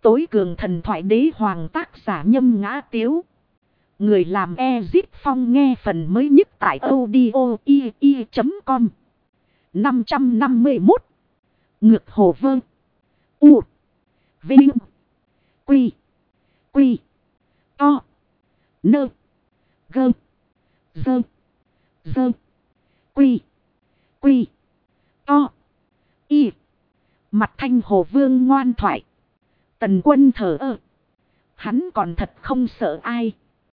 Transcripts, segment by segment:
tối cường thần thoại đế hoàng, tác giả Nhâm Ngã Tiếu. Người làm Ezip Phong, nghe phần mới nhất tại audio.com. 551. Ngược Hồ Vương. U. Vinh. Quy. Quy. To. Nơ. Gơ. Dơ. Dơ. Quy. Quy. To. Y. Mặt Thanh Hồ Vương ngoan thoại. Tần Quân thở ơ. Hắn còn thật không sợ ai.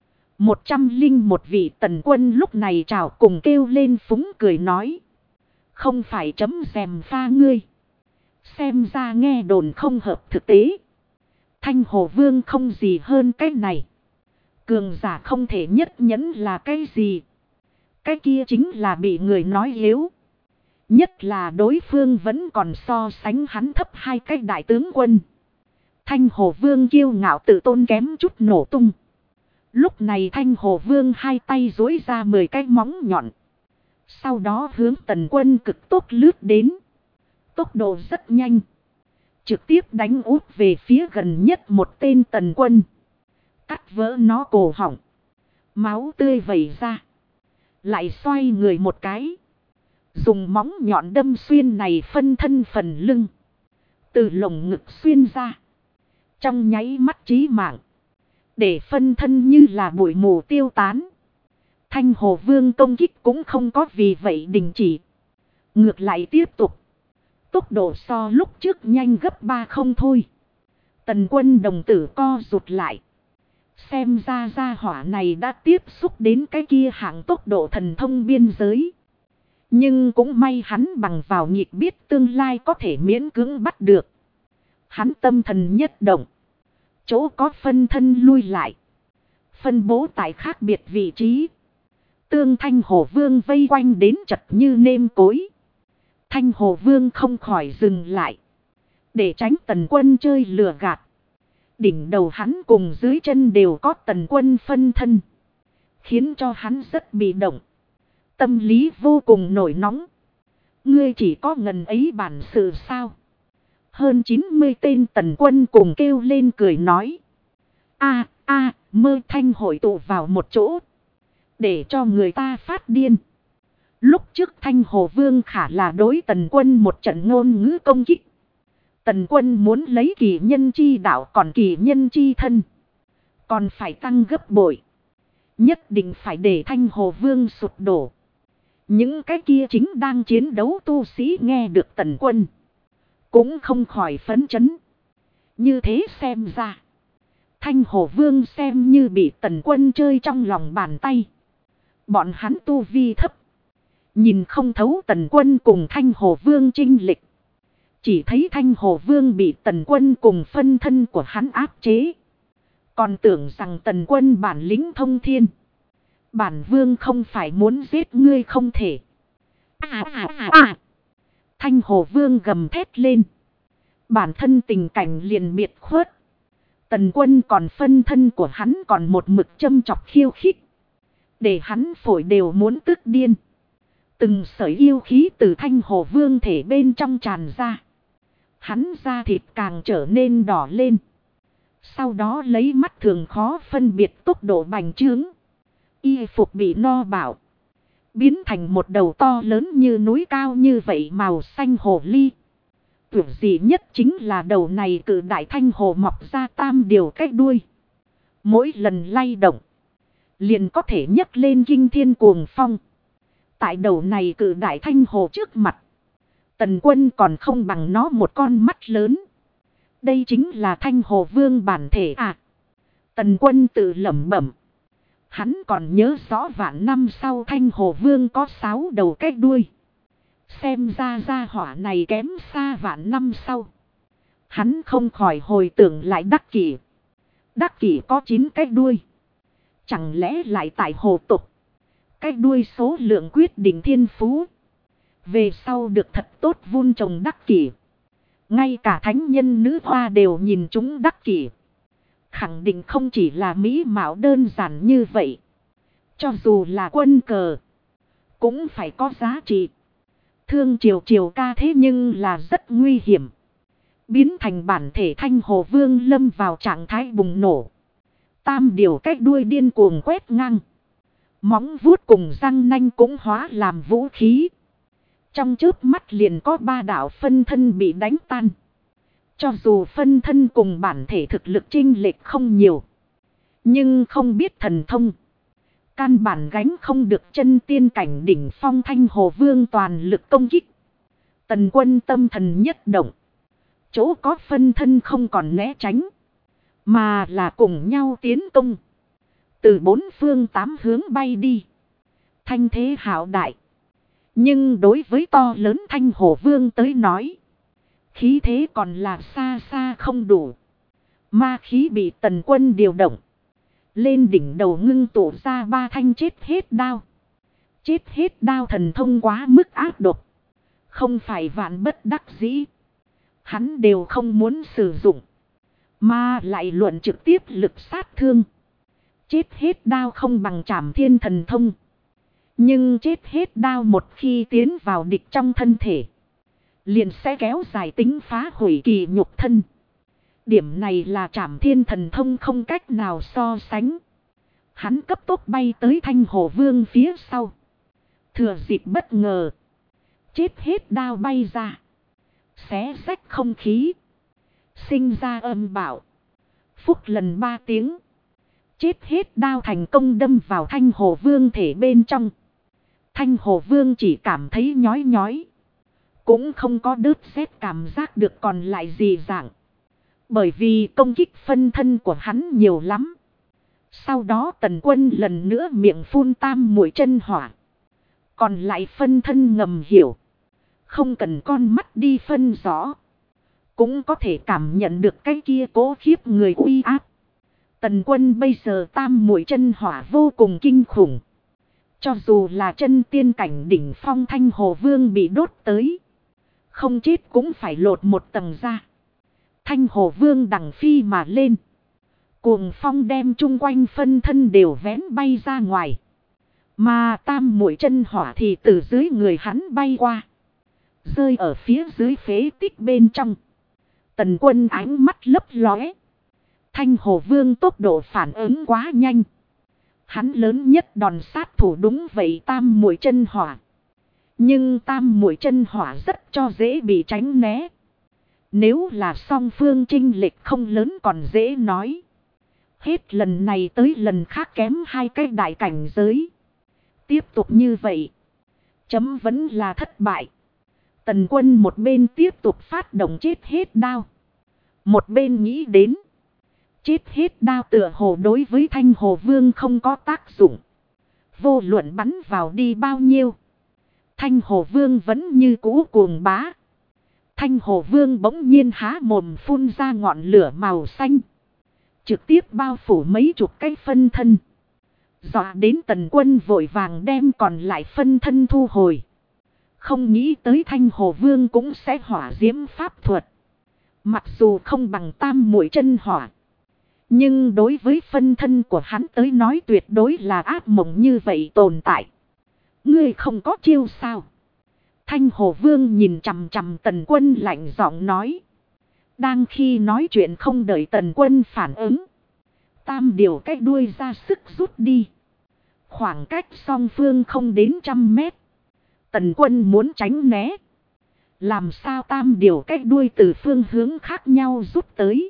101 vị Tần Quân lúc này chào cùng kêu lên phúng cười nói. Không phải chấm dèm pha ngươi. Xem ra nghe đồn không hợp thực tế. Thanh Hồ Vương không gì hơn cái này. Cường giả không thể nhất nhẫn là cái gì? Cái kia chính là bị người nói yếu. Nhất là đối phương vẫn còn so sánh hắn thấp hai cái đại tướng quân. Thanh Hồ Vương kiêu ngạo tự tôn kém chút nổ tung. Lúc này Thanh Hồ Vương hai tay duỗi ra 10 cái móng nhọn. Sau đó hướng Tần Quân cực tốc lướt đến. Tốc độ rất nhanh. Trực tiếp đánh úp về phía gần nhất một tên Tần Quân. Cắt vỡ nó cổ họng. Máu tươi vẩy ra. Lại xoay người một cái. Dùng móng nhọn đâm xuyên này phân thân phần lưng. Từ lồng ngực xuyên ra. Trong nháy mắt chí mạng. Để phân thân như là bụi mù tiêu tán. Thanh Hồ Vương công kích cũng không có vì vậy đình chỉ. Ngược lại tiếp tục. Tốc độ so lúc trước nhanh gấp 3 không thôi. Tần Quân đồng tử co rụt lại. Xem ra gia hỏa này đã tiếp xúc đến cái kia hạng tốc độ thần thông biên giới. Nhưng cũng may hắn bằng vào nhịp biết tương lai có thể miễn cưỡng bắt được. Hắn tâm thần nhất động. Chỗ có phân thân lui lại. Phân bố tại khác biệt vị trí. Tương Thanh Hồ Vương vây quanh đến chật như nêm cối. Thanh Hồ Vương không khỏi dừng lại. Để tránh Tần Quân chơi lừa gạt. Đỉnh đầu hắn cùng dưới chân đều có Tần Quân phân thân. Khiến cho hắn rất bị động. Tâm lý vô cùng nổi nóng. Ngươi chỉ có ngần ấy bản sự sao? Hơn 90 tên Tần Quân cùng kêu lên cười nói. Mơ thanh hội tụ vào một chỗ. Để cho người ta phát điên. Lúc trước Thanh Hồ Vương khả là đối Tần Quân một trận ngôn ngữ công kích. Tần Quân muốn lấy kỳ nhân chi đạo còn kỳ nhân chi thân. Còn phải tăng gấp bội. Nhất định phải để Thanh Hồ Vương sụp đổ. Những cái kia chính đang chiến đấu tu sĩ nghe được Tần Quân. Cũng không khỏi phấn chấn. Như thế xem ra. Thanh Hồ Vương xem như bị Tần Quân chơi trong lòng bàn tay. Bọn hắn tu vi thấp. Nhìn không thấu Tần Quân cùng Thanh Hồ Vương chinh lịch. Chỉ thấy Thanh Hồ Vương bị Tần Quân cùng phân thân của hắn áp chế. Còn tưởng rằng Tần Quân bản lĩnh thông thiên. Bản vương không phải muốn giết ngươi không thể. Thanh Hồ Vương gầm thét lên. Bản thân tình cảnh liền biệt khuất. Tần Quân còn phân thân của hắn còn một mực châm chọc khiêu khích. Để hắn phổi đều muốn tức điên. Từng sợi yêu khí từ Thanh Hồ Vương thể bên trong tràn ra. Hắn da thịt càng trở nên đỏ lên. Sau đó lấy mắt thường khó phân biệt tốc độ bành trướng. Y phục bị no bạo. Biến thành một đầu to lớn như núi cao như vậy màu xanh hồ ly. Tuyệt dị nhất chính là đầu này cự đại thanh hồ mọc ra tam điều cái đuôi. Mỗi lần lay động. Liền có thể nhấc lên kinh thiên cuồng phong. Tại đầu này cự đại thanh hồ trước mặt. Tần Quân còn không bằng nó một con mắt lớn. Đây chính là Thanh Hồ Vương bản thể à. Tần Quân tự lẩm bẩm. Hắn còn nhớ rõ vạn năm sau Thanh Hồ Vương có 6 đầu cái đuôi. Xem ra gia hỏa này kém xa vạn năm sau. Hắn không khỏi hồi tưởng lại Đắc Kỷ. Đắc Kỷ có 9 cái đuôi. Chẳng lẽ lại tại hồ tục. Cái đuôi số lượng quyết định thiên phú. Về sau được thật tốt vun trồng Đắc Kỷ. Ngay cả thánh nhân nữ hoa đều nhìn chúng Đắc Kỷ. Khẳng định không chỉ là mỹ mạo đơn giản như vậy. Cho dù là quân cờ. Cũng phải có giá trị. Thương triều triều ca thế nhưng là rất nguy hiểm. Biến thành bản thể Thanh Hồ Vương lâm vào trạng thái bùng nổ. Tam điều cách đuôi điên cuồng quét ngang. Móng vuốt cùng răng nanh cũng hóa làm vũ khí. Trong chớp mắt liền có 3 đạo phân thân bị đánh tan. Cho dù phân thân cùng bản thể thực lực chênh lệch không nhiều. Nhưng không biết thần thông. Căn bản gánh không được chân tiên cảnh đỉnh phong Thanh Hồ Vương toàn lực công kích. Tần Quân tâm thần nhất động. Chỗ có phân thân không còn né tránh. Mà là cùng nhau tiến công. Từ 4 phương 8 hướng bay đi. Thanh thế hạo đại. Nhưng đối với to lớn Thanh Hồ Vương tới nói. Khí thế còn là xa xa không đủ. Ma khí bị Tần Quân điều động. Lên đỉnh đầu ngưng tụ ra 3 thanh chết hết đao. Chết hết đao thần thông quá mức ác độc. Không phải vạn bất đắc dĩ. Hắn đều không muốn sử dụng. Mà lại luận trực tiếp lực sát thương. Chết hết đao không bằng Trảm Thiên thần thông. Nhưng chết hết đao một khi tiến vào địch trong thân thể. Liền sẽ kéo dài tính phá hủy kỳ nhục thân. Điểm này là Trảm Thiên thần thông không cách nào so sánh. Hắn cấp tốc bay tới Thanh Hồ Vương phía sau. Thừa dịp bất ngờ. Chết hết đao bay ra. Xé rách không khí. Sinh ra âm bạo. Phúc lần 3 tiếng. Chết hết đao thành công đâm vào Thanh Hồ Vương thể bên trong. Thanh Hồ Vương chỉ cảm thấy nhói nhói. Cũng không có đứt rét cảm giác được còn lại gì dạng. Bởi vì công kích phân thân của hắn nhiều lắm. Sau đó Tần Quân lần nữa miệng phun tam muội chân hỏa. Còn lại phân thân ngầm hiểu. Không cần con mắt đi phân rõ. Cũng có thể cảm nhận được cái kia cố khiếp người uy áp. Tần Quân bây giờ tam muội chân hỏa vô cùng kinh khủng. Cho dù là chân tiên cảnh đỉnh phong Thanh Hồ Vương bị đốt tới. Không chết cũng phải lột một tầng ra. Thanh Hồ Vương đằng phi mà lên. Cuồng phong đem chung quanh phân thân đều vén bay ra ngoài. Mà tam muội chân hỏa thì từ dưới người hắn bay qua. Rơi ở phía dưới phế tích bên trong. Tần Quân ánh mắt lấp lóe. Thanh Hồ Vương tốc độ phản ứng quá nhanh. Hắn lớn nhất đòn sát thủ đúng vậy tam muội chân hỏa. Nhưng tam muội chân hỏa rất cho dễ bị tránh né. Nếu là song phương chênh lệch không lớn còn dễ nói. Hết lần này tới lần khác kém 2 cái đại cảnh giới. Tiếp tục như vậy. Chấm vẫn là thất bại. Tần Quân một bên tiếp tục phát động chết hết đao. Một bên nghĩ đến. Chết hết đao tựa hồ đối với Thanh Hồ Vương không có tác dụng. Vô luận bắn vào đi bao nhiêu. Thanh Hồ Vương vẫn như cũ cuồng bá. Thanh Hồ Vương bỗng nhiên há mồm phun ra ngọn lửa màu xanh. Trực tiếp bao phủ mấy chục cái phân thân. Dọa đến Tần Quân vội vàng đem còn lại phân thân thu hồi. Không nghĩ tới Thanh Hồ Vương cũng sẽ hỏa diễm pháp thuật. Mặc dù không bằng tam muội chân hỏa. Nhưng đối với phân thân của hắn tới nói tuyệt đối là ác mộng như vậy tồn tại. Ngươi không có chiêu sao? Thanh Hồ Vương nhìn chằm chằm Tần Quân lạnh giọng nói. Đang khi nói chuyện không đợi Tần Quân phản ứng. Tam điều cái đuôi ra sức rút đi. Khoảng cách song phương không đến 100 mét. Tần Quân muốn tránh né. Làm sao tam điều cái đuôi từ phương hướng khác nhau rút tới.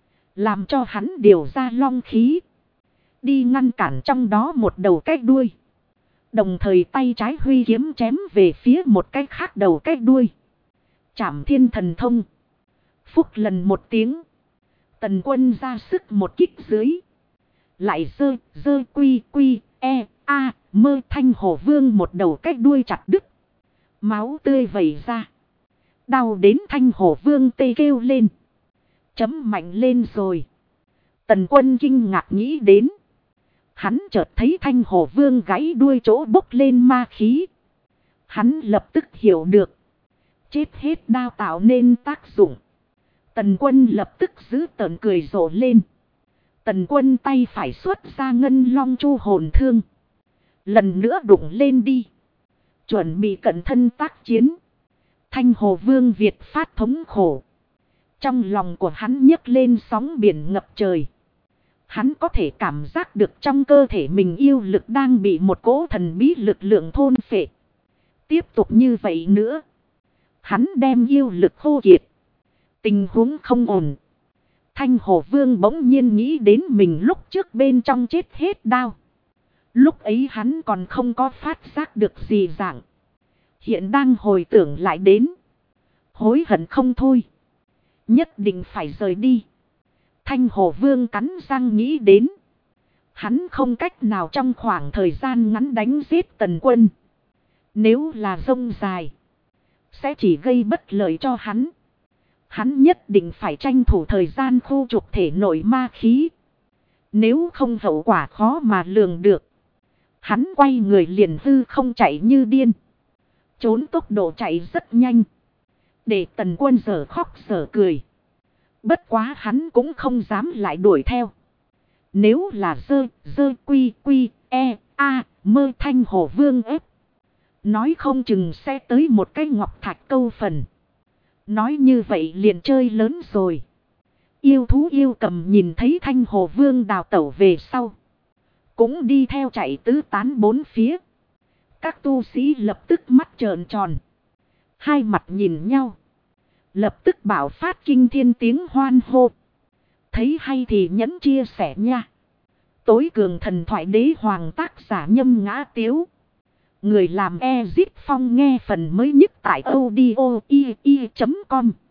Làm cho hắn điều ra long khí. Đi ngăn cản trong đó một đầu cái đuôi. Đồng thời tay trái huy kiếm chém về phía một cái khác đầu cái đuôi. Trảm Thiên thần thông. Phúc lần một tiếng. Tần Quân ra sức một kích dưới. Lại dơ quy a mơ Thanh Hồ Vương một đầu cái đuôi chặt đứt. Máu tươi vẩy ra. Đau đến Thanh Hồ Vương tê kêu lên. Chấm mạnh lên rồi. Tần Quân kinh ngạc nghĩ đến. Hắn chợt thấy Thanh Hồ Vương gãy đuôi chỗ bốc lên ma khí. Hắn lập tức hiểu được. Chết hết đao tạo nên tác dụng. Tần Quân lập tức giữ tợn cười rộ lên. Tần Quân tay phải xuất ra ngân long chu hồn thương. Lần nữa đụng lên đi. Chuẩn bị cận thân tác chiến. Thanh Hồ Vương Việt phát thống khổ. Trong lòng của hắn nhấc lên sóng biển ngập trời. Hắn có thể cảm giác được trong cơ thể mình yêu lực đang bị một cỗ thần bí lực lượng thôn phệ. Tiếp tục như vậy nữa, hắn đem yêu lực khô kiệt. Tình huống không ổn. Thanh Hồ Vương bỗng nhiên nghĩ đến mình lúc trước bên trong chết hết đau. Lúc ấy hắn còn không có phát giác được gì dạng. Hiện đang hồi tưởng lại đến. Hối hận không thôi. Nhất định phải rời đi. Thanh Hồ Vương cắn răng nghĩ đến. Hắn không cách nào trong khoảng thời gian ngắn đánh giết Tần Quân. Nếu là rông dài, sẽ chỉ gây bất lợi cho hắn. Hắn nhất định phải tranh thủ thời gian khu trục thể nội ma khí. Nếu không hậu quả khó mà lường được. Hắn quay người liền hư không chạy như điên. Trốn tốc độ chạy rất nhanh. Để Tần Quân giờ khóc giờ cười. Bất quá hắn cũng không dám lại đuổi theo. Nếu là dơ quy quy e a mơ Thanh Hồ Vương ép. Nói không chừng sẽ tới một cái ngọc thạch câu phần. Nói như vậy liền chơi lớn rồi. Yêu thú yêu cầm nhìn thấy Thanh Hồ Vương đào tẩu về sau. Cũng đi theo chạy tứ tán bốn phía. Các tu sĩ lập tức mắt trợn tròn. Hai mặt nhìn nhau. Lập tức bảo phát kinh thiên tiếng hoan hô. Thấy hay thì nhẫn chia sẻ nha. Tối cường thần thoại đế hoàng tác giả Nhâm Ngã Tiếu. Người làm Ezip Phong nghe phần mới nhất tại audio.com.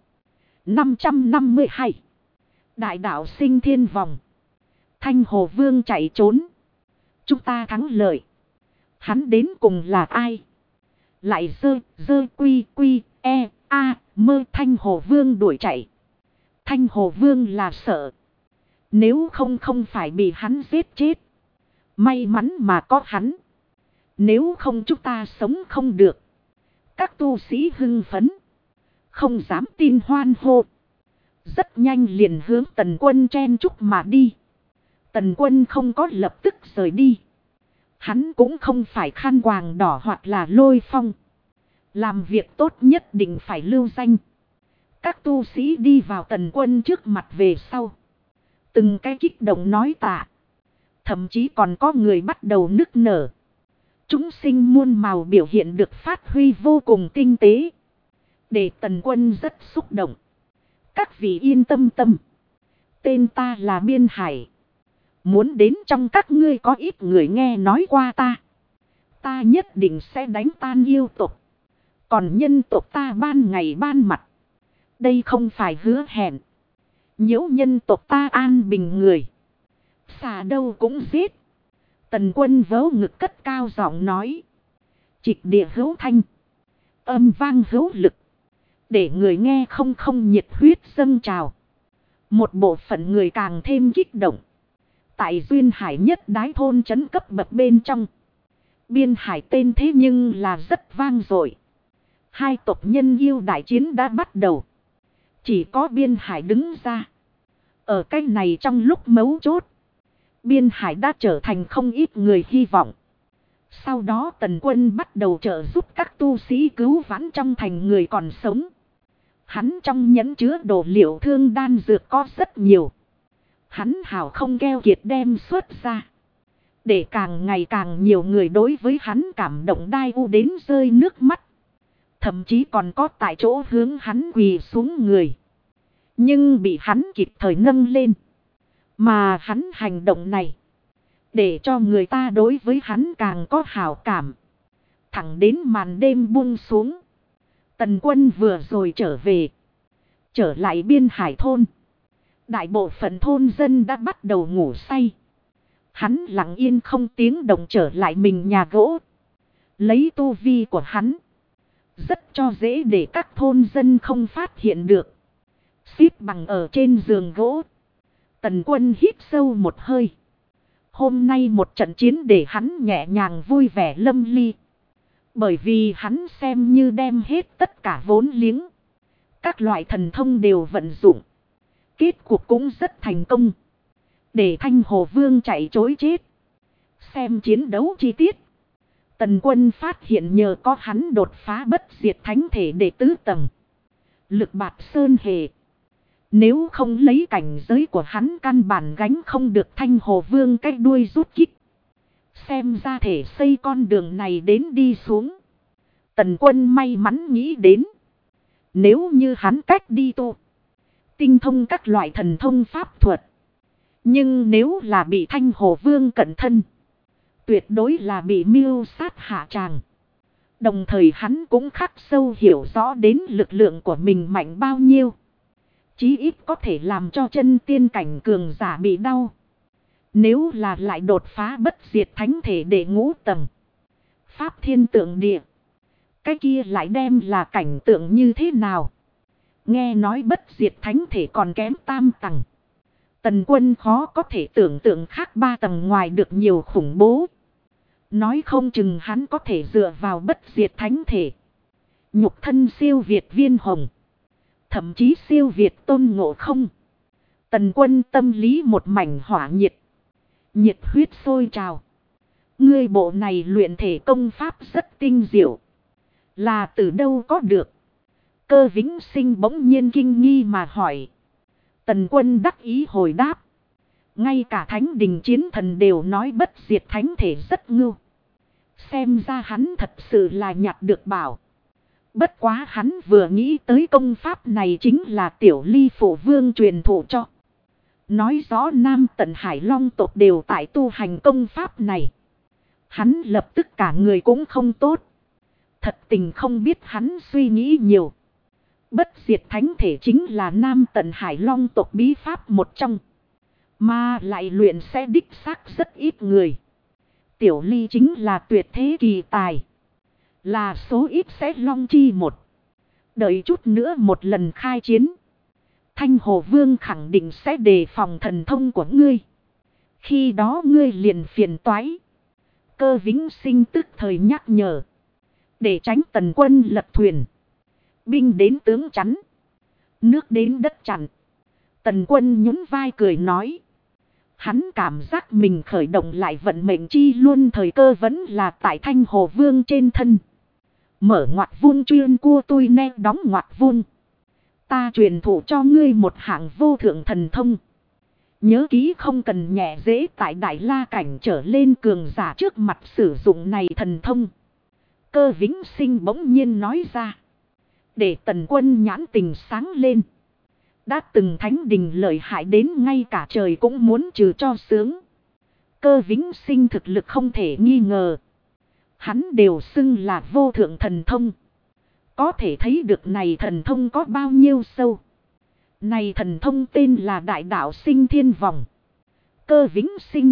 552. Đại đạo sinh thiên vòng. Thanh Hồ Vương chạy trốn. Chúng ta thắng lợi. Hắn đến cùng là ai? Lại dơ quy quy e a mơ Thanh Hồ Vương đuổi chạy. Thanh Hồ Vương là sợ. Nếu không phải bị hắn giết chết. May mắn mà có hắn. Nếu không chúng ta sống không được. Các tu sĩ hưng phấn. Không dám tin hoan hô. Rất nhanh liền hướng Tần Quân chen chúc mà đi. Tần Quân không có lập tức rời đi. Hắn cũng không phải khăn quàng đỏ hoặc là Lôi Phong. Làm việc tốt nhất định phải lưu danh. Các tu sĩ đi vào Tần Quân trước mặt về sau. Từng cái kích động nói tạ. Thậm chí còn có người bắt đầu nức nở. Chúng sinh muôn màu biểu hiện được phát huy vô cùng tinh tế. Để Tần Quân rất xúc động. Các vị yên tâm tâm. Tên ta là Biên Hải. Muốn đến trong các ngươi có ít người nghe nói qua ta. Ta nhất định sẽ đánh tan yêu tộc. Còn nhân tộc ta ban ngày ban mặt. Đây không phải hứa hẹn. Nhiễu nhân tộc ta an bình người. Xà đâu cũng giết. Tần Quân vớ ngực cất cao giọng nói. Trịch địa hữu thanh. Âm vang hữu lực. Để người nghe không nhiệt huyết dâng trào. Một bộ phận người càng thêm kích động. Tại Duyên Hải nhất đái thôn trấn cấp bậc bên trong. Biên Hải tên thế nhưng là rất vang dội. Hai tộc nhân yêu đại chiến đã bắt đầu. Chỉ có Biên Hải đứng ra. Ở cái này trong lúc mấu chốt. Biên Hải đã trở thành không ít người hy vọng. Sau đó Tần Quân bắt đầu trợ giúp các tu sĩ cứu vãn trong thành người còn sống. Hắn trong nhẫn chứa đồ liệu thương đan dược có rất nhiều. Hắn hảo không keo kiệt đem xuất ra. Để càng ngày càng nhiều người đối với hắn cảm động đai u đến rơi nước mắt. Thậm chí còn có tại chỗ hướng hắn quỳ xuống người. Nhưng bị hắn kịp thời nâng lên. Mà hắn hành động này. Để cho người ta đối với hắn càng có hảo cảm. Thẳng đến màn đêm buông xuống. Tần Quân vừa rồi trở về. Trở lại Biên Hải thôn. Đại bộ phận thôn dân đã bắt đầu ngủ say. Hắn lặng yên không tiếng động trở lại mình nhà gỗ. Lấy tu vi của hắn. Rất cho dễ để các thôn dân không phát hiện được. Xếp bằng ở trên giường gỗ. Tần Quân hít sâu một hơi. Hôm nay một trận chiến để hắn nhẹ nhàng vui vẻ lâm ly. Bởi vì hắn xem như đem hết tất cả vốn liếng. Các loại thần thông đều vận dụng. Kết cuộc cũng rất thành công. Để Thanh Hồ Vương chạy trối chết. Xem chiến đấu chi tiết. Tần Quân phát hiện nhờ có hắn đột phá bất diệt thánh thể đệ tứ tầng. Lực bạt sơn hề. Nếu không lấy cảnh giới của hắn căn bản gánh không được Thanh Hồ Vương cái đuôi rút kích. Xem ra thể xây con đường này đến đi xuống. Tần Quân may mắn nghĩ đến. Nếu như hắn cách đi tu. Tinh thông các loại thần thông pháp thuật. Nhưng nếu là bị Thanh Hồ Vương cận thân. Tuyệt đối là bị mưu sát hạ tràng. Đồng thời hắn cũng khắc sâu hiểu rõ đến lực lượng của mình mạnh bao nhiêu. Chí ít có thể làm cho chân tiên cảnh cường giả bị đau. Nếu là lại đột phá bất diệt thánh thể để ngũ tầng. Pháp thiên tượng địa. Cái kia lại đem là cảnh tượng như thế nào? Nghe nói bất diệt thánh thể còn kém tam tầng. Tần Quân khó có thể tưởng tượng khác 3 tầng ngoài được nhiều khủng bố. Nói không chừng hắn có thể dựa vào bất diệt thánh thể. Nhục thân siêu việt Viên Hồng. Thậm chí siêu việt Tôn Ngộ Không. Tần Quân tâm lý một mảnh hỏa nhiệt. Nhiệt huyết sôi trào. Ngươi bộ này luyện thể công pháp rất tinh diệu. Là từ đâu có được? Cơ Vĩnh Sinh bỗng nhiên kinh nghi mà hỏi. Tần Quân đắc ý hồi đáp. Ngay cả Thánh Đình Chiến Thần đều nói bất diệt thánh thể rất ngưu. Xem ra hắn thật sự là nhặt được bảo. Bất quá hắn vừa nghĩ tới công pháp này chính là Tiểu Ly Phụ Vương truyền thụ cho. Nói rõ Nam Tận Hải Long tộc đều tại tu hành công pháp này. Hắn lập tức cả người cũng không tốt. Thật tình không biết hắn suy nghĩ nhiều. Bất diệt thánh thể chính là Nam Tận Hải Long tộc bí pháp một trong. Mà lại luyện sẽ đích xác rất ít người. Tiểu Ly chính là tuyệt thế kỳ tài. Là số ít sẽ long chi một. Đợi chút nữa một lần khai chiến. Thanh Hồ Vương khẳng định sẽ đề phòng thần thông của ngươi. Khi đó ngươi liền phiền toái. Cơ Vĩnh Sinh tức thời nhắc nhở. Để tránh Tần Quân lật thuyền. Binh đến tướng chắn. Nước đến đất chặn. Tần Quân nhún vai cười nói. Hắn cảm giác mình khởi động lại vận mệnh chi luôn thời cơ vẫn là tại Thanh Hồ Vương trên thân. Mở ngoặt vuông chuyên cua tôi ne đóng ngoặt vuông. Ta truyền thụ cho ngươi một hạng vô thượng thần thông. Nhớ kỹ không cần nhẹ dễ tại Đại La cảnh trở lên cường giả trước mặt sử dụng này thần thông. Cơ Vĩnh Sinh bỗng nhiên nói ra. Để Tần Quân nhãn tình sáng lên. Đã từng Thánh Đình lợi hại đến ngay cả trời cũng muốn trừ cho sướng. Cơ Vĩnh Sinh thực lực không thể nghi ngờ. Hắn đều xưng là vô thượng thần thông. Có thể thấy được này thần thông có bao nhiêu sâu. Này thần thông tên là Đại Đạo Sinh Thiên Vòng. Cơ Vĩnh Sinh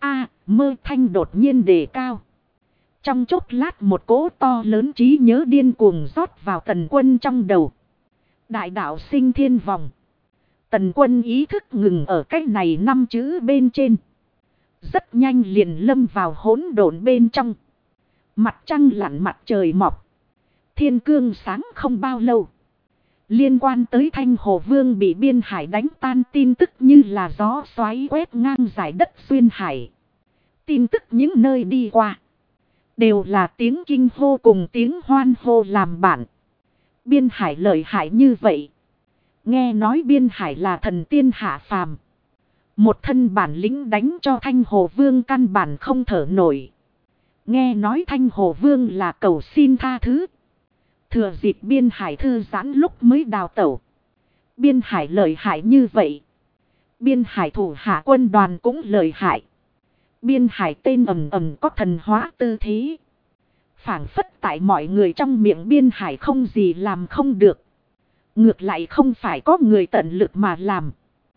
mơ thanh đột nhiên đề cao. Trong chốc lát một cỗ to lớn trí nhớ điên cuồng rót vào Tần Quân trong đầu. Đại Đạo Sinh Thiên Vòng. Tần Quân ý thức ngừng ở cách này 5 chữ bên trên. Rất nhanh liền lâm vào hỗn độn bên trong. Mặt trăng lặn mặt trời mọc. Thiên cương sáng không bao lâu. Liên quan tới Thanh Hồ Vương bị biên hải đánh tan tin tức như là gió xoáy quét ngang giải đất xuyên hải. Tin tức những nơi đi qua. Đều là tiếng kinh hô cùng tiếng hoan hô làm bạn. Biên hải lợi hại như vậy. Nghe nói biên hải là thần tiên hạ phàm. Một thân bản lĩnh đánh cho Thanh Hồ Vương căn bản không thở nổi. Nghe nói Thanh Hồ Vương là cầu xin tha thứ. Thừa dịp biên hải thư giãn lúc mới đào tẩu. Biên hải lợi hại như vậy. Biên hải thủ hạ quân đoàn cũng lợi hại. Biên hải tên ầm ầm có thần hóa tư thế. Phảng phất tại mọi người trong miệng biên hải không gì làm không được. Ngược lại không phải có người tận lực mà làm.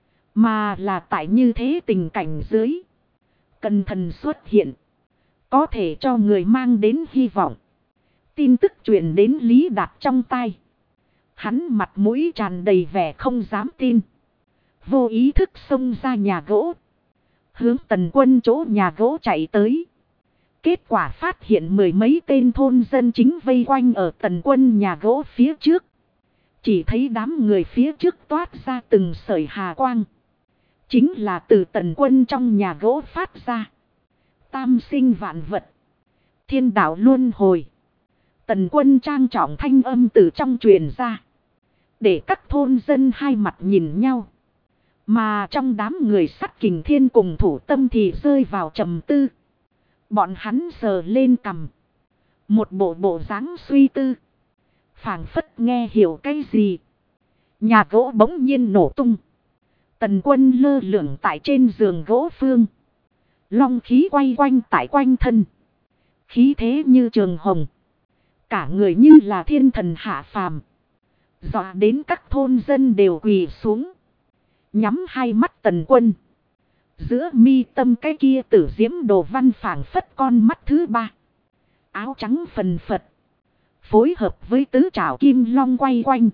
Mà là tại như thế tình cảnh dưới. Cần thần xuất hiện. Có thể cho người mang đến hy vọng. Tin tức truyền đến Lý Đạt trong tai. Hắn mặt mũi tràn đầy vẻ không dám tin. Vô ý thức xông ra nhà gỗ. Hướng Tần Quân chỗ nhà gỗ chạy tới. Kết quả phát hiện 10 mấy tên thôn dân chính vây quanh ở Tần Quân nhà gỗ phía trước. Chỉ thấy đám người phía trước toát ra từng sợi hà quang. Chính là từ Tần Quân trong nhà gỗ phát ra. Tam sinh vạn vật. Thiên đạo luân hồi. Tần Quân trang trọng thanh âm từ trong truyền ra. Để các thôn dân hai mặt nhìn nhau. Mà trong đám người Sắt Kình Thiên cùng Thủ Tâm thì rơi vào trầm tư. Bọn hắn sờ lên cằm. Một bộ dáng suy tư. Phảng phất nghe hiểu cái gì. Nhà gỗ bỗng nhiên nổ tung. Tần Quân lơ lửng tại trên giường gỗ phương. Long khí quay quanh tại quanh thân. Khí thế như trường hồng. Cả người như là thiên thần hạ phàm. Dọa đến các thôn dân đều quỳ xuống. Nhắm hai mắt Tần Quân. Giữa mi tâm cái kia tử diễm đồ văn phảng phất con mắt thứ ba. Áo trắng phần phật. Phối hợp với tứ trảo kim long quay quanh.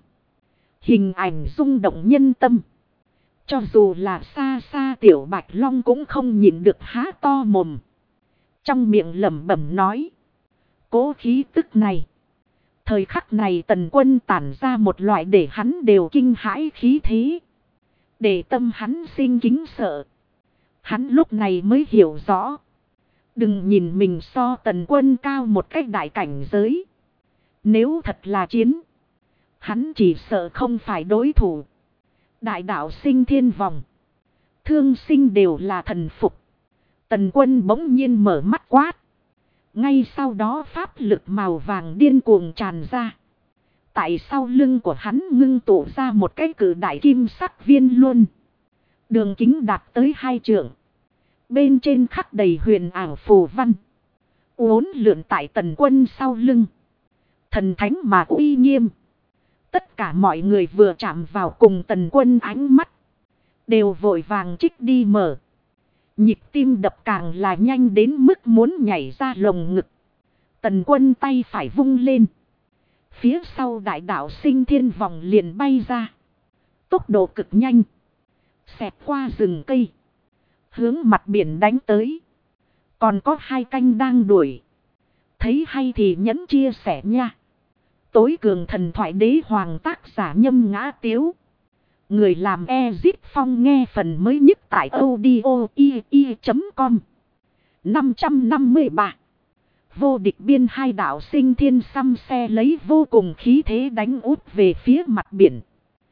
Hình ảnh rung động nhân tâm. Cho dù là xa xa Tiểu Bạch Long cũng không nhịn được há to mồm. Trong miệng lẩm bẩm nói. Cố khí tức này. Thời khắc này Tần Quân tản ra một loại để hắn đều kinh hãi khí thế. Để tâm hắn sinh kính sợ. Hắn lúc này mới hiểu rõ. Đừng nhìn mình so Tần Quân cao một cách đại cảnh giới. Nếu thật là chiến. Hắn chỉ sợ không phải đối thủ. Đại đạo sinh thiên vòng. Thương sinh đều là thần phục. Tần Quân bỗng nhiên mở mắt quát. Ngay sau đó pháp lực màu vàng điên cuồng tràn ra. Tại sau lưng của hắn ngưng tụ ra một cái cử đại kim sắc viên luân. Đường kính đạt tới 2 trượng. Bên trên khắc đầy huyền ảo phù văn. Uốn lượn tại Tần Quân sau lưng. Thần thánh mà uy nghiêm. Tất cả mọi người vừa chạm vào cùng Tần Quân ánh mắt. Đều vội vàng trích đi mở. Nhịp tim đập càng là nhanh đến mức muốn nhảy ra lồng ngực. Tần Quân tay phải vung lên. Phía sau đại đạo sinh thiên vòng liền bay ra. Tốc độ cực nhanh. Xẹt qua rừng cây. Hướng mặt biển đánh tới. Còn có 2 canh đang đuổi. Thấy hay thì nhấn chia sẻ nha. Tối cường thần thoại đế hoàng tác giả Nhâm Ngã Tiếu. Người làm Ezit Phong nghe phần mới nhất tại audio.com. 553. Vô địch biên hai đạo sinh thiên xăm xe lấy vô cùng khí thế đánh út về phía mặt biển.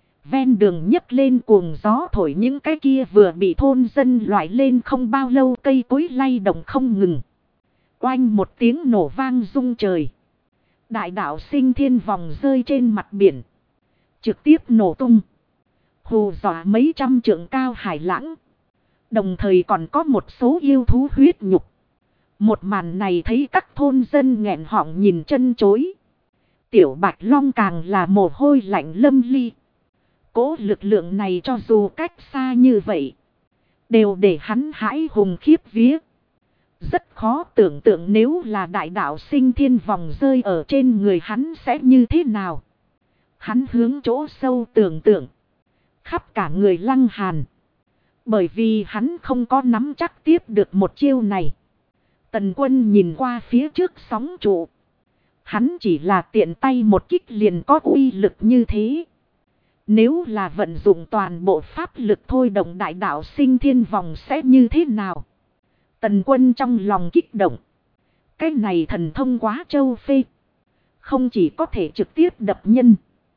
Ven đường nhấc lên cuồng gió thổi những cái kia vừa bị thôn dân loại lên không bao lâu cây cối lay động không ngừng. Oanh một tiếng nổ vang rung trời. Đại đạo sinh thiên vòng rơi trên mặt biển. Trực tiếp nổ tung. Hù dọa mấy trăm trượng cao hải lãng. Đồng thời còn có một số yêu thú huyết nhục. Một màn này thấy các thôn dân nghẹn họng nhìn chân chối. Tiểu Bạch Long càng là mồ hôi lạnh lâm ly. Cố lực lượng này cho dù cách xa như vậy. Đều để hắn hãi hùng khiếp vía. Rất khó tưởng tượng nếu là đại đạo sinh thiên vòng rơi ở trên người hắn sẽ như thế nào. Hắn hướng chỗ sâu tưởng tượng. Khắp cả người lăng hàn. Bởi vì hắn không có nắm chắc tiếp được một chiêu này. Tần Quân nhìn qua phía trước sóng trụ. Hắn chỉ là tiện tay một kích liền có uy lực như thế. Nếu là vận dụng toàn bộ pháp lực thôi động đại đạo sinh thiên vòng sẽ như thế nào? Tần Quân trong lòng kích động. Cái này thần thông quá châu phê. Không chỉ có thể trực tiếp đập nhân.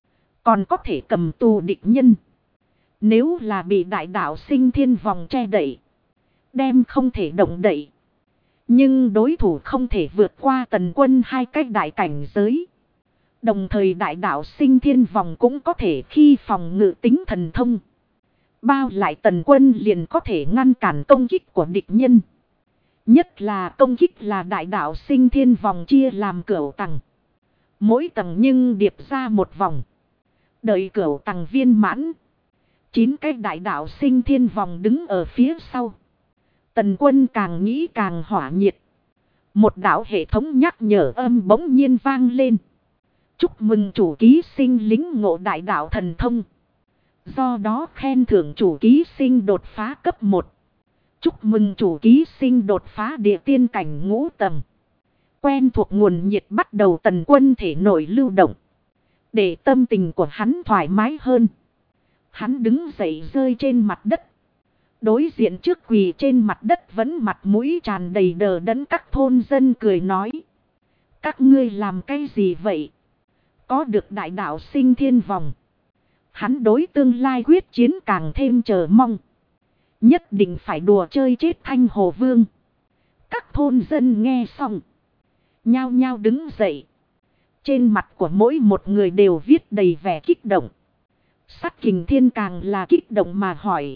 Còn có thể cầm tù địch nhân. Nếu là bị đại đạo sinh thiên vòng che đậy. Đem không thể động đậy. Nhưng đối thủ không thể vượt qua Tần Quân 2 cái đại cảnh giới. Đồng thời đại đạo sinh thiên vòng cũng có thể khi phòng ngự tính thần thông. Bao lại Tần Quân liền có thể ngăn cản công kích của địch nhân. Nhất là công kích là đại đạo sinh thiên vòng chia làm cửu tầng. Mỗi tầng nhưng điệp ra một vòng. Đợi cửu tầng viên mãn. 9 cái đại đạo sinh thiên vòng đứng ở phía sau. Tần Quân càng nghĩ càng hỏa nhiệt. Một đạo hệ thống nhắc nhở âm bỗng nhiên vang lên. Chúc mừng chủ ký sinh lính ngộ đại đạo thần thông. Do đó khen thưởng chủ ký sinh đột phá cấp 1. Chúc mừng chủ ký sinh đột phá địa tiên cảnh ngũ tầng. Quen thuộc nguồn nhiệt bắt đầu Tần Quân thể nội lưu động. Để tâm tình của hắn thoải mái hơn. Hắn đứng dậy rơi trên mặt đất. Đối diện trước quỳ trên mặt đất vẫn mặt mũi tràn đầy đờ đẫn các thôn dân cười nói. Các ngươi làm cái gì vậy? Có được đại đạo sinh thiên vòng. Hắn đối tương lai quyết chiến càng thêm chờ mong. Nhất định phải đùa chơi chết Thanh Hồ Vương. Các thôn dân nghe xong, nhao nhao đứng dậy. Trên mặt của mỗi một người đều viết đầy vẻ kích động. Sắt Kình Thiên càng là kích động mà hỏi.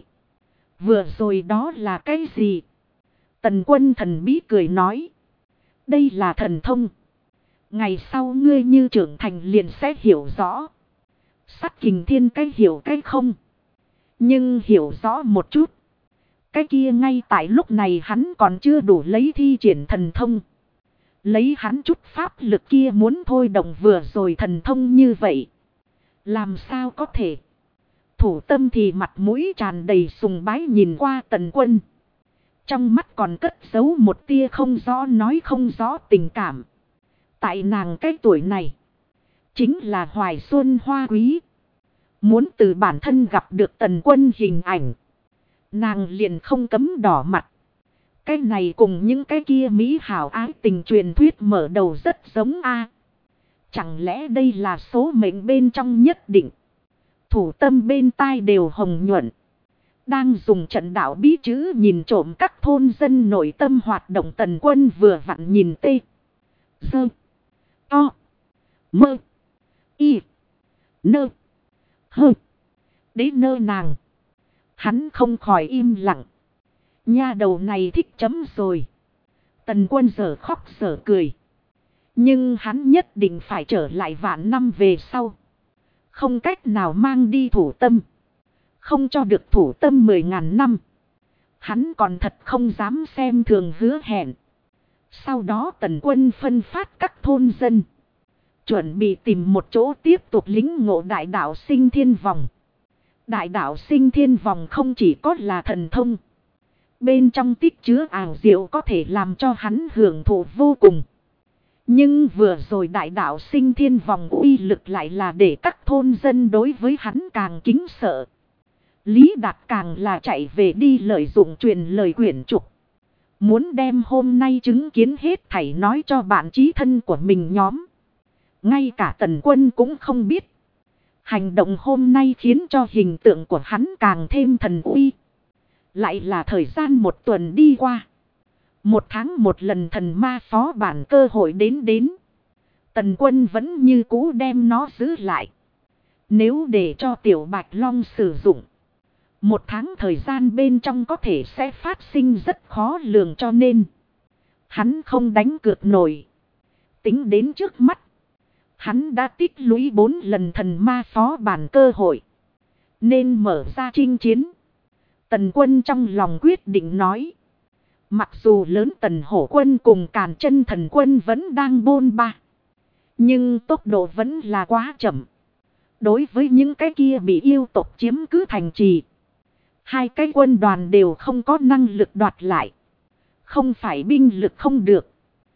Vừa rồi đó là cái gì? Tần Quân thần bí cười nói. Đây là thần thông. Ngày sau ngươi như trưởng thành liền sẽ hiểu rõ. Sắt Kình Thiên cái hiểu cái không. Nhưng hiểu rõ một chút. Cái kia ngay tại lúc này hắn còn chưa đủ lấy thi triển thần thông. Lấy hắn chút pháp lực kia muốn thôi động vừa rồi thần thông như vậy. Làm sao có thể? Thủ Tâm thì mặt mũi tràn đầy sùng bái nhìn qua Tần Quân. Trong mắt còn cất giấu một tia không rõ nói không rõ tình cảm. Tại nàng cái tuổi này. Chính là hoài xuân hoa quý. Muốn từ bản thân gặp được Tần Quân hình ảnh. Nàng liền không cấm đỏ mặt. Cái này cùng những cái kia mỹ hảo ái tình truyền thuyết mở đầu rất giống a. Chẳng lẽ đây là số mệnh bên trong nhất định. Thủ Tâm bên tai đều hồng nhuận. Đang dùng trận đạo bí chữ nhìn trộm các thôn dân nội tâm hoạt động Tần Quân vừa vặn nhìn tê. Dơ. To. Mơ. Y. Nơ. Hơ. Đến nơ nàng. Hắn không khỏi im lặng. Nha đầu này thích chấm rồi. Tần Quân giờ khóc giờ cười. Nhưng hắn nhất định phải trở lại vạn năm về sau. Không cách nào mang đi Thủ Tâm. Không cho được Thủ Tâm 10.000 năm. Hắn còn thật không dám xem thường hứa hẹn. Sau đó Tần Quân phân phát các thôn dân. Chuẩn bị tìm một chỗ tiếp tục lính ngộ đại đạo sinh thiên vòng. Đại đạo sinh thiên vòng không chỉ có là thần thông. Bên trong tích chứa ảo diệu có thể làm cho hắn hưởng thụ vô cùng. Nhưng vừa rồi đại đạo sinh thiên vòng uy lực lại là để các thôn dân đối với hắn càng kính sợ. Lý Đạt càng là chạy về đi lợi dụng truyền lời quyển trục. Muốn đem hôm nay chứng kiến hết thảy nói cho bạn chí thân của mình nhóm. Ngay cả Tần Quân cũng không biết. Hành động hôm nay khiến cho hình tượng của hắn càng thêm thần uy. Lại là thời gian một tuần đi qua. Một tháng một lần thần ma phó bản cơ hội đến. Tần Quân vẫn như cũ đem nó giữ lại. Nếu để cho Tiểu Bạch Long sử dụng. Một tháng thời gian bên trong có thể sẽ phát sinh rất khó lường cho nên. Hắn không đánh cược nổi. Tính đến trước mắt. Hắn đã tích lũy 4 lần thần ma phó bản cơ hội. Nên mở ra chinh chiến. Tần Quân trong lòng quyết định nói. Mặc dù lớn Tần Hổ Quân cùng Càn Chân Thần Quân vẫn đang bôn ba. Nhưng tốc độ vẫn là quá chậm. Đối với những cái kia bị yêu tộc chiếm cứ thành trì. Hai cái quân đoàn đều không có năng lực đoạt lại. Không phải binh lực không được.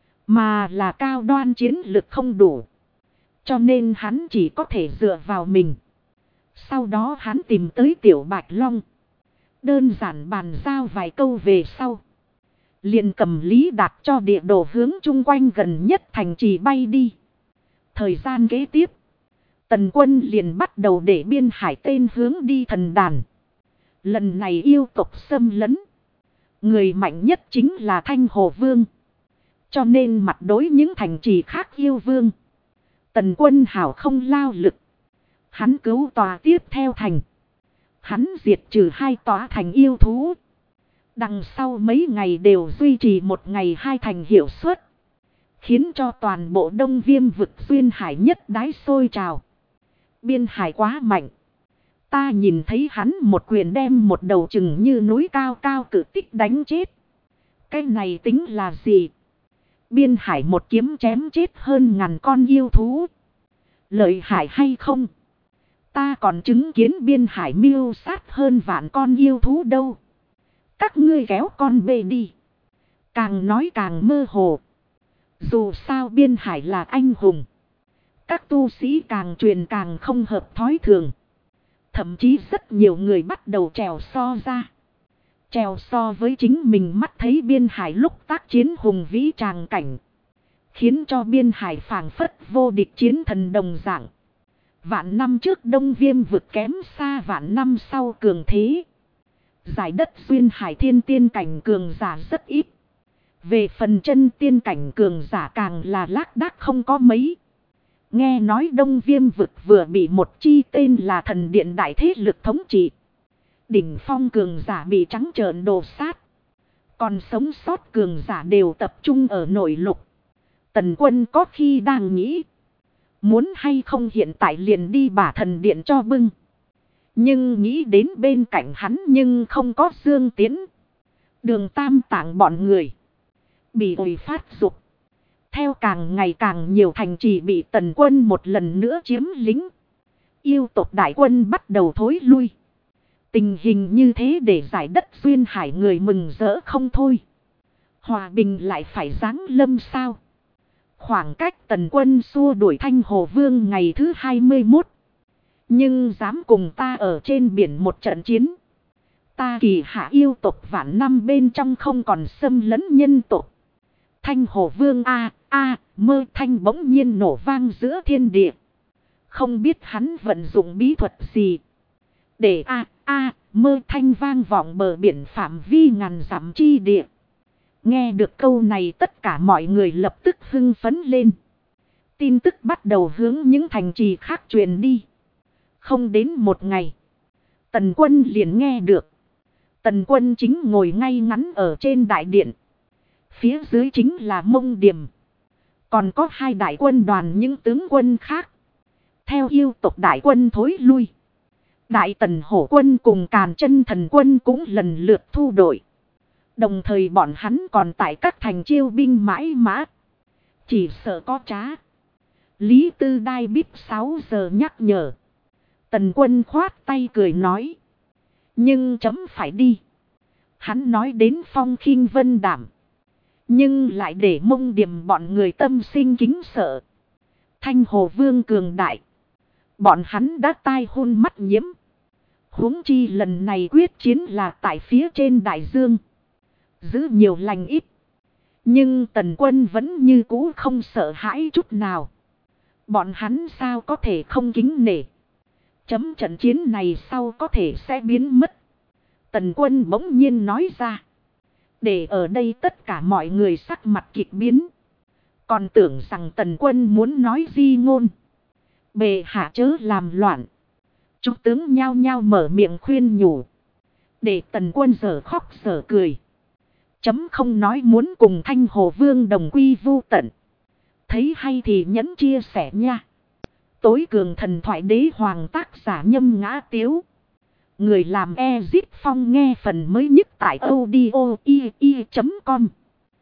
Mà là cao đoan chiến lực không đủ. Cho nên hắn chỉ có thể dựa vào mình. Sau đó hắn tìm tới Tiểu Bạch Long. Đơn giản bàn giao vài câu về sau. Liền cầm Lý Đạt cho địa đồ hướng chung quanh gần nhất thành trì bay đi. Thời gian kế tiếp. Tần Quân liền bắt đầu để biên hải tên hướng đi thần đàn. Lần này yêu tộc xâm lấn. Người mạnh nhất chính là Thanh Hồ Vương. Cho nên mặt đối những thành trì khác yêu vương. Tần Quân hảo không lao lực. Hắn cứu tòa tiếp theo thành. Hắn diệt trừ 2 tòa thành yêu thú. Đằng sau mấy ngày đều duy trì 1 ngày 2 thành hiệu suất. Khiến cho toàn bộ Đông Viêm vực duyên hải nhất đái sôi trào. Biên hải quá mạnh. Ta nhìn thấy hắn một quyền đem một đầu chừng như núi cao cao cử tích đánh chết. Cái này tính là gì? Biên hải một kiếm chém chết hơn 1000 con yêu thú. Lợi hại hay không? Ta còn chứng kiến biên hải mưu sát hơn vạn con yêu thú đâu. Các ngươi kéo con bê đi. Càng nói càng mơ hồ. Dù sao biên hải là anh hùng. Các tu sĩ càng truyền càng không hợp thói thường. Thậm chí rất nhiều người bắt đầu trèo so ra. Trèo so với chính mình mắt thấy biên hải lúc tác chiến hùng vĩ tràng cảnh. Khiến cho biên hải phảng phất vô địch chiến thần đồng dạng. Vạn năm trước Đông Viêm vực kém xa vạn năm sau cường thế. Giải đất duyên hải thiên tiên cảnh cường giả rất ít. Về phần chân tiên cảnh cường giả càng là lác đác không có mấy. Nghe nói Đông Viêm vực vừa bị một chi tên là Thần Điện đại thế lực thống trị. Đỉnh phong cường giả bị trắng trợn đồ sát. Còn sống sót cường giả đều tập trung ở nội lục. Tần Quân có khi đang nghĩ. Muốn hay không hiện tại liền đi bả thần điện cho bưng. Nhưng nghĩ đến bên cạnh hắn nhưng không có Dương Tiến. Đường Tam Tạng bọn người. Bị ổi phát dục. Theo càng ngày càng nhiều thành trì bị Tần Quân một lần nữa chiếm lĩnh. Yêu tộc đại quân bắt đầu thối lui. Tình hình như thế để giải đất duyên hải người mừng rỡ không thôi. Hòa bình lại phải giáng lâm sao? Khoảng cách Tần Quân xua đuổi Thanh Hồ Vương ngày thứ 21. Nhưng dám cùng ta ở trên biển một trận chiến. Ta kỳ hạ yêu tộc vạn năm bên trong không còn xâm lấn nhân tộc. Thanh Hồ Vương mơ thanh bỗng nhiên nổ vang giữa thiên địa. Không biết hắn vận dụng bí thuật gì. Để mơ thanh vang vọng bờ biển phạm vi ngàn dặm chi địa. Nghe được câu này tất cả mọi người lập tức hưng phấn lên. Tin tức bắt đầu hướng những thành trì khác truyền đi. Không đến một ngày. Tần Quân liền nghe được. Tần Quân chính ngồi ngay ngắn ở trên đại điện. Phía dưới chính là Mông Điềm. Còn có hai đại quân đoàn những tướng quân khác. Theo yêu tộc đại quân thối lui. Đại Tần Hổ quân cùng Càn Chân Thần quân cũng lần lượt thu đội. Đồng thời bọn hắn còn tại các thành chiêu binh mãi mã. Chỉ sợ có trá. Lý Tư Đai bíp 6 giờ nhắc nhở. Tần Quân khoát tay cười nói. Nhưng chấm phải đi. Hắn nói đến phong khinh vân đảm. Nhưng lại để Mông Điềm bọn người tâm sinh kính sợ. Thanh Hồ Vương cường đại. Bọn hắn đã tai hôn mắt nhiễm. Huống chi lần này quyết chiến là tại phía trên đại dương. Giữ nhiều lành ít. Nhưng Tần Quân vẫn như cũ không sợ hãi chút nào. Bọn hắn sao có thể không kính nể. Chấm trận chiến này sau có thể sẽ biến mất. Tần Quân bỗng nhiên nói ra. Để ở đây tất cả mọi người sắc mặt kịch biến. Còn tưởng rằng Tần Quân muốn nói di ngôn. Bệ hạ chớ làm loạn. Chúng tướng nhao nhao mở miệng khuyên nhủ. Để Tần Quân giờ khóc giờ cười. Chấm không nói muốn cùng Thanh Hồ Vương đồng quy vu tận. Thấy hay thì nhẫn chia sẻ nha. Tối cường thần thoại đế hoàng tác giả Nhâm Ngã Tiếu. Người làm Ezit Phong nghe phần mới nhất tại audio.com.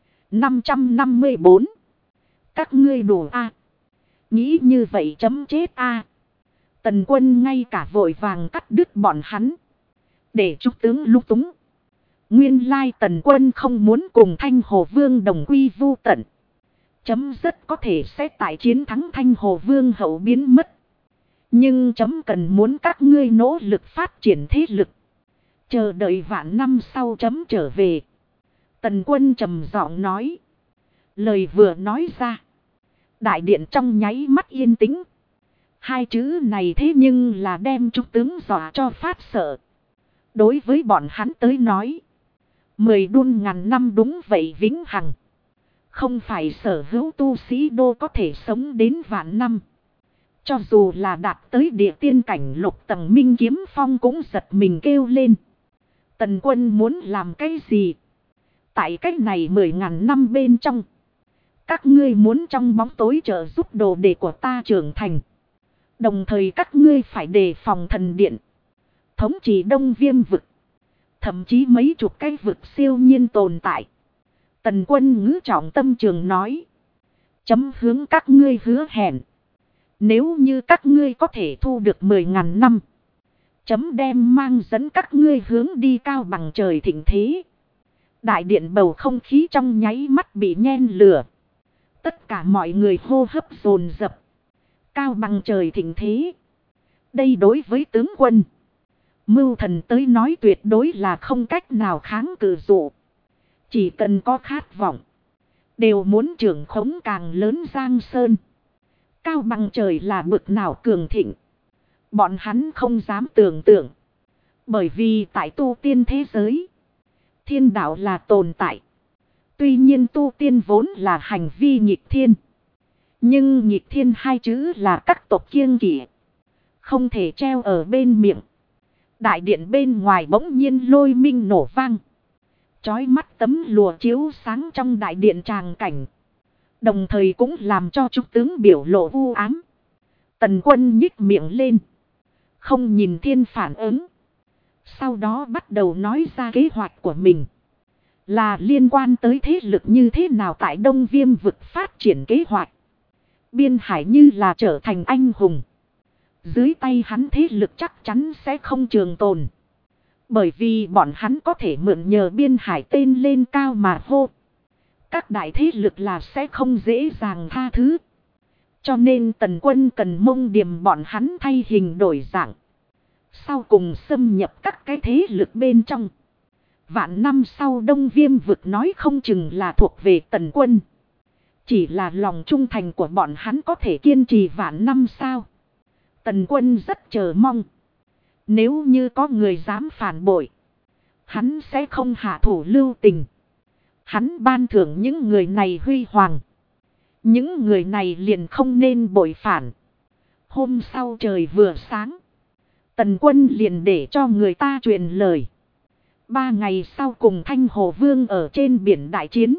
554. Các ngươi đủ nghĩ như vậy chấm chết Tần Quân ngay cả vội vàng cắt đứt bọn hắn. Để trúc tướng lúc túng. Nguyên lai Tần Quân không muốn cùng Thanh Hồ Vương đồng quy vu tận. Chấm rất có thể sẽ tại chiến thắng Thanh Hồ Vương hậu biến mất. Nhưng chấm cần muốn các ngươi nỗ lực phát triển thế lực. Chờ đợi vạn năm sau chấm trở về. Tần Quân trầm giọng nói. Lời vừa nói ra. Đại điện trong nháy mắt yên tĩnh. Hai chữ này thế nhưng là đem trung tướng dọa cho phát sợ. Đối với bọn hắn tới nói. 10 đun ngàn năm đúng vậy vĩnh hằng. Không phải sở hữu tu sĩ đô có thể sống đến vạn năm. Cho dù là đạt tới địa tiên cảnh lục tầng Minh Kiếm Phong cũng giật mình kêu lên. Tần Quân muốn làm cái gì? Tại cách này 10.000 năm bên trong. Các ngươi muốn trong bóng tối trợ giúp đồ đệ của ta trưởng thành. Đồng thời các ngươi phải đề phòng thần điện. Thống trị Đông Viêm vực. Thậm chí mấy chục cái vực siêu nhiên tồn tại. Tần Quân ngữ trọng tâm trường nói. Chấm hướng các ngươi hứa hẹn. Nếu như các ngươi có thể thu được 10.000 năm. Chấm đem mang dẫn các ngươi hướng đi cao bằng trời thịnh thế. Đại điện bầu không khí trong nháy mắt bị nhen lửa. Tất cả mọi người hô hấp dồn dập. Cao bằng trời thịnh thế. Đây đối với tướng quân. Mưu thần tới nói tuyệt đối là không cách nào kháng cự dụ. Chỉ cần có khát vọng. Đều muốn trưởng khống càng lớn giang sơn. Cao bằng trời là bực nào cường thịnh. Bọn hắn không dám tưởng tượng. Bởi vì tại tu tiên thế giới, thiên đạo là tồn tại. Tuy nhiên tu tiên vốn là hành vi nghịch thiên. Nhưng nghịch thiên hai chữ là các tộc kiêng kỵ, không thể treo ở bên miệng. Đại điện bên ngoài bỗng nhiên lôi minh nổ vang. Chói mắt tấm lùa chiếu sáng trong đại điện tràng cảnh. Đồng thời cũng làm cho trung tướng biểu lộ u ám. Tần Quân nhích miệng lên, không nhìn thiên phản ứng. Sau đó bắt đầu nói ra kế hoạch của mình. Là liên quan tới thế lực như thế nào tại Đông Viêm vực phát triển kế hoạch. Biên Hải như là trở thành anh hùng. Dưới tay hắn thế lực chắc chắn sẽ không trường tồn. Bởi vì bọn hắn có thể mượn nhờ Biên Hải tên lên cao mà hô. Các đại thế lực là sẽ không dễ dàng tha thứ. Cho nên Tần Quân cần mông điểm bọn hắn thay hình đổi dạng. Sau cùng xâm nhập các cái thế lực bên trong. Vạn năm sau Đông Viêm vực nói không chừng là thuộc về Tần Quân. Chỉ là lòng trung thành của bọn hắn có thể kiên trì vạn năm sao. Tần Quân rất chờ mong. Nếu như có người dám phản bội, hắn sẽ không hạ thủ lưu tình. Hắn ban thưởng những người này huy hoàng. Những người này liền không nên bội phản. Hôm sau trời vừa sáng, Tần Quân liền để cho người ta truyền lời. 3 ngày sau cùng Thanh Hồ Vương ở trên biển đại chiến.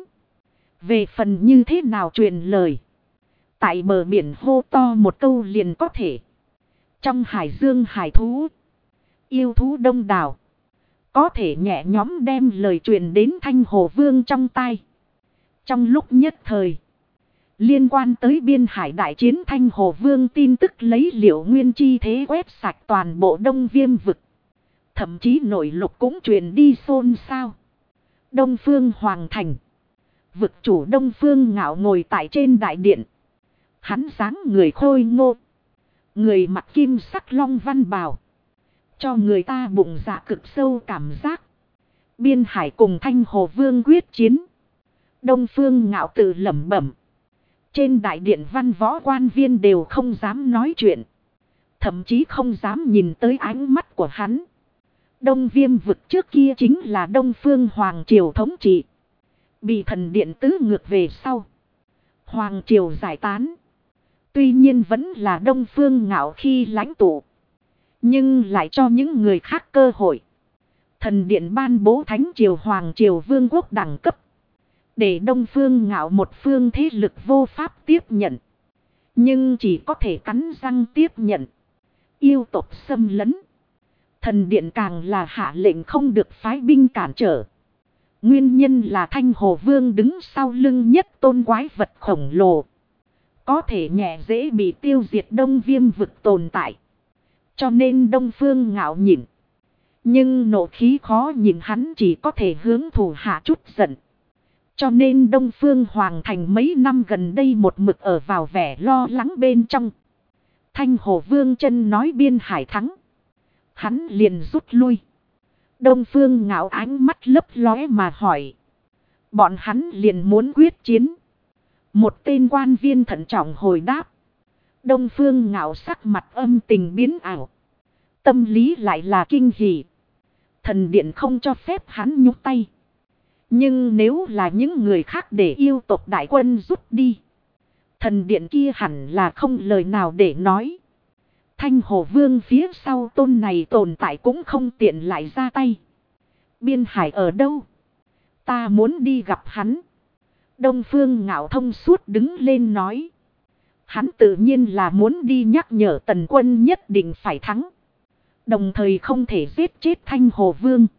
Về phần như thế nào truyền lời, tại bờ biển hô to một câu liền có thể. Trong hải dương hải thú, yêu thú đông đảo, có thể nhẹ nhõm đem lời truyền đến Thanh Hồ Vương trong tai. Trong lúc nhất thời, liên quan tới biên hải đại chiến Thanh Hồ Vương tin tức lấy Liệu Nguyên chi thế quét sạch toàn bộ Đông Viêm vực. Thậm chí nội lục cũng truyền đi xôn xao. Đông Phương Hoàng Thành, vực chủ Đông Phương Ngạo ngồi tại trên đại điện. Hắn dáng người khôi ngô, người mặc kim sắc long văn bào, cho người ta bụng dạ cực sâu cảm giác. Biên Hải cùng Thanh Hồ Vương quyết chiến. Đông Phương Ngạo tự lẩm bẩm. Trên đại điện văn võ quan viên đều không dám nói chuyện. Thậm chí không dám nhìn tới ánh mắt của hắn. Đông Viêm vực trước kia chính là Đông Phương Hoàng Triều thống trị. Bị thần điện tứ ngược về sau, Hoàng Triều giải tán. Tuy nhiên vẫn là Đông Phương Ngạo khi lãnh tụ, nhưng lại cho những người khác cơ hội. Thần điện ban bố Thánh Triều Hoàng Triều Vương quốc đẳng cấp, để Đông Phương Ngạo một phương thế lực vô pháp tiếp nhận. Nhưng chỉ có thể cắn răng tiếp nhận. Yêu tộc xâm lấn, thần điện càng là hạ lệnh không được phái binh cản trở. Nguyên nhân là Thanh Hồ Vương đứng sau lưng nhất tôn quái vật khổng lồ, có thể nhẹ dễ bị tiêu diệt Đông Viêm vực tồn tại. Cho nên Đông Phương Ngạo nhịn. Nhưng nộ khí khó nhìn, hắn chỉ có thể hướng thủ hạ chút giận. Cho nên Đông Phương Hoàng Thành mấy năm gần đây một mực ở vào vẻ lo lắng bên trong. Thanh Hồ Vương chân nói Biên Hải thắng, hắn liền rút lui. Đông Phương Ngạo ánh mắt lấp lóe mà hỏi. Bọn hắn liền muốn quyết chiến. Một tên quan viên thận trọng hồi đáp. Đông Phương Ngạo sắc mặt âm tình biến ảo, tâm lý lại là kinh hỉ. Thần điện không cho phép hắn nhúc tay. Nhưng nếu là những người khác để yêu tộc đại quân rút đi, thần điện kia hẳn là không lời nào để nói. Thanh Hồ Vương phía sau tôn này tồn tại cũng không tiện lại ra tay. Biên Hải ở đâu? Ta muốn đi gặp hắn. Đông Phương Ngạo thông suốt đứng lên nói. Hắn tự nhiên là muốn đi nhắc nhở Tần Quân nhất định phải thắng. Đồng thời không thể giết chết Thanh Hồ Vương.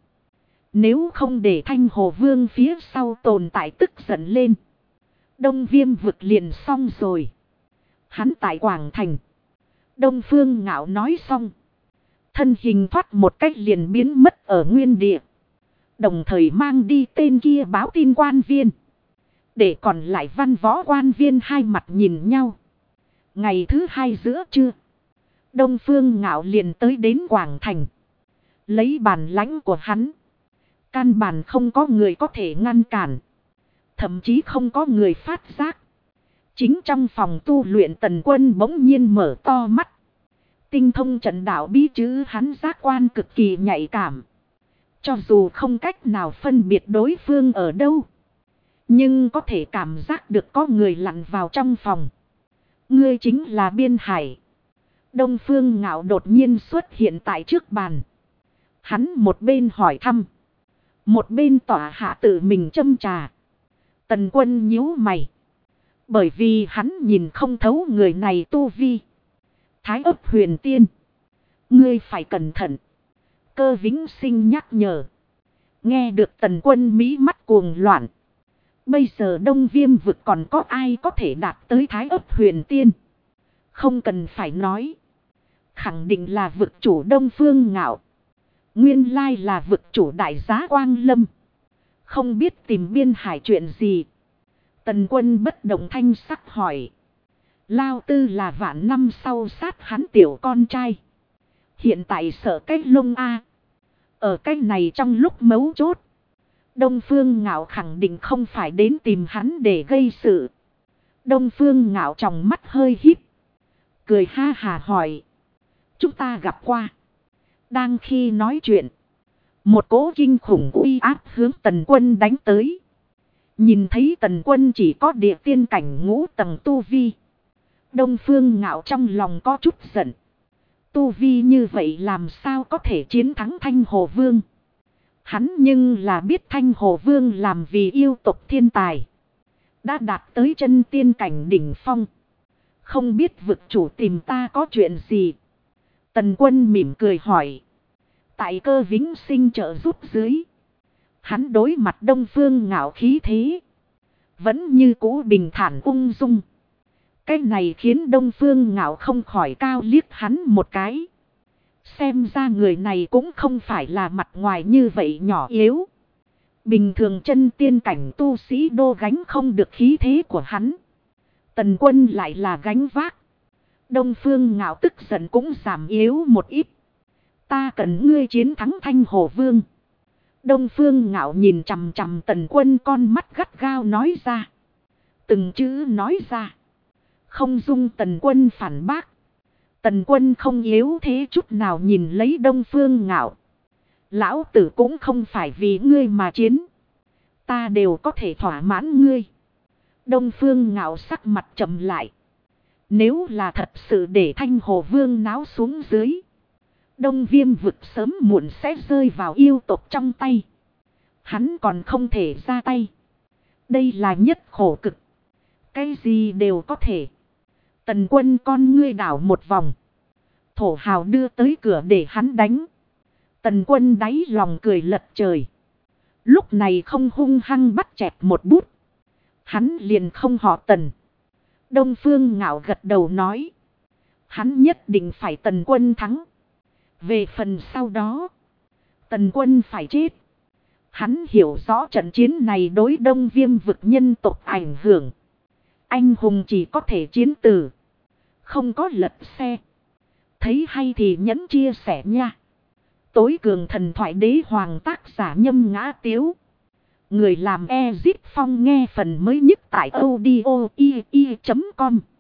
Nếu không để Thanh Hồ Vương phía sau tồn tại tức giận lên, Đông Viêm vực liền xong rồi. Hắn tại Quảng Thành. Đông Phương Ngạo nói xong, thân hình thoát một cách liền biến mất ở nguyên địa. Đồng thời mang đi tên kia báo tin quan viên. Để còn lại văn võ quan viên hai mặt nhìn nhau. Ngày thứ hai giữa trưa, Đông Phương Ngạo liền tới đến Quảng Thành. Lấy bản lãnh của hắn, căn bản không có người có thể ngăn cản. Thậm chí không có người phát giác. Chính trong phòng tu luyện Tần Quân bỗng nhiên mở to mắt. Tinh thông trận đạo bí chữ hắn giác quan cực kỳ nhạy cảm. Cho dù không cách nào phân biệt đối phương ở đâu, nhưng có thể cảm giác được có người lặn vào trong phòng. Ngươi chính là Biên Hải. Đông Phương Ngạo đột nhiên xuất hiện tại trước bàn. Hắn một bên hỏi thăm, một bên tỏa hạ tự mình châm trà. Tần Quân nhíu mày. Bởi vì hắn nhìn không thấu người này tu vi. Thái Ấp Huyền Tiên. Ngươi phải cẩn thận. Cơ Vĩnh Sinh nhắc nhở. Nghe được Tần Quân mí mắt cuồng loạn. Bây giờ Đông Viêm vực còn có ai có thể đạt tới Thái Ấp Huyền Tiên? Không cần phải nói. Khẳng định là vực chủ Đông Phương Ngạo. Nguyên lai là vực chủ Đại Giá Quang Lâm. Không biết tìm Biên Hải chuyện gì. Tần Quân bất động thanh sắc hỏi. Lao Tư là vạn năm sau sát hắn tiểu con trai. Hiện tại sợ cách lông A. Ở cách này trong lúc mấu chốt. Đông Phương Ngạo khẳng định không phải đến tìm hắn để gây sự. Đông Phương Ngạo trong mắt hơi híp. Cười ha hà hỏi. Chúng ta gặp qua. Đang khi nói chuyện. Một cỗ kinh khủng uy áp hướng Tần Quân đánh tới. Nhìn thấy Tần Quân chỉ có địa tiên cảnh ngũ tầng tu vi. Đông Phương Ngạo trong lòng có chút giận. Tu vi như vậy làm sao có thể chiến thắng Thanh Hồ Vương. Hắn nhưng là biết Thanh Hồ Vương làm vì yêu tộc thiên tài. Đã đạt tới chân tiên cảnh đỉnh phong. Không biết vực chủ tìm ta có chuyện gì. Tần Quân mỉm cười hỏi. Tại Cơ Vĩnh Sinh trợ giúp dưới. Hắn đối mặt Đông Phương Ngạo khí thế. Vẫn như cũ bình thản ung dung. Cái này khiến Đông Phương Ngạo không khỏi cao liếc hắn một cái. Xem ra người này cũng không phải là mặt ngoài như vậy nhỏ yếu. Bình thường chân tiên cảnh tu sĩ đô gánh không được khí thế của hắn. Tần Quân lại là gánh vác. Đông Phương Ngạo tức giận cũng giảm yếu một ít. Ta cần ngươi chiến thắng Thanh Hồ Vương. Đông Phương Ngạo nhìn chằm chằm Tần Quân con mắt gắt gao nói ra. Từng chữ nói ra. Không dung Tần Quân phản bác. Tần Quân không yếu thế chút nào nhìn lấy Đông Phương Ngạo. Lão tử cũng không phải vì ngươi mà chiến. Ta đều có thể thỏa mãn ngươi. Đông Phương Ngạo sắc mặt trầm lại. Nếu là thật sự để Thanh Hồ Vương náo xuống dưới. Đông Viêm vực sớm muộn sẽ rơi vào yêu tộc trong tay. Hắn còn không thể ra tay. Đây là nhất khổ cực. Cái gì đều có thể. Tần Quân con ngươi đảo một vòng. Thổ hào đưa tới cửa để hắn đánh. Tần Quân đáy lòng cười lật trời. Lúc này không hung hăng bắt chẹp một bút. Hắn liền không họ Tần. Đông Phương Ngạo gật đầu nói. Hắn nhất định phải Tần Quân thắng. Về phần sau đó. Tần Quân phải chết. Hắn hiểu rõ trận chiến này đối Đông Viêm vực nhân tộc ảnh hưởng. Anh hùng chỉ có thể chiến tử. Không có lật xe. Thấy hay thì nhấn chia sẻ nha. Tối cường thần thoại đế hoàng tác giả Nhâm Ngã Tiếu. Người làm Ezip Phong nghe phần mới nhất tại audio.com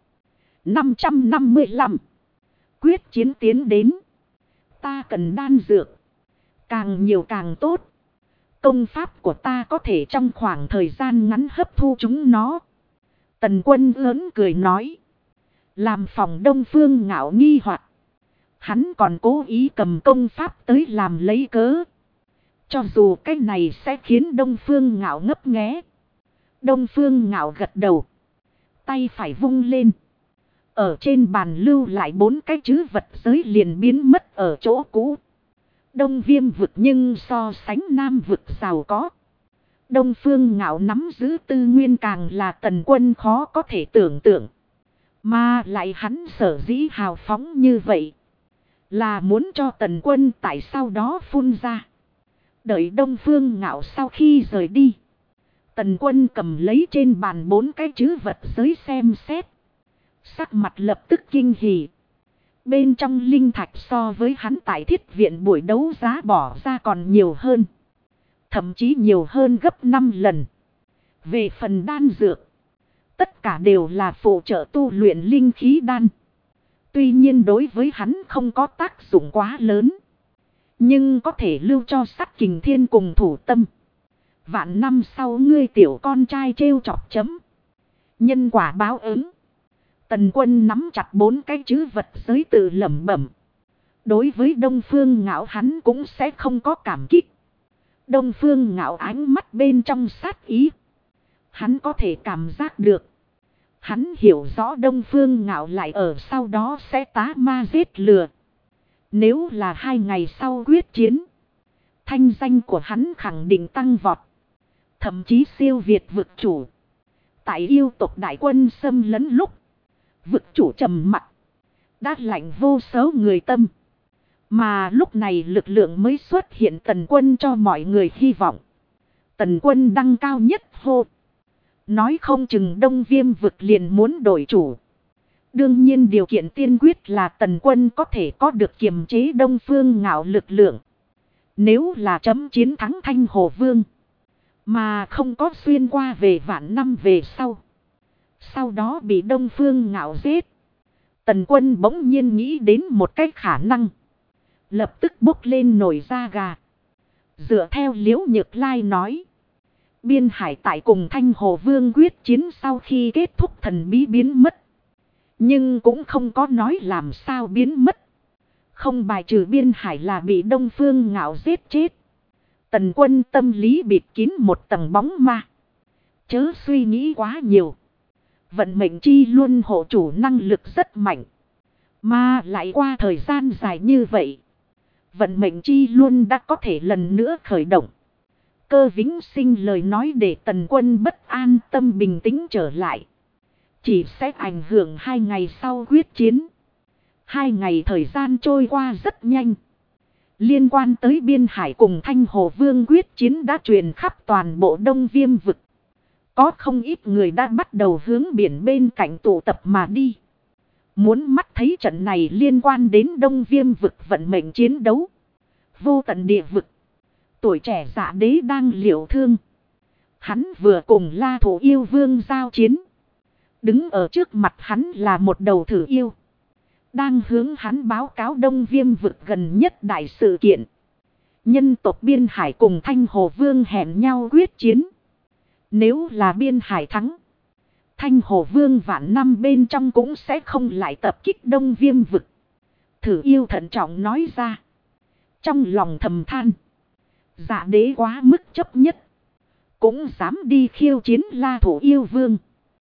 555. Quyết chiến tiến đến. Ta cần đan dược. Càng nhiều càng tốt. Công pháp của ta có thể trong khoảng thời gian ngắn hấp thu chúng nó. Tần Quân lớn cười nói. Làm phòng Đông Phương Ngạo nghi hoặc. Hắn còn cố ý cầm công pháp tới làm lấy cớ. Cho dù cái này sẽ khiến Đông Phương Ngạo ngấp nghé. Đông Phương Ngạo gật đầu. Tay phải vung lên. Ở trên bàn lưu lại 4 cái chữ vật giới liền biến mất ở chỗ cũ. Đông Viêm vực nhưng so sánh Nam vực giàu có. Đông Phương Ngạo nắm giữ tư nguyên càng là Tần Quân khó có thể tưởng tượng. Mà lại hắn sở dĩ hào phóng như vậy. Là muốn cho Tần Quân tại sau đó phun ra. Đợi Đông Phương Ngạo sau khi rời đi. Tần Quân cầm lấy trên bàn 4 cái chữ vật giới xem xét. Sắc mặt lập tức kinh hỉ. Bên trong linh thạch so với hắn tại thiết viện buổi đấu giá bỏ ra còn nhiều hơn. Thậm chí nhiều hơn gấp 5 lần. Về phần đan dược. Tất cả đều là phụ trợ tu luyện linh khí đan. tuy nhiên đối với hắn không có tác dụng quá lớn. Nhưng có thể lưu cho Sắt Kình Thiên cùng Thủ Tâm. Vạn năm sau ngươi tiểu con trai trêu chọc chấm. Nhân quả báo ứng. Tần Quân nắm chặt 4 cái chữ vật giới tự lẩm bẩm. Đối với Đông Phương Ngạo hắn cũng sẽ không có cảm kích. Đông Phương Ngạo ánh mắt bên trong sát ý. Hắn có thể cảm giác được. Hắn hiểu rõ Đông Phương Ngạo lại ở sau đó sẽ tá ma giết lừa. Nếu là 2 ngày sau quyết chiến. Thanh danh của hắn khẳng định tăng vọt. Thậm chí siêu việt vực chủ. Tại yêu tộc đại quân xâm lấn lúc. Vực chủ trầm mặc. Đã lạnh vô số người tâm. Mà lúc này lực lượng mới xuất hiện Tần Quân cho mọi người hy vọng. Tần Quân đăng cao nhất hô. Nói không chừng Đông Viêm vực liền muốn đổi chủ. Đương nhiên điều kiện tiên quyết là Tần Quân có thể có được kiềm chế Đông Phương Ngạo lực lượng. Nếu là chấm chiến thắng Thanh Hồ Vương. Mà không có xuyên qua về vạn năm về sau. Sau đó bị Đông Phương Ngạo giết. Tần Quân bỗng nhiên nghĩ đến một cách khả năng. Lập tức bốc lên nổi da gà. Dựa theo Liễu Nhược Lai nói. Biên Hải tại cùng Thanh Hồ Vương quyết chiến sau khi kết thúc thần bí biến mất. Nhưng cũng không có nói làm sao biến mất. Không bài trừ Biên Hải là bị Đông Phương Ngạo giết chết. Tần Quân tâm lý bịt kín một tầng bóng ma. Chớ suy nghĩ quá nhiều. Vận mệnh chi luân hộ chủ năng lực rất mạnh. Mà lại qua thời gian dài như vậy. Vận mệnh chi luân đã có thể lần nữa khởi động. Cơ Vĩnh Sinh lời nói để Tần Quân bất an tâm bình tĩnh trở lại. Chỉ sẽ ảnh hưởng 2 ngày sau quyết chiến. 2 ngày thời gian trôi qua rất nhanh. Liên quan tới Biên Hải cùng Thanh Hồ Vương quyết chiến đã truyền khắp toàn bộ Đông Viêm vực. Có không ít người đã bắt đầu hướng biển bên cạnh tụ tập mà đi. Muốn mắt thấy trận này liên quan đến Đông Viêm vực vận mệnh chiến đấu. Vô tận địa vực. Tuổi trẻ Dạ Đế đang liệu thương. Hắn vừa cùng La Thủ Yêu Vương giao chiến. Đứng ở trước mặt hắn là một đầu thử yêu. Đang hướng hắn báo cáo Đông Viêm vực gần nhất đại sự kiện. Nhân tộc Biên Hải cùng Thanh Hồ Vương hẹn nhau quyết chiến. Nếu là Biên Hải thắng. Thanh Hồ Vương vạn năm bên trong cũng sẽ không lại tập kích Đông Viêm vực. Thử yêu thận trọng nói ra. Trong lòng thầm than. Dạ Đế quá mức chấp nhất. Cũng dám đi khiêu chiến La Thủ Yêu Vương.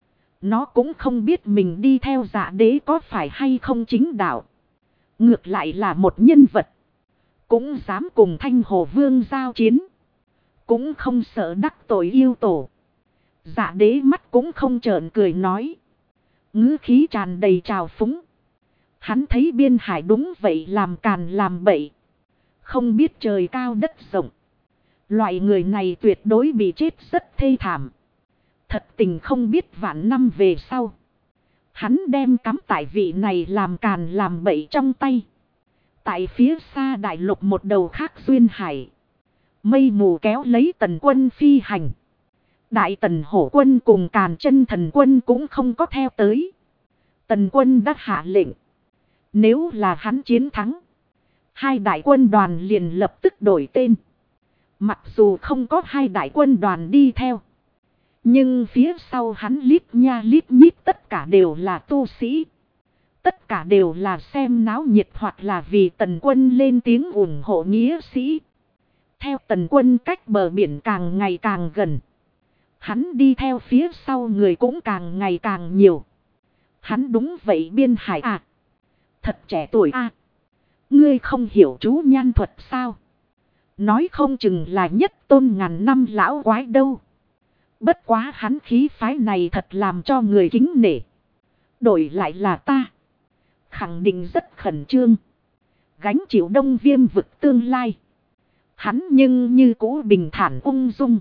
Nó cũng không biết mình đi theo Dạ Đế có phải hay không chính đạo. Ngược lại là một nhân vật. Cũng dám cùng Thanh Hồ Vương giao chiến. Cũng không sợ đắc tội yêu tổ. Dạ Đế mắt cũng không trợn cười nói. Ngữ khí tràn đầy trào phúng. Hắn thấy Biên Hải đúng vậy làm càn làm bậy. Không biết trời cao đất rộng. Loại người này tuyệt đối bị chết rất thê thảm. Thật tình không biết vạn năm về sau. Hắn đem cắm tại vị này làm càn làm bậy trong tay. Tại phía xa đại lục một đầu khác duyên hải. Mây mù kéo lấy Tần Quân phi hành. Đại Tần Hổ Quân cùng Càn Chân Thần Quân cũng không có theo tới. Tần Quân đã hạ lệnh. Nếu là hắn chiến thắng. 2 đại quân đoàn liền lập tức đổi tên. Mặc dù không có 2 đại quân đoàn đi theo. Nhưng phía sau hắn lít nha lít nhít tất cả đều là tu sĩ. Tất cả đều là xem náo nhiệt hoặc là vì Tần Quân lên tiếng ủng hộ nghĩa sĩ. Theo Tần Quân cách bờ biển càng ngày càng gần. Hắn đi theo phía sau người cũng càng ngày càng nhiều. Hắn đúng vậy Biên Hải à. Thật trẻ tuổi à. Ngươi không hiểu chú nhan thuật sao? Nói không chừng là nhất tôn ngàn năm lão quái đâu. Bất quá hắn khí phái này thật làm cho người kính nể. Đổi lại là ta. Khẳng định rất khẩn trương. Gánh chịu Đông Viêm vực tương lai. Hắn nhưng như cũ bình thản ung dung.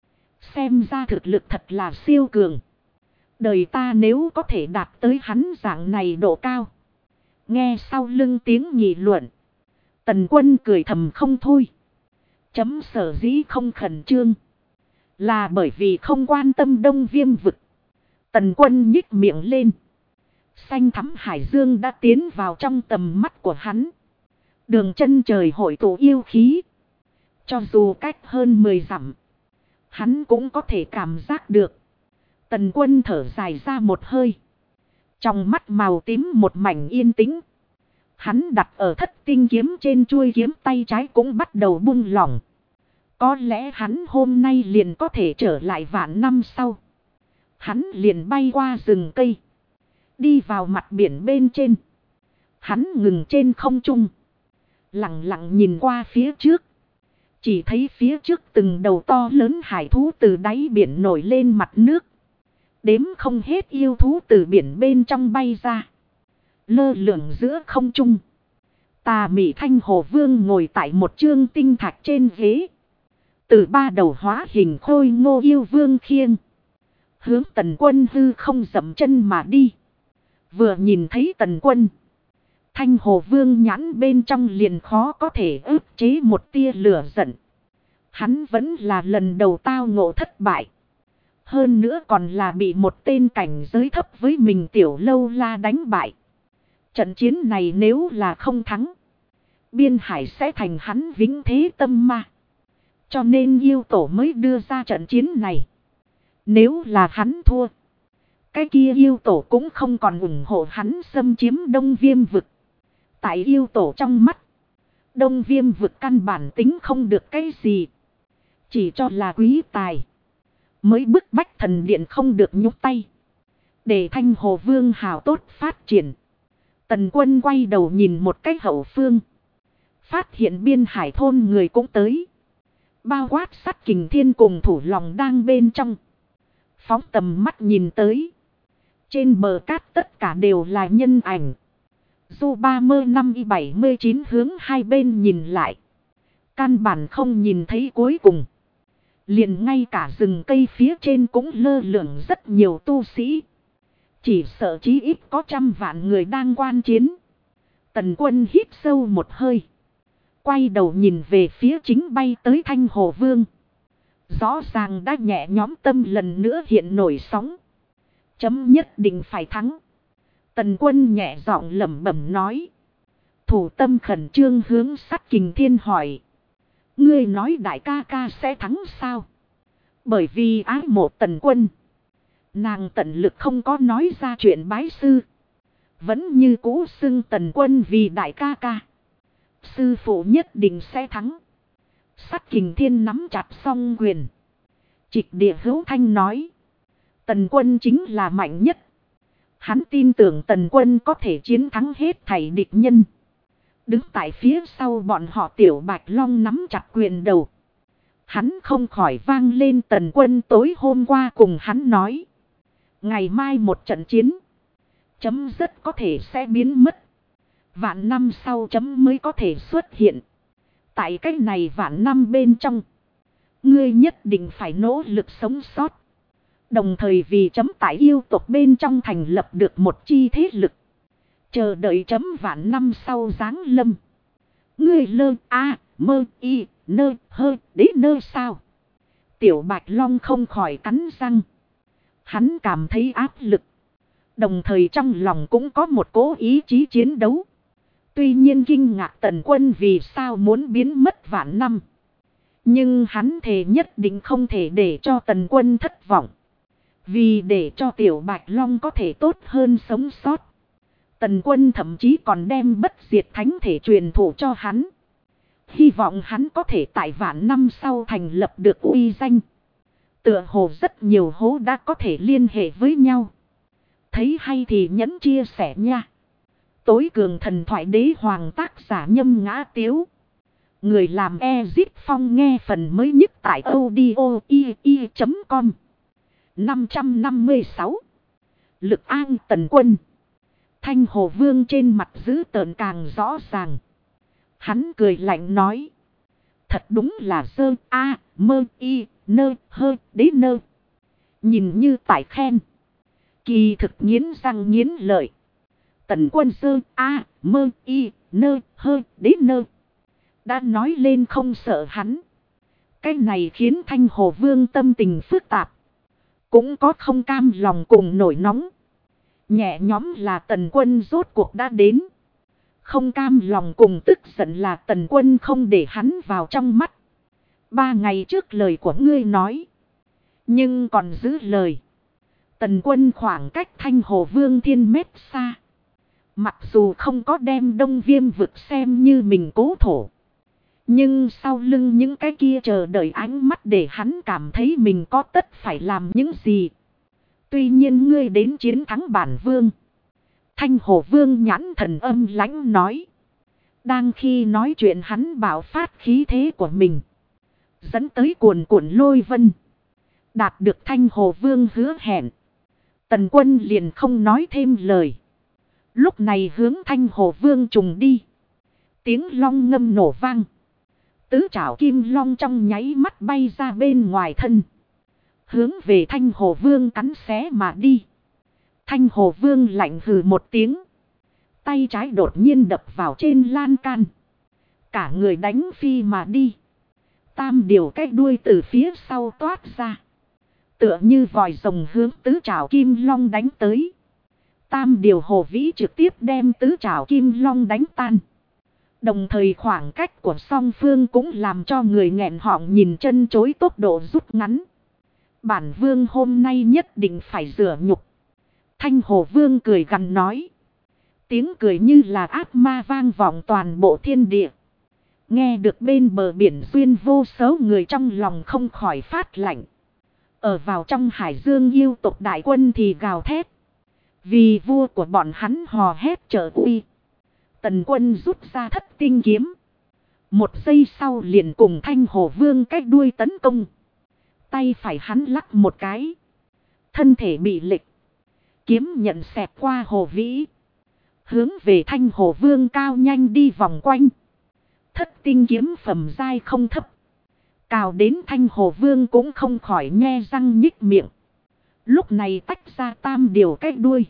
Xem ra thực lực thật là siêu cường. Đời ta nếu có thể đạt tới hắn dạng này độ cao. Nghe sau lưng tiếng nghị luận. Tần Quân cười thầm không thôi. Chấm sở dĩ không khẩn trương. Là bởi vì không quan tâm Đông Viêm vực. Tần Quân nhích miệng lên. Xanh thắm hải dương đã tiến vào trong tầm mắt của hắn. Đường chân trời hội tụ yêu khí. Cho dù cách hơn 10 dặm, hắn cũng có thể cảm giác được. Tần Quân thở dài ra một hơi. Trong mắt màu tím một mảnh yên tĩnh. Hắn đặt ở thất tinh kiếm trên chuôi kiếm tay trái cũng bắt đầu buông lỏng. Có lẽ hắn hôm nay liền có thể trở lại vạn năm sau. Hắn liền bay qua rừng cây. Đi vào mặt biển bên trên. Hắn ngừng trên không trung. Lặng lặng nhìn qua phía trước. Chỉ thấy phía trước từng đầu to lớn hải thú từ đáy biển nổi lên mặt nước. Đếm không hết yêu thú từ biển bên trong bay ra. Lơ lửng giữa không trung. Tà Mị Thanh Hồ Vương ngồi tại một chương tinh thạch trên ghế. Từ ba đầu hóa hình khôi ngô yêu vương khiêng. Hướng Tần Quân hư không dậm chân mà đi. Vừa nhìn thấy Tần Quân. Thanh Hồ Vương nhãn bên trong liền khó có thể ức chế một tia lửa giận. Hắn vẫn là lần đầu tao ngộ thất bại. Hơn nữa còn là bị một tên cảnh giới thấp với mình tiểu lâu la đánh bại. Trận chiến này nếu là không thắng. Biên hải sẽ thành hắn vĩnh thế tâm ma. Cho nên yêu tổ mới đưa ra trận chiến này. Nếu là hắn thua. Cái kia yêu tổ cũng không còn ủng hộ hắn xâm chiếm Đông Viêm vực. Tại yêu tổ trong mắt. Đông Viêm vực căn bản tính không được cái gì. Chỉ cho là quý tài. Mới bức bách thần điện không được nhúc tay. Để Thanh Hồ Vương hào tốt phát triển. Tần Quân quay đầu nhìn một cách hậu phương. Phát hiện biên hải thôn người cũng tới. Bao quát Sắt Kình Thiên cùng Thủ Lòng đang bên trong. Phóng tầm mắt nhìn tới. Trên bờ cát tất cả đều là nhân ảnh. Du 35-79 hướng hai bên nhìn lại. Căn bản không nhìn thấy cuối cùng. Liền ngay cả rừng cây phía trên cũng lơ lửng rất nhiều tu sĩ. Chỉ sợ chí ít có 100 vạn người đang quan chiến. Tần Quân hít sâu một hơi. Quay đầu nhìn về phía chính bay tới Thanh Hồ Vương. Rõ ràng đã nhẹ nhõm tâm lần nữa hiện nổi sóng. Chấm nhất định phải thắng. Tần Quân nhẹ giọng lẩm bẩm nói. Thủ tâm khẩn trương hướng Sắt Kình Thiên hỏi. Ngươi nói đại ca ca sẽ thắng sao? Bởi vì ái mộ Tần Quân. Nàng tận lực không có nói ra chuyện bái sư. Vẫn như cũ xưng Tần Quân vì đại ca ca. Sư phụ nhất định sẽ thắng. Sắt Kình Thiên nắm chặt song quyền. Trịch địa hữu thanh nói. Tần Quân chính là mạnh nhất. Hắn tin tưởng Tần Quân có thể chiến thắng hết thảy địch nhân. Đứng tại phía sau bọn họ Tiểu Bạch Long nắm chặt quyền đầu. Hắn không khỏi vang lên Tần Quân tối hôm qua cùng hắn nói. Ngày mai một trận chiến. Chấm rất có thể sẽ biến mất. Vạn năm sau chấm mới có thể xuất hiện. Tại cách này vạn năm bên trong. Ngươi nhất định phải nỗ lực sống sót. Đồng thời vì chấm tại yêu tộc bên trong thành lập được một chi thế lực. Chờ đợi chấm vạn năm sau giáng lâm. Ngươi lơ a mơ y nơ hơ đế nơ sao. Tiểu Bạch Long không khỏi cắn răng. Hắn cảm thấy áp lực. Đồng thời trong lòng cũng có một cố ý chí chiến đấu. Tuy nhiên kinh ngạc Tần Quân vì sao muốn biến mất vạn năm. Nhưng hắn thề nhất định không thể để cho Tần Quân thất vọng. Vì để cho Tiểu Bạch Long có thể tốt hơn sống sót. Tần Quân thậm chí còn đem bất diệt thánh thể truyền thụ cho hắn. Hy vọng hắn có thể tại vạn năm sau thành lập được uy danh. Tựa hồ rất nhiều hố đã có thể liên hệ với nhau. Thấy hay thì nhấn chia sẻ nha. Tối cường thần thoại đế hoàng tác giả Nhâm Ngã Tiếu. Người làm Ezip Phong nghe phần mới nhất tại audio.com. 556. Lực An Tần Quân. Thanh Hồ Vương trên mặt dữ tợn càng rõ ràng. Hắn cười lạnh nói. Thật đúng là dơ a mơ y nơ hơ đế nơ. Nhìn như tại khen. Kỳ thực nghiến răng nghiến lợi. Tần Quân dơ a mơ y nơ hơ đế nơ. Đã nói lên không sợ hắn. Cái này khiến Thanh Hồ Vương tâm tình phức tạp. Cũng có không cam lòng cùng nổi nóng. Nhẹ nhóm là Tần Quân rốt cuộc đã đến. Không cam lòng cùng tức giận là Tần Quân không để hắn vào trong mắt. 3 ngày trước lời của ngươi nói. Nhưng còn giữ lời. Tần Quân khoảng cách Thanh Hồ Vương thiên mét xa. Mặc dù không có đem Đông Viêm vực xem như mình cố thổ. Nhưng sau lưng những cái kia chờ đợi ánh mắt để hắn cảm thấy mình có tất phải làm những gì. Tuy nhiên ngươi đến chiến thắng bản vương. Thanh Hồ Vương nhãn thần âm lãnh nói. Đang khi nói chuyện hắn bảo phát khí thế của mình. Dẫn tới cuồn cuộn lôi vân. Đạt được Thanh Hồ Vương hứa hẹn. Tần Quân liền không nói thêm lời. Lúc này hướng Thanh Hồ Vương trùng đi. Tiếng long ngâm nổ vang. Tứ trảo kim long trong nháy mắt bay ra bên ngoài thân. Hướng về Thanh Hồ Vương cắn xé mà đi. Thanh Hồ Vương lạnh hừ một tiếng. Tay trái đột nhiên đập vào trên lan can. Cả người đánh phi mà đi. Tam điều cái đuôi từ phía sau toát ra. Tựa như vòi rồng hướng tứ trảo kim long đánh tới. Tam điều hồ vĩ trực tiếp đem tứ trảo kim long đánh tan. Đồng thời khoảng cách của song phương cũng làm cho người nghẹn họng nhìn chân chối tốc độ rút ngắn. Bản vương hôm nay nhất định phải rửa nhục. Thanh Hồ Vương cười gằn nói. Tiếng cười như là ác ma vang vọng toàn bộ thiên địa. Nghe được bên bờ biển duyên vô số người trong lòng không khỏi phát lạnh. Ở vào trong hải dương yêu tộc đại quân thì gào thét. Vì vua của bọn hắn hò hét trợ uy. Tần Quân rút ra thất tinh kiếm. Một giây sau liền cùng Thanh Hồ Vương cách đuôi tấn công. Tay phải hắn lắc một cái. Thân thể bị lệch. Kiếm nhận xẹt qua hồ vĩ. Hướng về Thanh Hồ Vương cao nhanh đi vòng quanh. Thất tinh kiếm phẩm giai không thấp. Cào đến Thanh Hồ Vương cũng không khỏi nhe răng nhích miệng. Lúc này tách ra tam điều cái đuôi.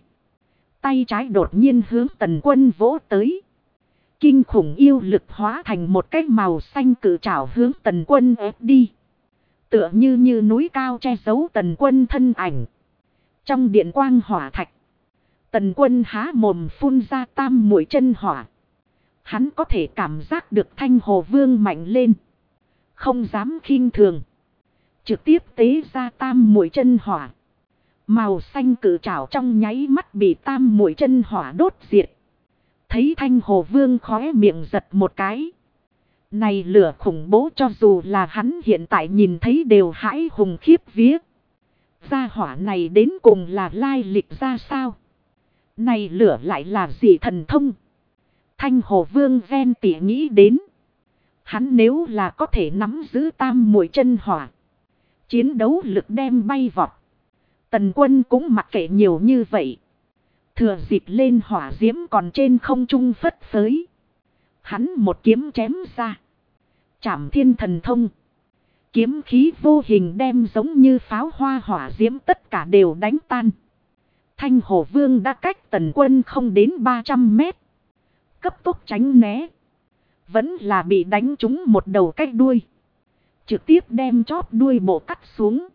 Tay trái đột nhiên hướng Tần Quân vỗ tới. Kinh khủng yêu lực hóa thành một cái màu xanh cự trảo hướng Tần Quân ép đi. Tựa như núi cao che giấu Tần Quân thân ảnh. Trong điện quang hỏa thạch. Tần Quân há mồm phun ra tam mũi chân hỏa. Hắn có thể cảm giác được Thanh Hồ Vương mạnh lên. Không dám khinh thường. Trực tiếp tế ra tam mũi chân hỏa. Màu xanh cự trảo trong nháy mắt bị tam mũi chân hỏa đốt diệt. Thấy Thanh Hồ Vương khóe miệng giật một cái. Này lửa khủng bố cho dù là hắn hiện tại nhìn thấy đều hãi hùng khiếp vía. Gia hỏa này đến cùng là lai lịch ra sao? Này lửa lại là gì thần thông? Thanh Hồ Vương ven tỉ nghĩ đến. Hắn nếu là có thể nắm giữ tam mũi chân hỏa. Chiến đấu lực đem bay vọt. Tần Quân cũng mặc kệ nhiều như vậy. Thừa dịp lên hỏa diễm còn trên không trung phất phới. Hắn một kiếm chém ra. Trảm thiên thần thông. Kiếm khí vô hình đem giống như pháo hoa hỏa diễm tất cả đều đánh tan. Thanh Hồ Vương đã cách Tần Quân không đến 300 mét. Cấp tốc tránh né. Vẫn là bị đánh trúng một đầu cách đuôi. Trực tiếp đem chóp đuôi bộ cắt xuống.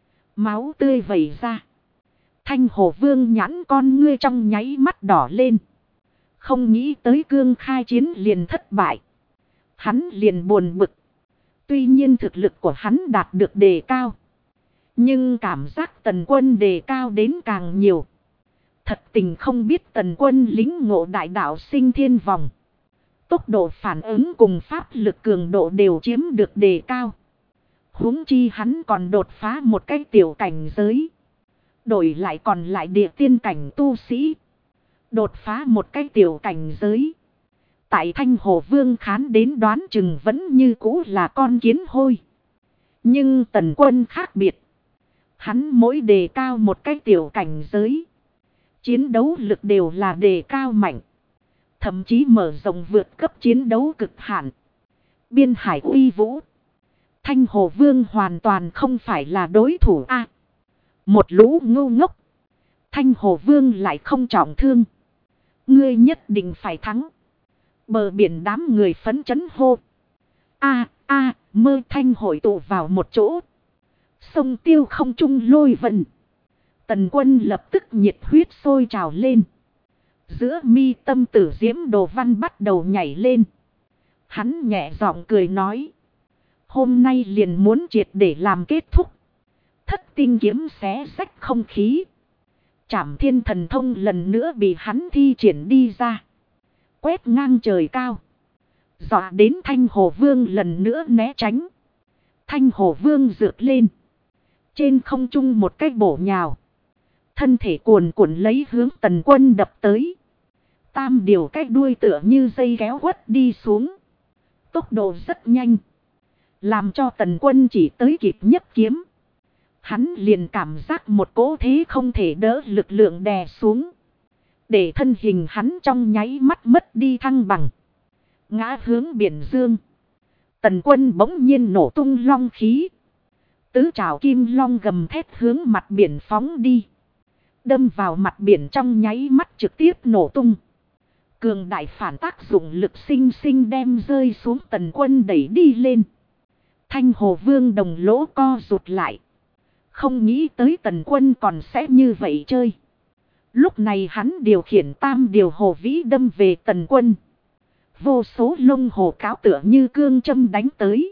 Máu tươi vẩy ra. Thanh Hồ Vương nhãn con ngươi trong nháy mắt đỏ lên. Không nghĩ tới cương khai chiến liền thất bại. Hắn liền buồn bực. Tuy nhiên thực lực của hắn đạt được đề cao. Nhưng cảm giác Tần Quân đề cao đến càng nhiều. Thật tình không biết Tần Quân lính ngộ đại đạo sinh thiên vòng. Tốc độ phản ứng cùng pháp lực cường độ đều chiếm được đề cao. Huống chi hắn còn đột phá một cái tiểu cảnh giới. Đổi lại còn lại địa tiên cảnh tu sĩ. Đột phá một cái tiểu cảnh giới. Tại Thanh Hồ Vương khán đến đoán chừng vẫn như cũ là con kiến hôi. Nhưng Tần Quân khác biệt. Hắn mỗi đề cao một cái tiểu cảnh giới. Chiến đấu lực đều là đề cao mạnh. Thậm chí mở rộng vượt cấp chiến đấu cực hạn. Biên hải uy vũ. Thanh Hồ Vương hoàn toàn không phải là đối thủ a. Một lũ ngu ngốc. Thanh Hồ Vương lại không trọng thương. Ngươi nhất định phải thắng. Bờ biển đám người phấn chấn hô. Mơ thanh hội tụ vào một chỗ. Sông tiêu không trung lôi vần. Tần Quân lập tức nhiệt huyết sôi trào lên. Giữa mi tâm tử diễm đồ văn bắt đầu nhảy lên. Hắn nhẹ giọng cười nói. Hôm nay liền muốn triệt để làm kết thúc. Thất tinh kiếm xé rách không khí. Trảm thiên thần thông lần nữa bị hắn thi triển đi ra. Quét ngang trời cao. Dọa đến Thanh Hồ Vương lần nữa né tránh. Thanh Hồ Vương rượt lên. Trên không trung một cái bổ nhào. Thân thể cuồn cuộn lấy hướng Tần Quân đập tới. Tam điều cái đuôi tựa như dây kéo quất đi xuống. Tốc độ rất nhanh. Làm cho Tần Quân chỉ tới kịp nhấc kiếm. Hắn liền cảm giác một cỗ thế không thể đỡ lực lượng đè xuống. Để thân hình hắn trong nháy mắt mất đi thăng bằng. Ngã hướng biển dương. Tần Quân bỗng nhiên nổ tung long khí. Tứ trảo kim long gầm thét hướng mặt biển phóng đi. Đâm vào mặt biển trong nháy mắt trực tiếp nổ tung. Cường đại phản tác dụng lực sinh sinh đem rơi xuống Tần Quân đẩy đi lên. Thanh Hồ Vương đồng lỗ co rụt lại. Không nghĩ tới Tần Quân còn sẽ như vậy chơi. Lúc này hắn điều khiển tam điều hồ vĩ đâm về Tần Quân. Vô số lông hồ cáo tựa như cương châm đánh tới.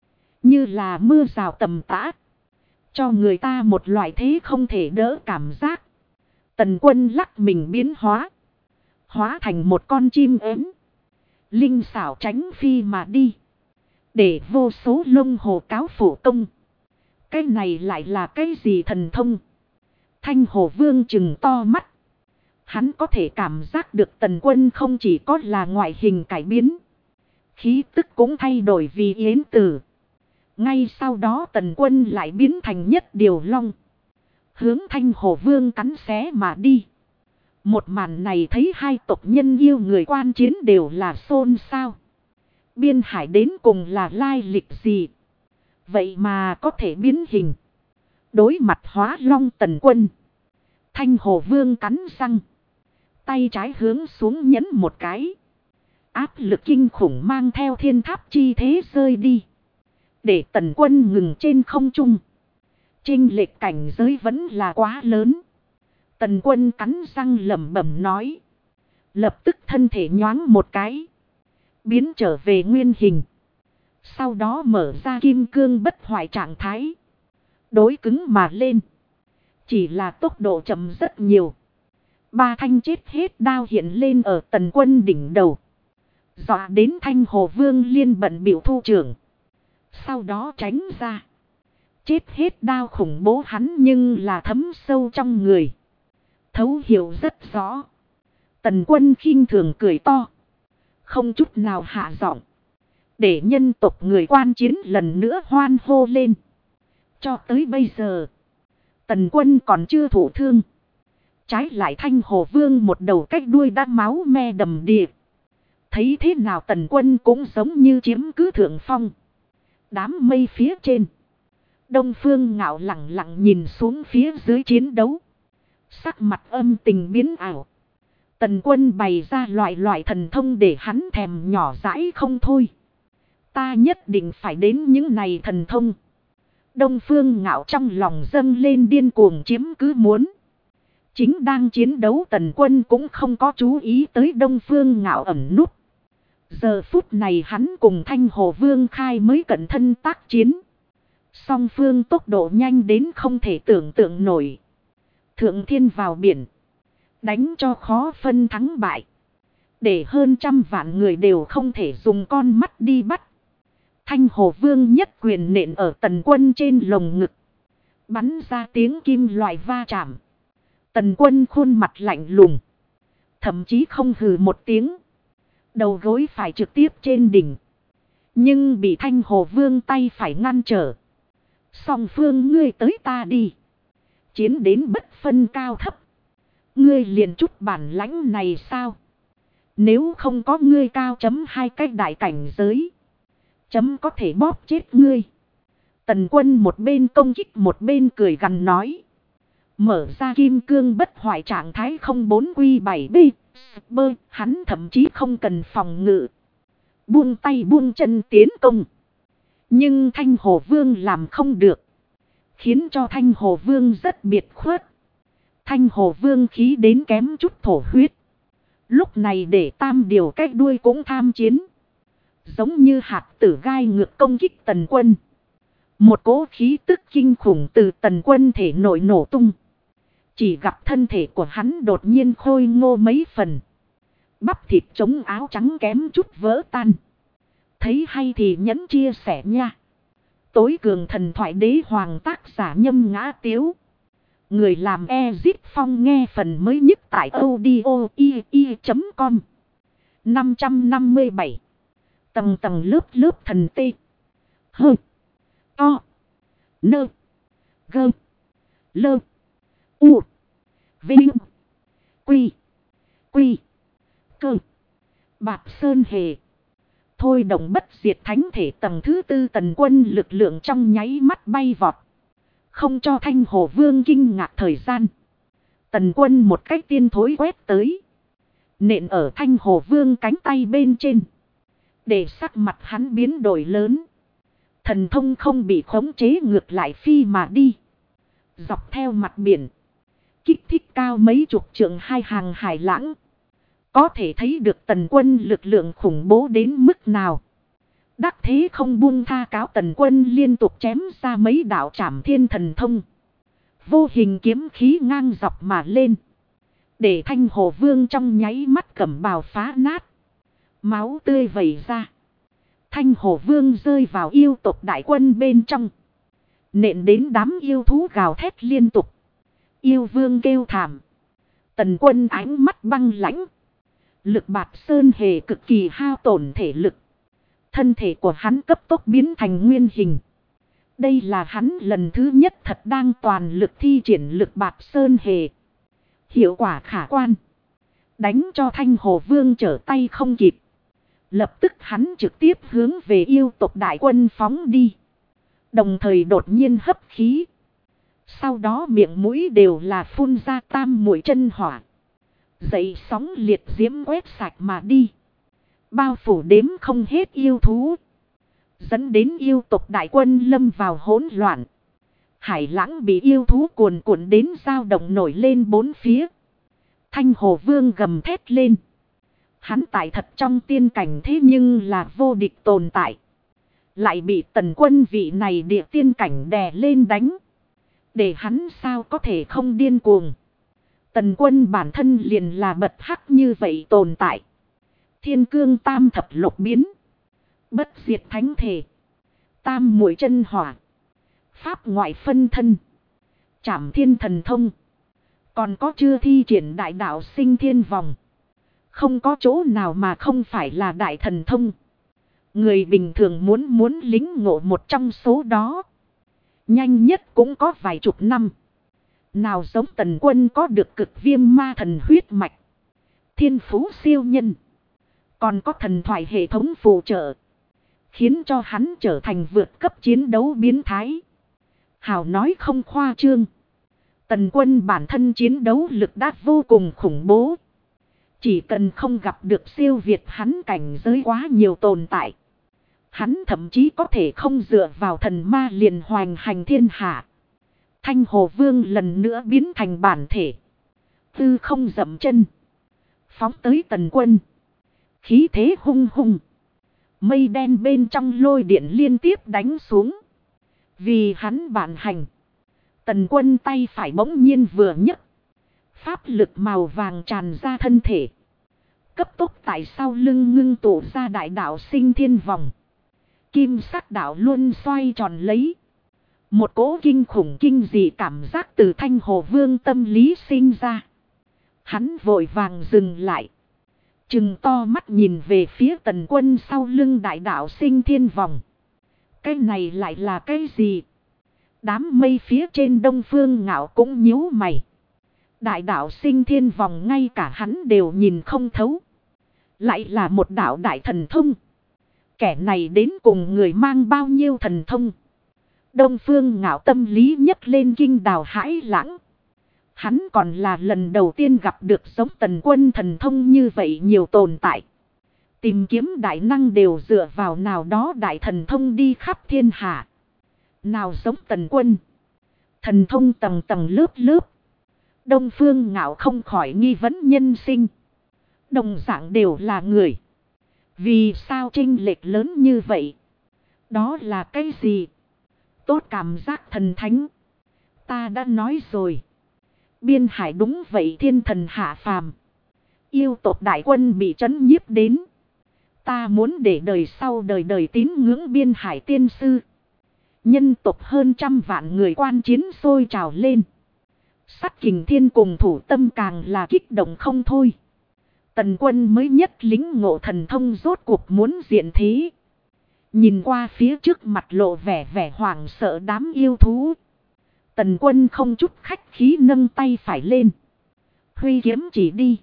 Như là mưa rào tầm tã. Cho người ta một loại thế không thể đỡ cảm giác. Tần Quân lắc mình biến hóa. Hóa thành một con chim ếm. Linh xảo tránh phi mà đi. Để vô số lông hồ cáo phủ công. Cái này lại là cái gì thần thông? Thanh Hồ Vương trừng to mắt. Hắn có thể cảm giác được Tần Quân không chỉ có là ngoại hình cải biến. Khí tức cũng thay đổi vì yến tử. Ngay sau đó Tần Quân lại biến thành nhất điều long. Hướng Thanh Hồ Vương cắn xé mà đi. Một màn này thấy hai tộc nhân yêu người quan chiến đều là xôn xao. Biên Hải đến cùng là lai lịch gì? Vậy mà có thể biến hình. Đối mặt hóa long Tần Quân. Thanh Hồ Vương cắn răng. Tay trái hướng xuống nhấn một cái. Áp lực kinh khủng mang theo thiên tháp chi thế rơi đi. Để Tần Quân ngừng trên không trung. Chênh lệch cảnh giới vẫn là quá lớn. Tần Quân cắn răng lẩm bẩm nói. Lập tức thân thể nhoáng một cái. Biến trở về nguyên hình. Sau đó mở ra kim cương bất hoại trạng thái. Đối cứng mà lên. Chỉ là tốc độ chậm rất nhiều. Ba thanh chết hết đao hiện lên ở Tần Quân đỉnh đầu. Dọa đến Thanh Hồ Vương liên bận biểu thu trưởng. Sau đó tránh ra. Chết hết đao khủng bố hắn nhưng là thấm sâu trong người. Thấu hiểu rất rõ. Tần Quân khinh thường cười to. Không chút nào hạ giọng. Để nhân tộc người quan chiến lần nữa hoan hô lên. Cho tới bây giờ. Tần Quân còn chưa thụ thương. Trái lại Thanh Hồ Vương một đầu cách đuôi đã máu me đầm đìa. Thấy thế nào Tần Quân cũng giống như chiếm cứ thượng phong. Đám mây phía trên. Đông Phương Ngạo lặng lặng nhìn xuống phía dưới chiến đấu. Sắc mặt âm tình biến ảo. Tần Quân bày ra loại thần thông để hắn thèm nhỏ dãi không thôi. Ta nhất định phải đến những này thần thông. Đông Phương Ngạo trong lòng dâng lên điên cuồng chiếm cứ muốn. Chính đang chiến đấu Tần Quân cũng không có chú ý tới Đông Phương Ngạo ẩn núp. Giờ phút này hắn cùng Thanh Hồ Vương khai mới cận thân tác chiến. Song phương tốc độ nhanh đến không thể tưởng tượng nổi. Thượng thiên vào biển. Đánh cho khó phân thắng bại. Để hơn 100 vạn người đều không thể dùng con mắt đi bắt. Thanh Hồ Vương nhất quyền nện ở Tần Quân trên lồng ngực. Bắn ra tiếng kim loại va chạm. Tần Quân khuôn mặt lạnh lùng. Thậm chí không hừ một tiếng. Đầu gối phải trực tiếp trên đỉnh. Nhưng bị Thanh Hồ Vương tay phải ngăn trở. Song phương ngươi tới ta đi. Chiến đến bất phân cao thấp. Ngươi liền chút bản lãnh này sao? Nếu không có ngươi cao chấm hai cách đại cảnh giới. Chấm có thể bóp chết ngươi. Tần Quân một bên công kích một bên cười gằn nói. Mở ra kim cương bất hoại trạng thái 04Q7B. Bơ, hắn thậm chí không cần phòng ngự. Buông tay buông chân tiến công. Nhưng Thanh Hồ Vương làm không được. Khiến cho Thanh Hồ Vương rất biệt khuất. Thanh Hồ Vương khí đến kém chút thổ huyết. Lúc này để tam điều cách đuôi cũng tham chiến. Giống như hạt tử gai ngược công kích Tần Quân. Một cỗ khí tức kinh khủng từ Tần Quân thể nội nổ tung. Chỉ gặp thân thể của hắn đột nhiên khôi ngô mấy phần. Bắp thịt chống áo trắng kém chút vỡ tan. Thấy hay thì nhẫn chia sẻ nha. Tối cường thần thoại đế hoàng tác giả Nhâm Ngã Tiếu. Người làm Ezit Phong nghe phần mới nhất tại audio.com. 557. Tầng tầng lớp lớp thần tê. Hơ. To. Nơ. Gơ. Lơ. U. Vinh. Quy. Quy. Cơ. Bạt Sơn Hề. Thôi động bất diệt thánh thể tầng thứ tư Tần Quân lực lượng trong nháy mắt bay vọt. Không cho Thanh Hồ Vương kinh ngạc thời gian. Tần Quân một cách tiên thối quét tới. Nện ở Thanh Hồ Vương cánh tay bên trên. Để sắc mặt hắn biến đổi lớn. Thần thông không bị khống chế ngược lại phi mà đi. Dọc theo mặt biển. Kích thích cao mấy chục trượng hai hàng hải lãng. Có thể thấy được Tần Quân lực lượng khủng bố đến mức nào. Đắc thế không buông tha cáo Tần Quân liên tục chém ra mấy đạo trảm thiên thần thông. Vô hình kiếm khí ngang dọc mà lên. Để Thanh Hồ Vương trong nháy mắt cẩm bào phá nát. Máu tươi vẩy ra. Thanh Hồ Vương rơi vào yêu tộc đại quân bên trong. Nện đến đám yêu thú gào thét liên tục. Yêu vương kêu thảm. Tần Quân ánh mắt băng lãnh. Lực Bạt Sơn Hề cực kỳ hao tổn thể lực. Thân thể của hắn cấp tốc biến thành nguyên hình. Đây là hắn lần thứ nhất thật đang toàn lực thi triển lực Bạt Sơn Hề. Hiệu quả khả quan. Đánh cho Thanh Hồ Vương trở tay không kịp. Lập tức hắn trực tiếp hướng về yêu tộc đại quân phóng đi. Đồng thời đột nhiên hấp khí. Sau đó miệng mũi đều là phun ra tam mũi chân hỏa. Dậy sóng liệt diễm quét sạch mà đi. Bao phủ đếm không hết yêu thú. Dẫn đến yêu tộc đại quân lâm vào hỗn loạn. Hải lãng bị yêu thú cuồn cuộn đến dao động nổi lên bốn phía. Thanh Hồ Vương gầm thét lên. Hắn tại thật trong tiên cảnh thế nhưng là vô địch tồn tại. Lại bị Tần Quân vị này địa tiên cảnh đè lên đánh. Để hắn sao có thể không điên cuồng. Tần Quân bản thân liền là bật hắc như vậy tồn tại. Thiên cương tam thập lục biến. Bất diệt thánh thể. Tam muội chân hỏa. Pháp ngoại phân thân. Trảm thiên thần thông. Còn có chưa thi triển đại đạo sinh thiên vòng. Không có chỗ nào mà không phải là đại thần thông. Người bình thường muốn lính ngộ một trong số đó. Nhanh nhất cũng có vài chục năm. Nào giống Tần Quân có được cực viêm ma thần huyết mạch. Thiên phú siêu nhân. Còn có thần thoại hệ thống phụ trợ. Khiến cho hắn trở thành vượt cấp chiến đấu biến thái. Hào nói không khoa trương. Tần Quân bản thân chiến đấu lực đã vô cùng khủng bố. Chỉ cần không gặp được siêu việt hắn cảnh giới quá nhiều tồn tại. Hắn thậm chí có thể không dựa vào thần ma liền hoành hành thiên hạ. Thanh Hồ Vương lần nữa biến thành bản thể. Tư không dậm chân. Phóng tới Tần Quân. Khí thế hung hung. Mây đen bên trong lôi điện liên tiếp đánh xuống. Vì hắn bản hành. Tần Quân tay phải bỗng nhiên vừa nhấc. Pháp lực màu vàng tràn ra thân thể. Cấp tốc tại sau lưng ngưng tụ ra đại đạo sinh thiên vòng. Kim sắc đạo luôn xoay tròn lấy. Một cỗ kinh khủng kinh dị cảm giác từ Thanh Hồ Vương tâm lý sinh ra. Hắn vội vàng dừng lại. Trừng to mắt nhìn về phía Tần Quân sau lưng đại đạo sinh thiên vòng. Cái này lại là cái gì? Đám mây phía trên đông phương ngạo cũng nhíu mày. Đại đạo sinh thiên vòng ngay cả hắn đều nhìn không thấu. Lại là một đạo đại thần thông. Kẻ này đến cùng người mang bao nhiêu thần thông. Đông phương ngạo tâm lý nhấc lên kinh đào hãi lãng. Hắn còn là lần đầu tiên gặp được giống Tần Quân thần thông như vậy nhiều tồn tại. Tìm kiếm đại năng đều dựa vào nào đó đại thần thông đi khắp thiên hạ. Nào giống Tần Quân. Thần thông tầng tầng lớp lớp. Đông Phương Ngạo không khỏi nghi vấn nhân sinh. Đồng dạng đều là người. Vì sao chênh lệch lớn như vậy? Đó là cái gì? Tốt cảm giác thần thánh. Ta đã nói rồi. Biên Hải đúng vậy, thiên thần hạ phàm. Yêu tộc đại quân bị trấn nhiếp đến. Ta muốn để đời sau đời đời tín ngưỡng Biên Hải tiên sư. Nhân tộc hơn 100 vạn người quan chiến sôi trào lên. Sắt Kình Thiên cùng Thủ Tâm càng là kích động không thôi. Tần Quân mới nhất lính ngộ thần thông rốt cuộc muốn diện thế. Nhìn qua phía trước mặt lộ vẻ hoảng sợ đám yêu thú. Tần Quân không chút khách khí nâng tay phải lên. Huy kiếm chỉ đi.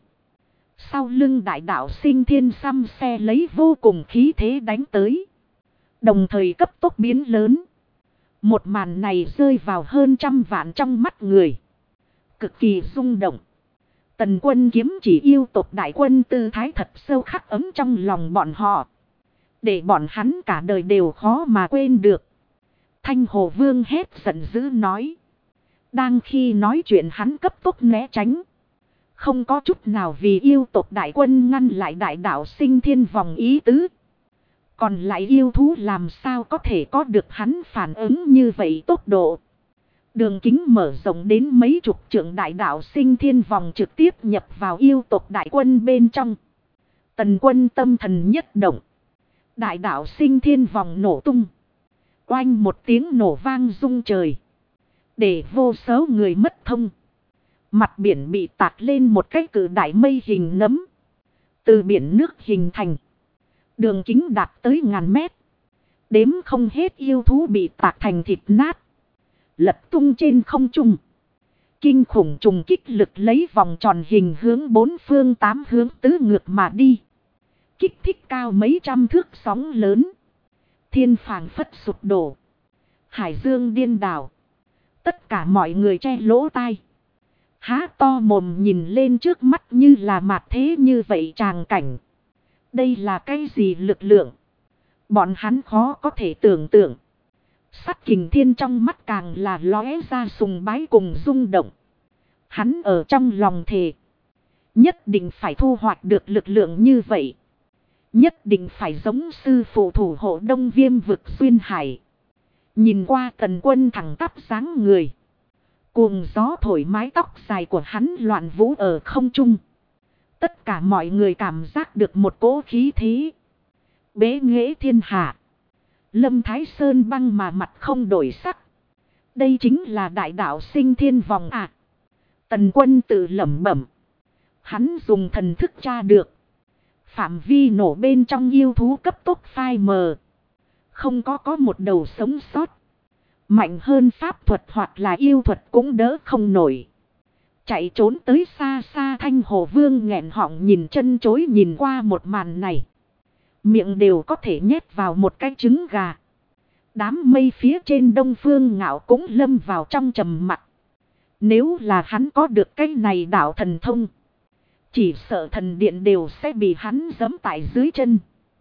Sau lưng đại đạo Sinh Thiên xăm xe lấy vô cùng khí thế đánh tới. Đồng thời cấp tốc biến lớn. Một màn này rơi vào hơn 100 vạn trong mắt người. Cực kỳ rung động. Tần Quân kiếm chỉ yêu tộc đại quân tư thái thật sâu khắc ấm trong lòng bọn họ. Để bọn hắn cả đời đều khó mà quên được. Thanh Hồ Vương hét giận dữ nói. Đang khi nói chuyện hắn cấp tốc né tránh. Không có chút nào vì yêu tộc đại quân ngăn lại đại đạo Sinh Thiên vòng ý tứ. Còn lại yêu thú làm sao có thể có được hắn phản ứng như vậy tốc độ. Đường kính mở rộng đến mấy chục trượng, đại đạo Sinh Thiên vòng trực tiếp nhập vào yêu tộc đại quân bên trong. Tần Quân tâm thần nhất động. Đại đạo Sinh Thiên vòng nổ tung. Oanh một tiếng nổ vang rung trời. Để vô số người mất thông. Mặt biển bị tạt lên một cái cự đại mây hình nấm. Từ biển nước hình thành. Đường kính đạt tới ngàn mét. Đếm không hết yêu thú bị tạt thành thịt nát. Lật tung trên không trung. Kinh khủng trùng kích lực lấy vòng tròn hình hướng 4 phương 8 hướng tứ ngược mà đi. Kích thích cao mấy trăm thước sóng lớn. Thiên phảng phất sụp đổ. Hải dương điên đảo. Tất cả mọi người che lỗ tai. Há to mồm nhìn lên trước mắt như là mạt thế như vậy tràng cảnh. Đây là cái gì lực lượng? Bọn hắn khó có thể tưởng tượng. Sắt Kình Thiên trong mắt càng là lóe ra sùng bái cùng rung động. Hắn ở trong lòng thề. Nhất định phải thu hoạch được lực lượng như vậy. Nhất định phải giống sư phụ thủ hộ Đông Viêm vực xuyên hải. Nhìn qua Tần Quân thẳng tắp dáng người. Cuồng gió thổi mái tóc dài của hắn loạn vũ ở không trung. Tất cả mọi người cảm giác được một cỗ khí thế. Bế nghệ thiên hạ. Lâm Thái Sơn băng mà mặt không đổi sắc. Đây chính là đại đạo Sinh Thiên vòng à. Tần Quân tự lẩm bẩm. Hắn dùng thần thức tra được. Phạm vi nổ bên trong yêu thú cấp tốc phai mờ. Không có một đầu sống sót. Mạnh hơn pháp thuật hoặc là yêu thuật cũng đỡ không nổi. Chạy trốn tới xa xa Thanh Hồ Vương nghẹn họng nhìn chân chối nhìn qua một màn này. Miệng đều có thể nhét vào một cái trứng gà. Đám mây phía trên Đông Phương Ngạo cũng lâm vào trong trầm mặc. Nếu là hắn có được cái này đạo thần thông. Chỉ sợ thần điện đều sẽ bị hắn giẫm tại dưới chân.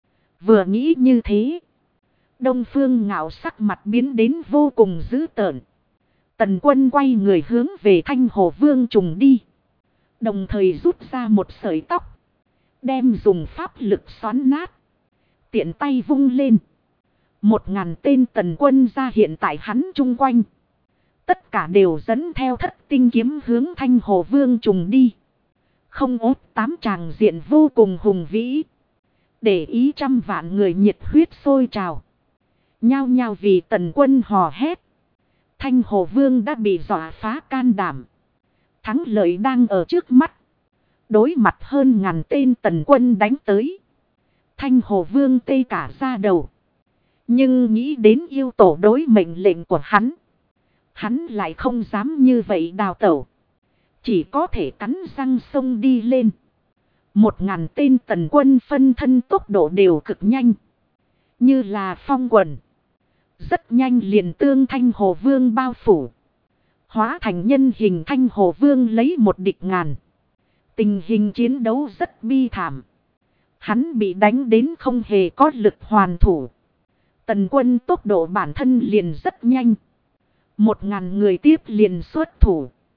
Vừa nghĩ như thế. Đông Phương Ngạo sắc mặt biến đến vô cùng dữ tợn. Tần Quân quay người hướng về Thanh Hồ Vương trùng đi. Đồng thời rút ra một sợi tóc. Đem dùng pháp lực xoắn nát. Tiện tay vung lên. 1000 tên Tần Quân ra hiện tại hắn chung quanh. Tất cả đều dẫn theo Thất Tinh kiếm hướng Thanh Hồ Vương trùng đi. Không ốt 8 tràng diện vô cùng hùng vĩ. Để ý 100 vạn người nhiệt huyết sôi trào. Nhao nhao vì Tần Quân hò hét. Thanh Hồ Vương đã bị dọa phá can đảm. Thắng lợi đang ở trước mắt. Đối mặt hơn 1000 tên Tần Quân đánh tới. Thanh Hồ Vương tê cả da đầu. Nhưng nghĩ đến yêu tổ đối mệnh lệnh của hắn. Hắn lại không dám như vậy đào tẩu. Chỉ có thể cắn răng sông đi lên. 1000 tên Tần Quân phân thân tốc độ đều cực nhanh. Như là phong quần. Rất nhanh liền tương Thanh Hồ Vương bao phủ. Hóa thành nhân hình Thanh Hồ Vương lấy một địch ngàn. Tình hình chiến đấu rất bi thảm. Hắn bị đánh đến không hề có lực hoàn thủ. Tần Quân tốc độ bản thân liền rất nhanh. 1000 người tiếp liền xuất thủ.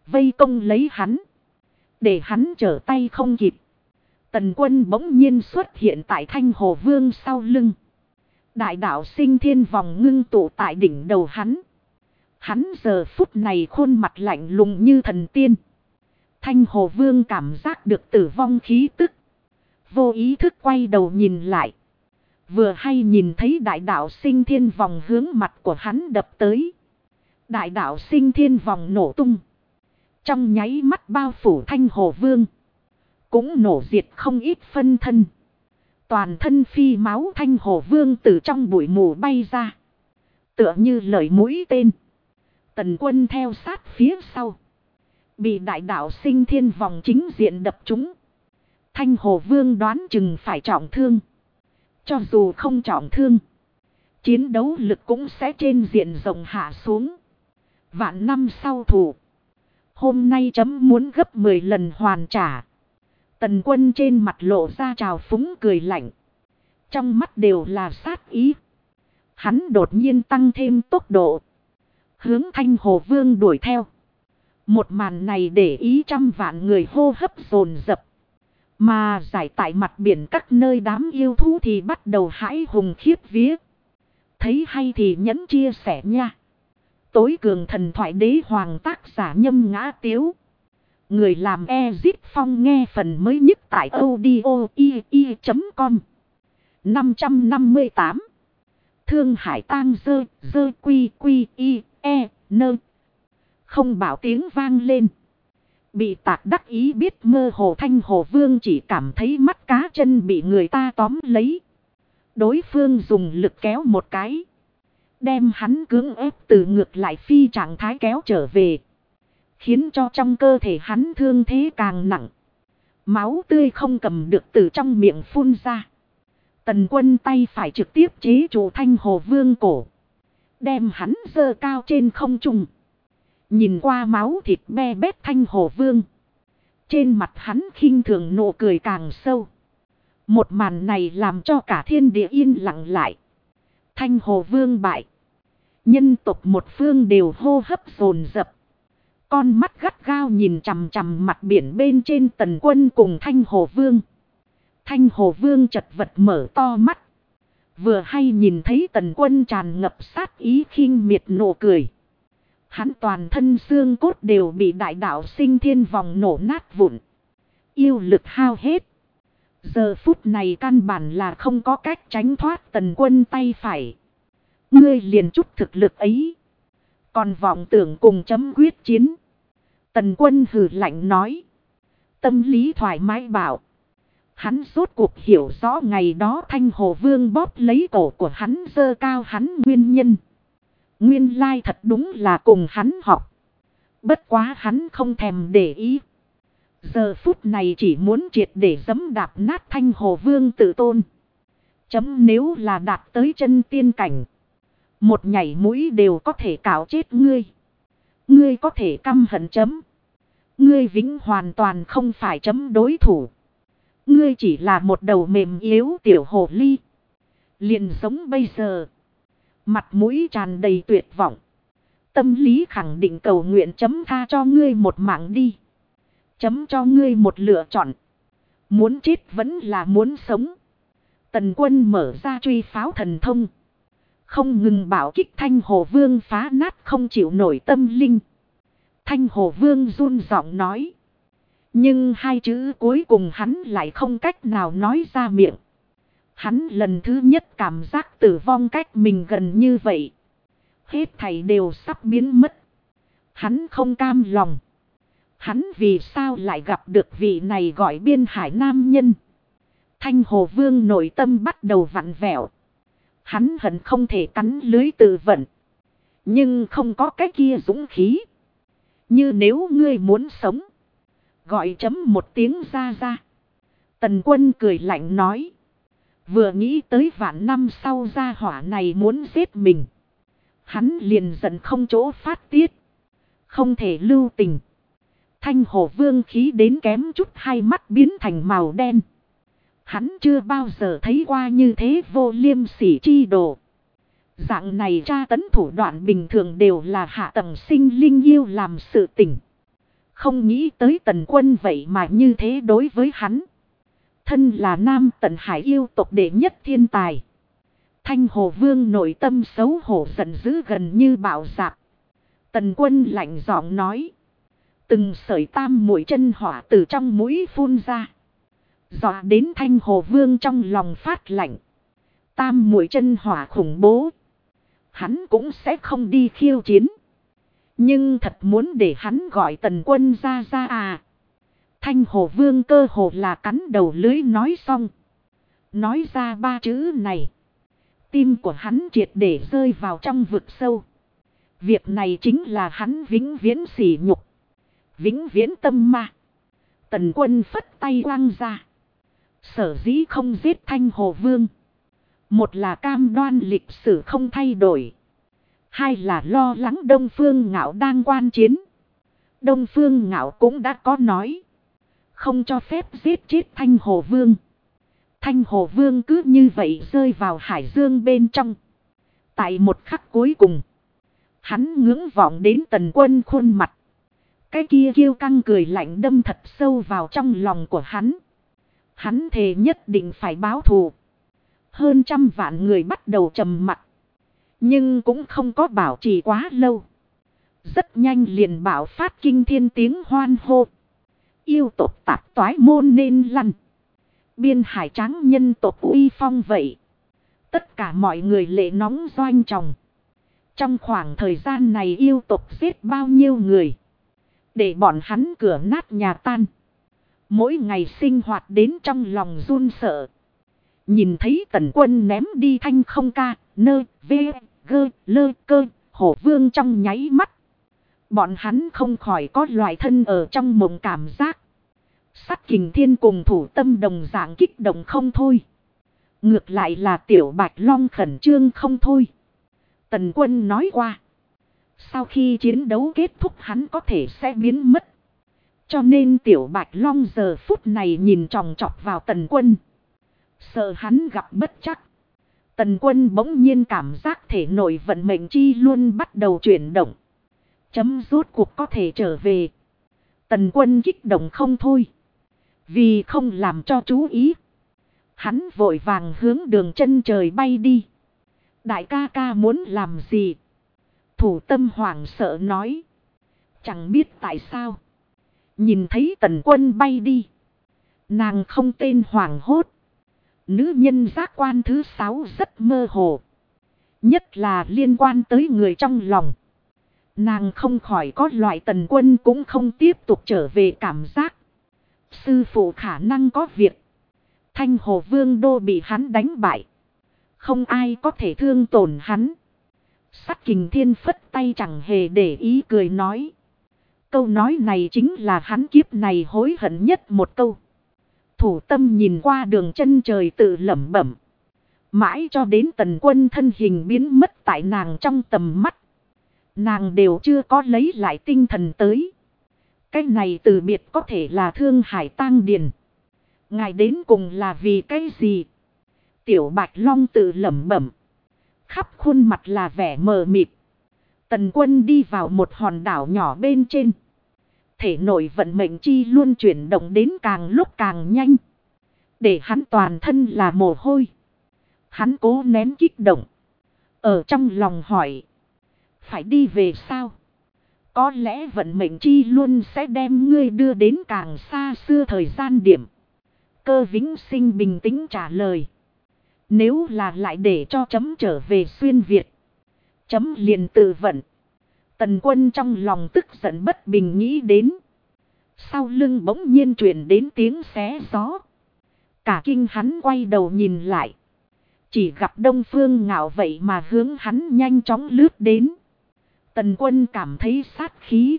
vây công lấy hắn. Để hắn trở tay không kịp. Tần Quân bỗng nhiên xuất hiện tại Thanh Hồ Vương sau lưng. Đại đạo sinh thiên vòng ngưng tụ tại đỉnh đầu hắn. Hắn giờ phút này khuôn mặt lạnh lùng như thần tiên. Thanh Hồ Vương cảm giác được tử vong khí tức. Vô ý thức quay đầu nhìn lại. Vừa hay nhìn thấy đại đạo sinh thiên vòng hướng mặt của hắn đập tới. Đại đạo sinh thiên vòng nổ tung. Trong nháy mắt bao phủ Thanh Hồ Vương. Cũng nổ diệt không ít phân thân. Toàn thân phi máu Thanh Hồ Vương từ trong bụi mù bay ra. Tựa như lời mũi tên. Tần Quân theo sát phía sau. Bị đại đạo sinh thiên vòng chính diện đập trúng. Thanh Hồ Vương đoán chừng phải trọng thương. Cho dù không trọng thương. Chiến đấu lực cũng sẽ trên diện rộng hạ xuống. Vạn năm sau thủ. Hôm nay chấm muốn gấp 10 lần hoàn trả. Tần Quân trên mặt lộ ra trào phúng cười lạnh. Trong mắt đều là sát ý. Hắn đột nhiên tăng thêm tốc độ. Hướng Thanh Hồ Vương đuổi theo. Một màn này để ý trăm vạn người hô hấp dồn dập. Mà giải tại mặt biển các nơi đám yêu thú thì bắt đầu hãi hùng khiếp vía. Thấy hay thì nhấn chia sẻ nha. Tối cường thần thoại đế hoàng tác giả Nhâm Ngã Tiếu. Người làm Ezit Phong nghe phần mới nhất tại audio.com. 558. Thương Hải tang dơ quy quy y e nơ. Không bảo tiếng vang lên. Bị tạc đắc ý biết mơ hồ Thanh Hồ Vương chỉ cảm thấy mắt cá chân bị người ta tóm lấy. Đối phương dùng lực kéo một cái. Đem hắn cưỡng ép từ ngược lại phi trạng thái kéo trở về. Khiến cho trong cơ thể hắn thương thế càng nặng. Máu tươi không cầm được từ trong miệng phun ra. Tần Quân tay phải trực tiếp chế trụ Thanh Hồ Vương cổ. Đem hắn giơ cao trên không trung. Nhìn qua máu thịt be bét Thanh Hồ Vương. Trên mặt hắn khinh thường nụ cười càng sâu. Một màn này làm cho cả thiên địa yên lặng lại. Thanh Hồ Vương bại. Nhân tộc một phương đều hô hấp dồn dập. Con mắt gắt gao nhìn chằm chằm mặt biển bên trên Tần Quân cùng Thanh Hồ Vương. Thanh Hồ Vương chật vật mở to mắt. Vừa hay nhìn thấy Tần Quân tràn ngập sát ý khinh miệt nụ cười. Hắn toàn thân xương cốt đều bị đại đạo sinh thiên vòng nổ nát vụn. Yêu lực hao hết. Giờ phút này căn bản là không có cách tránh thoát Tần Quân tay phải. Ngươi liền chút thực lực ấy. Còn vọng tưởng cùng chấm quyết chiến. Tần Quân hừ lạnh nói. Tâm lý thoải mái bảo. Hắn rốt cuộc hiểu rõ ngày đó Thanh Hồ Vương bóp lấy cổ của hắn giơ cao hắn nguyên nhân. Nguyên lai thật đúng là cùng hắn học. Bất quá hắn không thèm để ý. Giờ phút này chỉ muốn triệt để giẫm đạp nát Thanh Hồ Vương tự tôn. Chấm nếu là đạt tới chân tiên cảnh. Một nhảy mũi đều có thể cạo chết ngươi. Ngươi có thể căm hận chấm. Ngươi vĩnh hoàn toàn không phải chấm đối thủ. Ngươi chỉ là một đầu mềm yếu tiểu hồ ly. Liền giống bây giờ. Mặt mũi tràn đầy tuyệt vọng. Tâm lý khẳng định cầu nguyện chấm tha cho ngươi một mạng đi. Chấm cho ngươi một lựa chọn. Muốn chết vẫn là muốn sống. Tần Quân mở ra truy pháo thần thông. Không ngừng bảo kích Thanh Hồ Vương phá nát không chịu nổi tâm linh. Thanh Hồ Vương run giọng nói. Nhưng hai chữ cuối cùng hắn lại không cách nào nói ra miệng. Hắn lần thứ nhất cảm giác tử vong cách mình gần như vậy. Hết thảy đều sắp biến mất. Hắn không cam lòng. Hắn vì sao lại gặp được vị này gọi Biên Hải nam nhân. Thanh Hồ Vương nội tâm bắt đầu vặn vẹo. Hắn hận không thể cắn lưới tự vận. Nhưng không có cái kia dũng khí. Như nếu ngươi muốn sống. Gọi chấm một tiếng ra ra. Tần Quân cười lạnh nói. Vừa nghĩ tới vạn năm sau gia hỏa này muốn giết mình. Hắn liền giận không chỗ phát tiết. Không thể lưu tình. Thanh Hồ Vương khí đến kém chút hai mắt biến thành màu đen. Hắn chưa bao giờ thấy qua như thế vô liêm sỉ chi đồ. Dạng này tra tấn thủ đoạn bình thường đều là hạ tầng sinh linh yêu làm sự tình. Không nghĩ tới Tần Quân vậy mà như thế đối với hắn. Thân là Nam Tần Hải yêu tộc đệ nhất thiên tài. Thanh Hồ Vương nội tâm xấu hổ giận dữ gần như bạo dạn. Tần Quân lạnh giọng nói. Từng sợi tam mũi chân hỏa từ trong mũi phun ra. Dọa đến Thanh Hồ Vương trong lòng phát lạnh. Tam mũi chân hỏa khủng bố. Hắn cũng sẽ không đi khiêu chiến. Nhưng thật muốn để hắn gọi Tần Quân ra à. Thanh Hồ Vương cơ hồ là cắn đầu lưới nói xong. Nói ra ba chữ này. Tim của hắn triệt để rơi vào trong vực sâu. Việc này chính là hắn vĩnh viễn sỉ nhục. Vĩnh viễn tâm ma. Tần Quân phất tay quăng ra. Sở dĩ không giết Thanh Hồ Vương. Một là cam đoan lịch sử không thay đổi. Hai là lo lắng Đông Phương Ngạo đang quan chiến. Đông Phương Ngạo cũng đã có nói. Không cho phép giết chết Thanh Hồ Vương. Thanh Hồ Vương cứ như vậy rơi vào hải dương bên trong. Tại một khắc cuối cùng. Hắn ngưỡng vọng đến Tần Quân khuôn mặt. Cái kia kiêu căng cười lạnh đâm thật sâu vào trong lòng của hắn. Hắn thề nhất định phải báo thù. Hơn 100 vạn người bắt đầu trầm mặc. Nhưng cũng không có bảo trì quá lâu. Rất nhanh liền bảo phát kinh thiên tiếng hoan hô. Yêu tộc tạp toái môn nên lăn. Biên hải tráng nhân tộc uy phong vậy. Tất cả mọi người lệ nóng doanh tròng. Trong khoảng thời gian này yêu tộc giết bao nhiêu người. Để bọn hắn cửa nát nhà tan. Mỗi ngày sinh hoạt đến trong lòng run sợ. Nhìn thấy Tần Quân ném đi Thanh Không Ca, Nơ, Vê, Gơ, Lơ, Cơ, Hổ Vương trong nháy mắt. Bọn hắn không khỏi có loại thân ở trong mộng cảm giác. Sắt Kình Thiên cùng Thủ Tâm đồng dạng kích động không thôi. Ngược lại là Tiểu Bạch Long khẩn trương không thôi. Tần Quân nói qua. Sau khi chiến đấu kết thúc hắn có thể sẽ biến mất. Cho nên Tiểu Bạch Long giờ phút này nhìn chòng chọc vào Tần Quân. Sợ hắn gặp bất chắc. Tần Quân bỗng nhiên cảm giác thể nội vận mệnh chi luôn bắt đầu chuyển động. Chấm rốt cuộc có thể trở về. Tần Quân kích động không thôi. Vì không làm cho chú ý. Hắn vội vàng hướng đường chân trời bay đi. Đại ca ca muốn làm gì? Thủ Tâm hoảng sợ nói. Chẳng biết tại sao. Nhìn thấy Tần Quân bay đi. Nàng không tên hoảng hốt. Nữ nhân giác quan thứ 6 rất mơ hồ. Nhất là liên quan tới người trong lòng. Nàng không khỏi có loại Tần Quân cũng không tiếp tục trở về cảm giác. Sư phụ khả năng có việc. Thanh Hồ Vương đô bị hắn đánh bại. Không ai có thể thương tổn hắn. Sắt Kình Thiên phất tay chẳng hề để ý cười nói. Câu nói này chính là hắn kiếp này hối hận nhất một câu. Thủ Tâm nhìn qua đường chân trời tự lẩm bẩm. Mãi cho đến Tần Quân thân hình biến mất tại nàng trong tầm mắt. Nàng đều chưa có lấy lại tinh thần tới. Cái này từ biệt có thể là Thương Hải tang điền. Ngài đến cùng là vì cái gì? Tiểu Bạch Long tự lẩm bẩm. Khắp khuôn mặt là vẻ mờ mịt. Tần Quân đi vào một hòn đảo nhỏ bên trên. Thể nội vận mệnh chi luôn chuyển động đến càng lúc càng nhanh. Để hắn toàn thân là mồ hôi. Hắn cố nén kích động. Ở trong lòng hỏi. Phải đi về sao? Có lẽ vận mệnh chi luôn sẽ đem ngươi đưa đến càng xa xưa thời gian điểm. Cơ Vĩnh Sinh bình tĩnh trả lời. Nếu là lại để cho chấm trở về xuyên Việt. Chấm liền tự vận. Tần Quân trong lòng tức giận bất bình nghĩ đến. Sau lưng bỗng nhiên truyền đến tiếng xé gió. Cả kinh hắn quay đầu nhìn lại. Chỉ gặp Đông Phương Ngạo vậy mà hướng hắn nhanh chóng lướt đến. Tần Quân cảm thấy sát khí.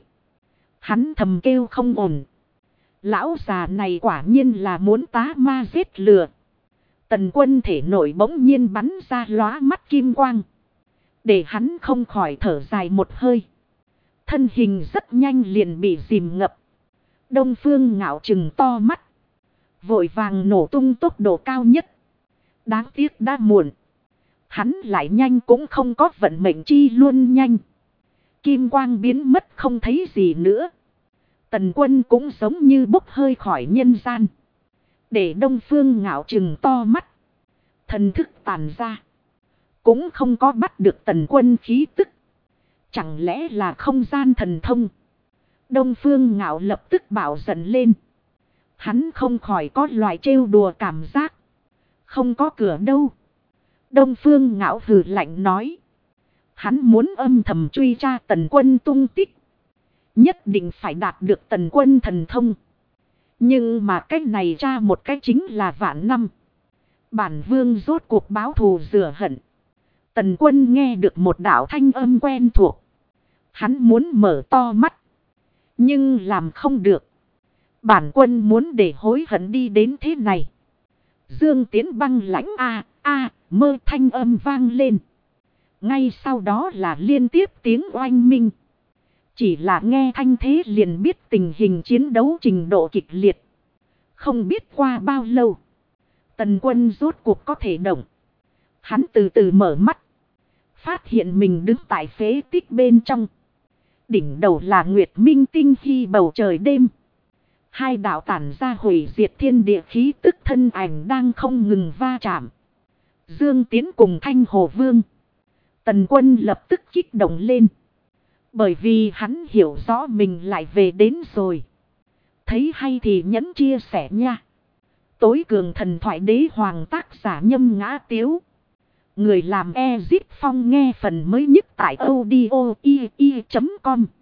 Hắn thầm kêu không ổn. Lão già này quả nhiên là muốn tá ma giết lừa. Tần Quân thể nổi bỗng nhiên bắn ra lóa mắt kim quang. Để hắn không khỏi thở dài một hơi. Thân hình rất nhanh liền bị dìm ngập. Đông Phương Ngạo trừng to mắt. Vội vàng nổ tung tốc độ cao nhất. Đáng tiếc đã muộn. Hắn lại nhanh cũng không có vận mệnh chi luôn nhanh. Kim quang biến mất không thấy gì nữa. Tần Quân cũng giống như bốc hơi khỏi nhân gian. Để Đông Phương Ngạo trừng to mắt. Thần thức tàn ra. Cũng không có bắt được Tần Quân khí tức. Chẳng lẽ là không gian thần thông? Đông Phương Ngạo lập tức bảo giận lên. Hắn không khỏi có loại trêu đùa cảm giác. Không có cửa đâu. Đông Phương Ngạo hừ lạnh nói. Hắn muốn âm thầm truy tra Tần Quân tung tích. Nhất định phải đạt được Tần Quân thần thông. Nhưng mà cách này tra một cách chính là vạn năm. Bản vương rốt cuộc báo thù rửa hận. Tần Quân nghe được một đạo thanh âm quen thuộc. Hắn muốn mở to mắt. Nhưng làm không được. Bản quân muốn để hối hận đi đến thế này. Dương Tiến băng lãnh mơ thanh âm vang lên. Ngay sau đó là liên tiếp tiếng oanh minh. Chỉ là nghe thanh thế liền biết tình hình chiến đấu trình độ kịch liệt. Không biết qua bao lâu. Tần Quân rốt cuộc có thể động. Hắn từ từ mở mắt. Phát hiện mình đứng tại phế tích bên trong. Đỉnh đầu là Nguyệt Minh tinh khi bầu trời đêm. Hai đạo tản ra hủy diệt thiên địa khí tức thân ảnh đang không ngừng va chạm. Dương Tiến cùng Thanh Hồ Vương. Tần Quân lập tức kích động lên. Bởi vì hắn hiểu rõ mình lại về đến rồi. Thấy hay thì nhấn chia sẻ nha. Tối cường thần thoại đế hoàng tác giả Nhâm Ngã Tiếu. Người làm Ezip Phong nghe phần mới nhất tại audio.com.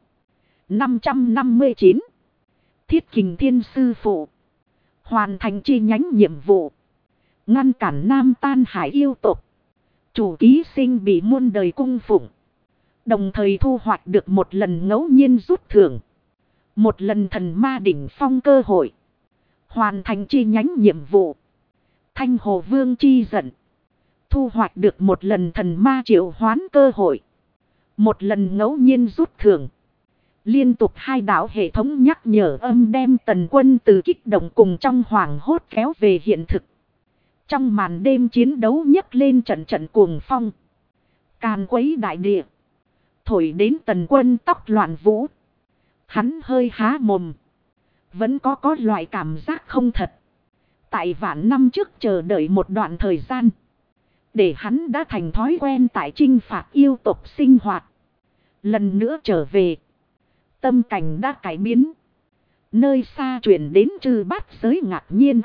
559. Thiết Kình Thiên Sư Phụ. Hoàn thành chi nhánh nhiệm vụ. Ngăn cản Nam Tan Hải yêu tộc. Chủ ký sinh bị muôn đời cung phụng. Đồng thời thu hoạch được một lần ngẫu nhiên rút thưởng. Một lần thần ma đỉnh phong cơ hội. Hoàn thành chi nhánh nhiệm vụ. Thanh Hồ Vương chi giận. Thu hoạch được một lần thần ma triệu hoán cơ hội. Một lần ngẫu nhiên rút thưởng. Liên tục hai đạo hệ thống nhắc nhở âm đem Tần Quân từ kích động cùng trong hoảng hốt kéo về hiện thực. Trong màn đêm chiến đấu nhấc lên trận trận cuồng phong. Càn quấy đại địa. Thổi đến Tần Quân tóc loạn vũ. Hắn hơi há mồm. Vẫn có loại cảm giác không thật. Tại vạn năm trước chờ đợi một đoạn thời gian. Để hắn đã thành thói quen tại chinh phạt yêu tộc sinh hoạt. Lần nữa trở về. Tâm cảnh đã cải biến. Nơi xa chuyển đến Trư Bát Giới ngạc nhiên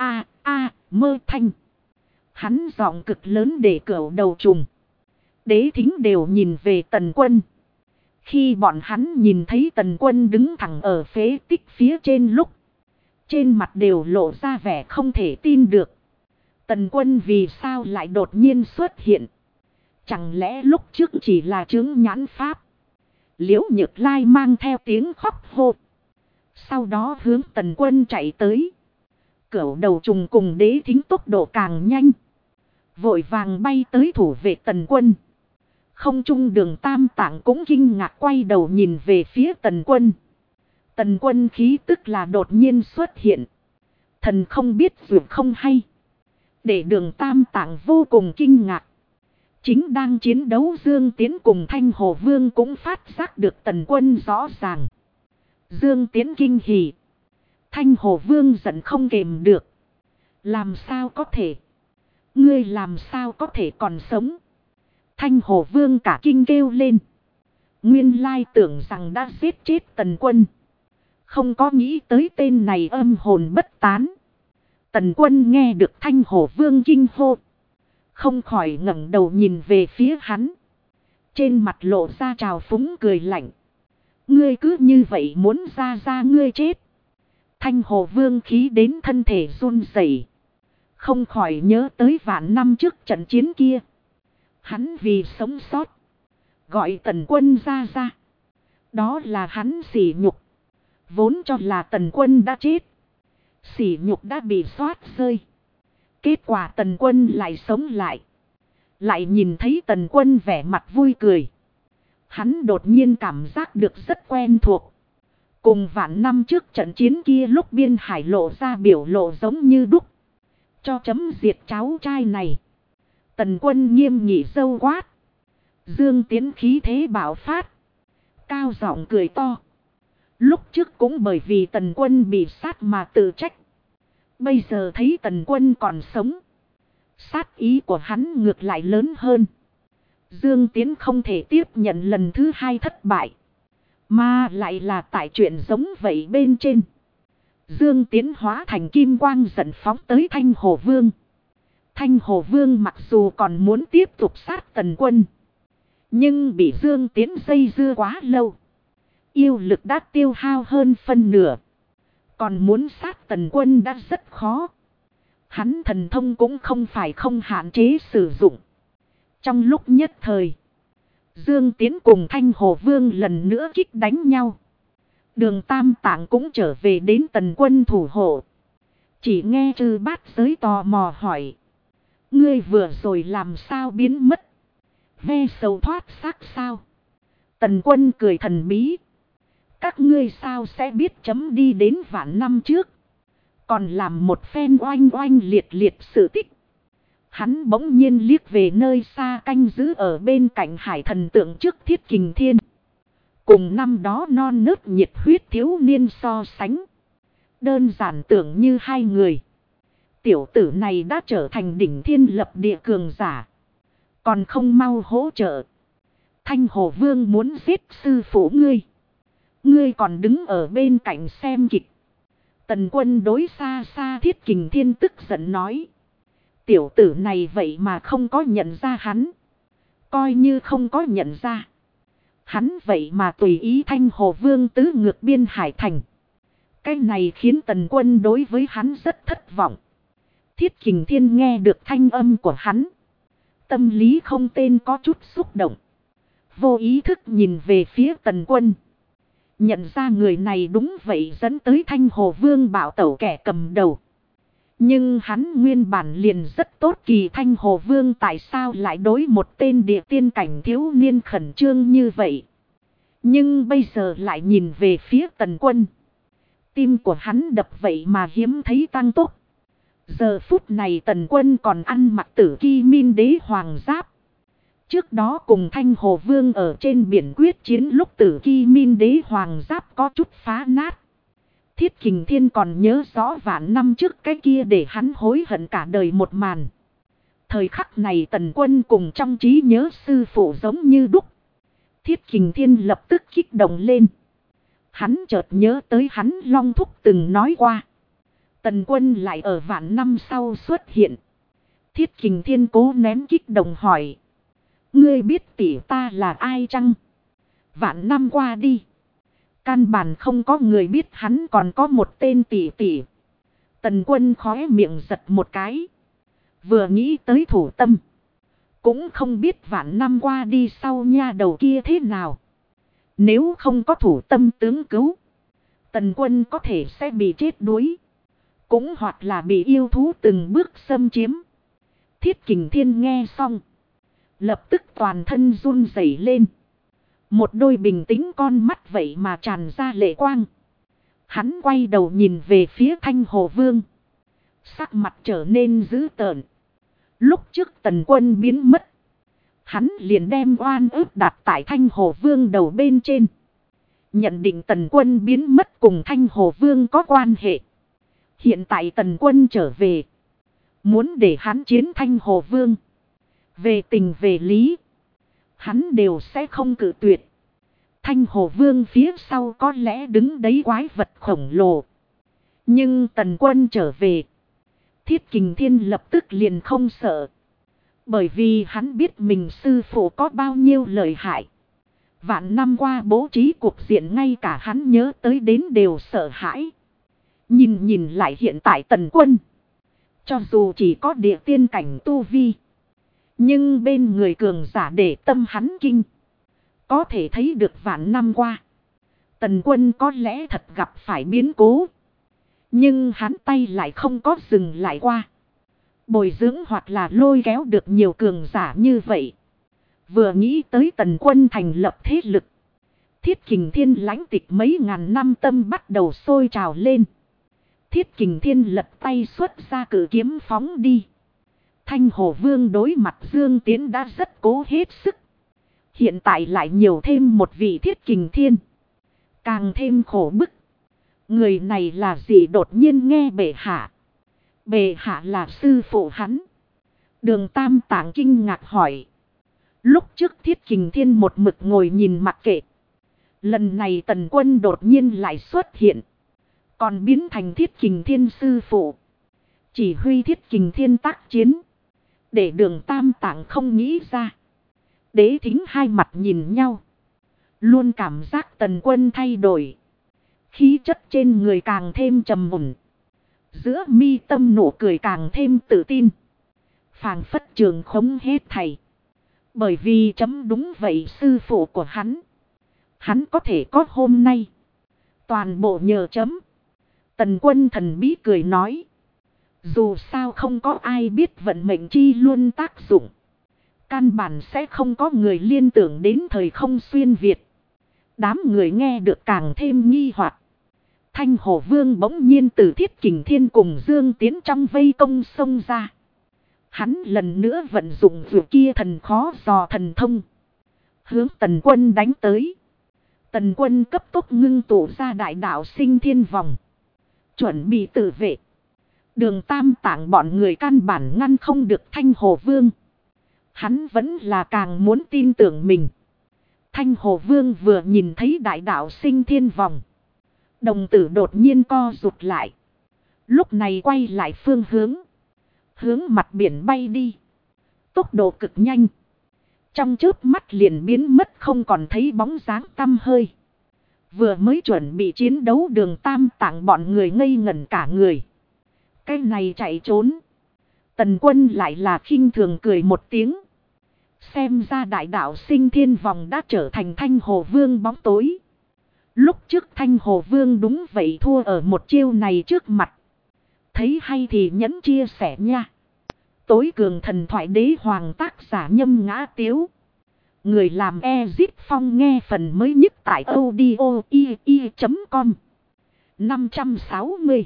mơ thanh. Hắn giọng cực lớn để cửu đầu trùng. Đế Thính đều nhìn về Tần Quân. Khi bọn hắn nhìn thấy Tần Quân đứng thẳng ở phế tích phía trên lúc. Trên mặt đều lộ ra vẻ không thể tin được. Tần Quân vì sao lại đột nhiên xuất hiện? Chẳng lẽ lúc trước chỉ là chướng nhãn pháp? Liễu Nhược Lai mang theo tiếng khóc hô. Sau đó hướng Tần Quân chạy tới. Cửu đầu trùng cùng Đế Thính tốc độ càng nhanh. Vội vàng bay tới thủ vệ Tần Quân. Không trung Đường Tam Tạng cũng kinh ngạc quay đầu nhìn về phía Tần Quân. Tần Quân khí tức là đột nhiên xuất hiện. Thần không biết dù không hay. Để Đường Tam Tạng vô cùng kinh ngạc. Chính đang chiến đấu Dương Tiến cùng Thanh Hồ Vương cũng phát giác được Tần Quân rõ ràng. Dương Tiến kinh hỉ. Thanh Hồ Vương giận không kềm được. Làm sao có thể? Ngươi làm sao có thể còn sống? Thanh Hồ Vương cả kinh kêu lên. Nguyên lai tưởng rằng đã giết chết Tần Quân. Không có nghĩ tới tên này âm hồn bất tán. Tần Quân nghe được Thanh Hồ Vương kinh hô. Không khỏi ngẩng đầu nhìn về phía hắn. Trên mặt lộ ra trào phúng cười lạnh. Ngươi cứ như vậy muốn ra ngươi chết. Thanh Hồ Vương khí đến thân thể run rẩy. Không khỏi nhớ tới vạn năm trước trận chiến kia. Hắn vì sống sót. Gọi Tần Quân ra. Đó là hắn sỉ nhục. Vốn cho là Tần Quân đã chết. Sỉ nhục đã bị xoát rơi. Kết quả Tần Quân lại sống lại. Lại nhìn thấy Tần Quân vẻ mặt vui cười. Hắn đột nhiên cảm giác được rất quen thuộc. Cùng vạn năm trước trận chiến kia lúc Biên Hải lộ ra biểu lộ giống như đúc. Cho chấm diệt cháu trai này. Tần Quân nghiêm nghị dâu quát. Dương Tiến khí thế bạo phát. Cao giọng cười to. Lúc trước cũng bởi vì Tần Quân bị sát mà tự trách. Bây giờ thấy Tần Quân còn sống. Sát ý của hắn ngược lại lớn hơn. Dương Tiến không thể tiếp nhận lần thứ hai thất bại. Mà lại là tại chuyện giống vậy bên trên. Dương Tiến hóa thành kim quang giận phóng tới Thanh Hồ Vương. Thanh Hồ Vương mặc dù còn muốn tiếp tục sát Tần Quân. Nhưng bị Dương Tiến dây dưa quá lâu. Yêu lực đã tiêu hao hơn phân nửa. Còn muốn sát Tần Quân đã rất khó. Hắn thần thông cũng không phải không hạn chế sử dụng. Trong lúc nhất thời, Dương Tiến cùng Thanh Hồ Vương lần nữa kích đánh nhau. Đường Tam Tạng cũng trở về đến Tần Quân thủ hộ. Chỉ nghe Chư Bát Giới tò mò hỏi. Ngươi vừa rồi làm sao biến mất? Ve sầu thoát xác sao? Tần Quân cười thần bí. Các ngươi sao sẽ biết chấm đi đến vạn năm trước. Còn làm một phen oanh oanh liệt liệt sự tích. Hắn bỗng nhiên liếc về nơi xa canh giữ ở bên cạnh hải thần tượng trước Thiết Kình Thiên. Cùng năm đó non nớt nhiệt huyết thiếu niên so sánh. Đơn giản tưởng như hai người. Tiểu tử này đã trở thành đỉnh thiên lập địa cường giả. Còn không mau hỗ trợ. Thanh Hồ Vương muốn giết sư phụ ngươi. Ngươi còn đứng ở bên cạnh xem kịch. Tần Quân đối xa xa Thiết Kình Thiên tức giận nói. Tiểu tử này vậy mà không có nhận ra hắn. Coi như không có nhận ra. Hắn vậy mà tùy ý Thanh Hồ Vương tứ ngược biên hải thành. Cái này khiến Tần Quân đối với hắn rất thất vọng. Thiết Kình Thiên nghe được thanh âm của hắn. Tâm lý không tên có chút xúc động. Vô ý thức nhìn về phía Tần Quân. Nhận ra người này đúng vậy dẫn tới Thanh Hồ Vương bạo tẩu kẻ cầm đầu. Nhưng hắn nguyên bản liền rất tốt, kỳ Thanh Hồ Vương tại sao lại đối một tên địa tiên cảnh thiếu niên khẩn trương như vậy. Nhưng bây giờ lại nhìn về phía Tần Quân. Tim của hắn đập vậy mà hiếm thấy tăng tốc. Giờ phút này Tần Quân còn ăn mặc Tử Ki Minh Đế hoàng giáp. Trước đó cùng Thanh Hồ Vương ở trên biển quyết chiến lúc Tử Ki Minh Đế hoàng giáp có chút phá nát. Thiết Kình Thiên còn nhớ rõ vạn năm trước cái kia để hắn hối hận cả đời một màn. Thời khắc này Tần Quân cùng trong trí nhớ sư phụ giống như đúc. Thiết Kình Thiên lập tức kích động lên. Hắn chợt nhớ tới hắn Long Thúc từng nói qua. Tần Quân lại ở vạn năm sau xuất hiện. Thiết Kình Thiên cố nén kích động hỏi. Ngươi biết tỷ ta là ai chăng? Vạn năm qua đi. Căn bản không có người biết hắn còn có một tên tỷ tỷ. Tần Quân khóe miệng giật một cái. Vừa nghĩ tới Thủ Tâm. Cũng không biết vạn năm qua đi sau nha đầu kia thế nào. Nếu không có Thủ Tâm tướng cứu. Tần Quân có thể sẽ bị chết đuối. Cũng hoặc là bị yêu thú từng bước xâm chiếm. Thiết Kình Thiên nghe xong. Lập tức toàn thân run rẩy lên. Một đôi bình tĩnh con mắt vậy mà tràn ra lệ quang. Hắn quay đầu nhìn về phía Thanh Hồ Vương. Sắc mặt trở nên dữ tợn. Lúc trước Tần Quân biến mất. Hắn liền đem oan ức đặt tại Thanh Hồ Vương đầu bên trên. Nhận định Tần Quân biến mất cùng Thanh Hồ Vương có quan hệ. Hiện tại Tần Quân trở về. Muốn để hắn chiến Thanh Hồ Vương. Về tình về lý. Hắn đều sẽ không cự tuyệt. Thanh Hồ Vương phía sau có lẽ đứng đấy quái vật khổng lồ. Nhưng Tần Quân trở về. Thiết Kình Thiên lập tức liền không sợ. Bởi vì hắn biết mình sư phụ có bao nhiêu lợi hại. Vạn năm qua bố trí cuộc diện ngay cả hắn nhớ tới đến đều sợ hãi. Nhìn lại hiện tại Tần Quân. Cho dù chỉ có địa tiên cảnh tu vi. Nhưng bên người cường giả để tâm hắn kinh. Có thể thấy được vạn năm qua. Tần Quân có lẽ thật gặp phải biến cố. Nhưng hắn tay lại không có dừng lại qua. Bồi dưỡng hoặc là lôi kéo được nhiều cường giả như vậy. Vừa nghĩ tới Tần Quân thành lập thế lực. Thiết Kình Thiên lãnh tịch mấy ngàn năm tâm bắt đầu sôi trào lên. Thiết Kình Thiên lật tay xuất ra cử kiếm phóng đi. Thanh Hồ Vương đối mặt Dương Tiến đã rất cố hết sức. Hiện tại lại nhiều thêm một vị Thiết Kình Thiên. càng thêm khổ bức. Người này là gì đột nhiên nghe bệ hạ. Bệ hạ là sư phụ hắn. Đường Tam Tạng kinh ngạc hỏi. Lúc trước Thiết Kình Thiên một mực ngồi nhìn mặc kệ. Lần này Tần Quân đột nhiên lại xuất hiện. Còn biến thành Thiết Kình Thiên sư phụ. Chỉ huy Thiết Kình Thiên tác chiến. Để đường Tam Tạng không nghĩ ra. Đế Thính hai mặt nhìn nhau. Luôn cảm giác Tần Quân thay đổi. Khí chất trên người càng thêm trầm ổn. Giữa mi tâm nụ cười càng thêm tự tin. Phàng phất trường khống hết thầy. Bởi vì chấm đúng vậy sư phụ của hắn. Hắn có thể có hôm nay. Toàn bộ nhờ chấm. Tần Quân thần bí cười nói. Dù sao không có ai biết vận mệnh chi luôn tác dụng. Căn bản sẽ không có người liên tưởng đến thời không xuyên Việt. Đám người nghe được càng thêm nghi hoặc. Thanh Hồ Vương bỗng nhiên từ Thiết Kình Thiên cùng Dương Tiến trong vây công xông ra. Hắn lần nữa vận dụng vừa kia thần khó dò thần thông. Hướng Tần Quân đánh tới. Tần Quân cấp tốc ngưng tụ ra đại đạo sinh thiên vòng. Chuẩn bị tự vệ. Đường Tam Tạng bọn người căn bản ngăn không được Thanh Hồ Vương. Hắn vẫn là càng muốn tin tưởng mình. Thanh Hồ Vương vừa nhìn thấy đại đạo sinh thiên vòng. Đồng tử đột nhiên co rụt lại. Lúc này quay lại phương hướng. Hướng mặt biển bay đi. Tốc độ cực nhanh. Trong chớp mắt liền biến mất không còn thấy bóng dáng tăm hơi. Vừa mới chuẩn bị chiến đấu đường Tam Tạng bọn người ngây ngẩn cả người. Cái này chạy trốn. Tần Quân lại là khinh thường cười một tiếng. Xem ra đại đạo sinh thiên vòng đã trở thành Thanh Hồ Vương bóng tối. Lúc trước Thanh Hồ Vương đúng vậy thua ở một chiêu này trước mặt. Thấy hay thì nhẫn chia sẻ nha. Tối cường thần thoại đế hoàng tác giả Nhâm Ngã Tiếu. Người làm Ezip Phong nghe phần mới nhất tại audio.com 560.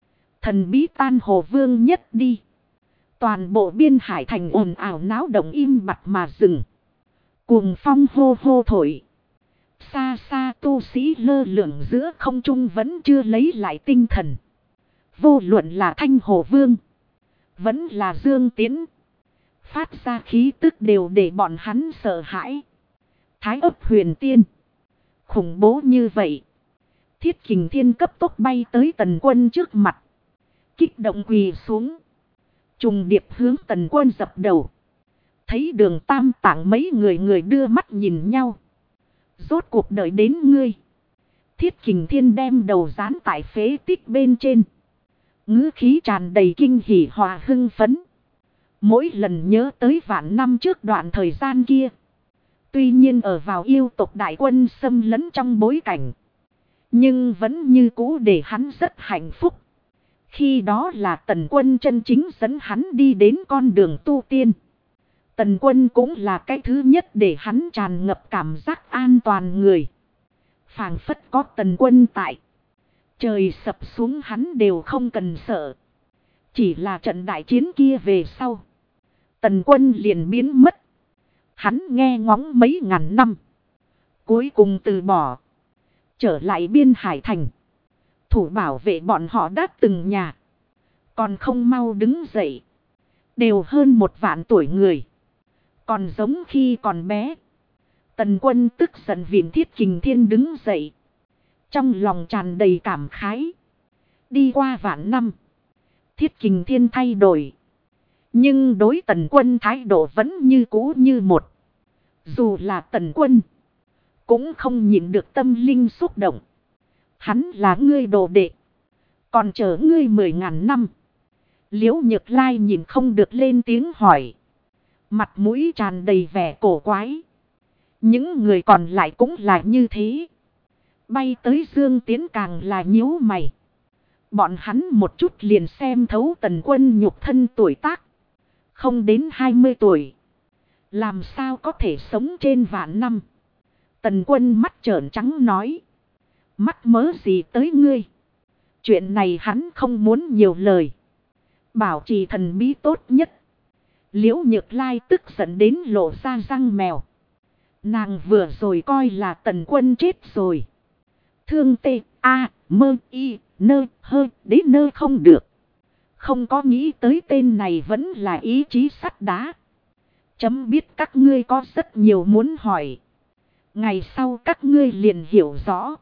Thần bí tan Hồ Vương nhất đi. Toàn bộ biên hải thành ồn ào náo động im bặt mà dừng. Cuồng phong hô hô thổi. Xa xa tu sĩ lơ lửng giữa không trung vẫn chưa lấy lại tinh thần. Vô luận là Thanh Hồ Vương. Vẫn là Dương Tiến. Phát ra khí tức đều để bọn hắn sợ hãi. Thái ấp huyền tiên. Khủng bố như vậy. Thiết Kình Thiên cấp tốc bay tới Tần Quân trước mặt. Kích động quỳ xuống. Trùng điệp hướng Tần Quân dập đầu. Thấy đường Tam Tạng mấy người đưa mắt nhìn nhau. Rốt cuộc đợi đến ngươi. Thiết Kình Thiên đem đầu dán tại phế tích bên trên. Ngữ khí tràn đầy kinh hỉ hòa hưng phấn. Mỗi lần nhớ tới vạn năm trước đoạn thời gian kia. Tuy nhiên ở vào yêu tộc đại quân xâm lấn trong bối cảnh. Nhưng vẫn như cũ để hắn rất hạnh phúc. Khi đó là Tần Quân chân chính dẫn hắn đi đến con đường tu tiên. Tần Quân cũng là cái thứ nhất để hắn tràn ngập cảm giác an toàn người. Phảng phất có Tần Quân tại. Trời sập xuống hắn đều không cần sợ. Chỉ là trận đại chiến kia về sau. Tần Quân liền biến mất. Hắn nghe ngóng mấy ngàn năm. Cuối cùng từ bỏ. Trở lại biên hải thành. Thủ bảo vệ bọn họ đã từng nhà. Còn không mau đứng dậy. Đều hơn 1.000.000 tuổi người. Còn giống khi còn bé. Tần Quân tức giận viện Thiết Kình Thiên đứng dậy. Trong lòng tràn đầy cảm khái. Đi qua vạn năm. Thiết Kình Thiên thay đổi. Nhưng đối Tần Quân thái độ vẫn như cũ như một. Dù là Tần Quân. Cũng không nhịn được tâm linh xúc động. Hắn là ngươi đồ đệ. Còn chờ ngươi 10.000 năm. Liễu Nhược Lai nhìn không được lên tiếng hỏi. Mặt mũi tràn đầy vẻ cổ quái. Những người còn lại cũng là như thế. Bay tới Dương Tiến càng là nhíu mày. Bọn hắn một chút liền xem thấu Tần Quân nhục thân tuổi tác. Không đến 20 tuổi. Làm sao có thể sống trên vạn năm. Tần Quân mắt trợn trắng nói. Mắc mớ gì tới ngươi. Chuyện này hắn không muốn nhiều lời. Bảo trì thần bí tốt nhất. Liễu Nhược Lai tức giận đến lộ ra răng mèo. Nàng vừa rồi coi là Tần Quân chết rồi. thương tê, a, mơ, y, nơ, hơ, đế nơ không được. Không có nghĩ tới tên này vẫn là ý chí sắt đá. Chấm biết các ngươi có rất nhiều muốn hỏi. Ngày sau các ngươi liền hiểu rõ.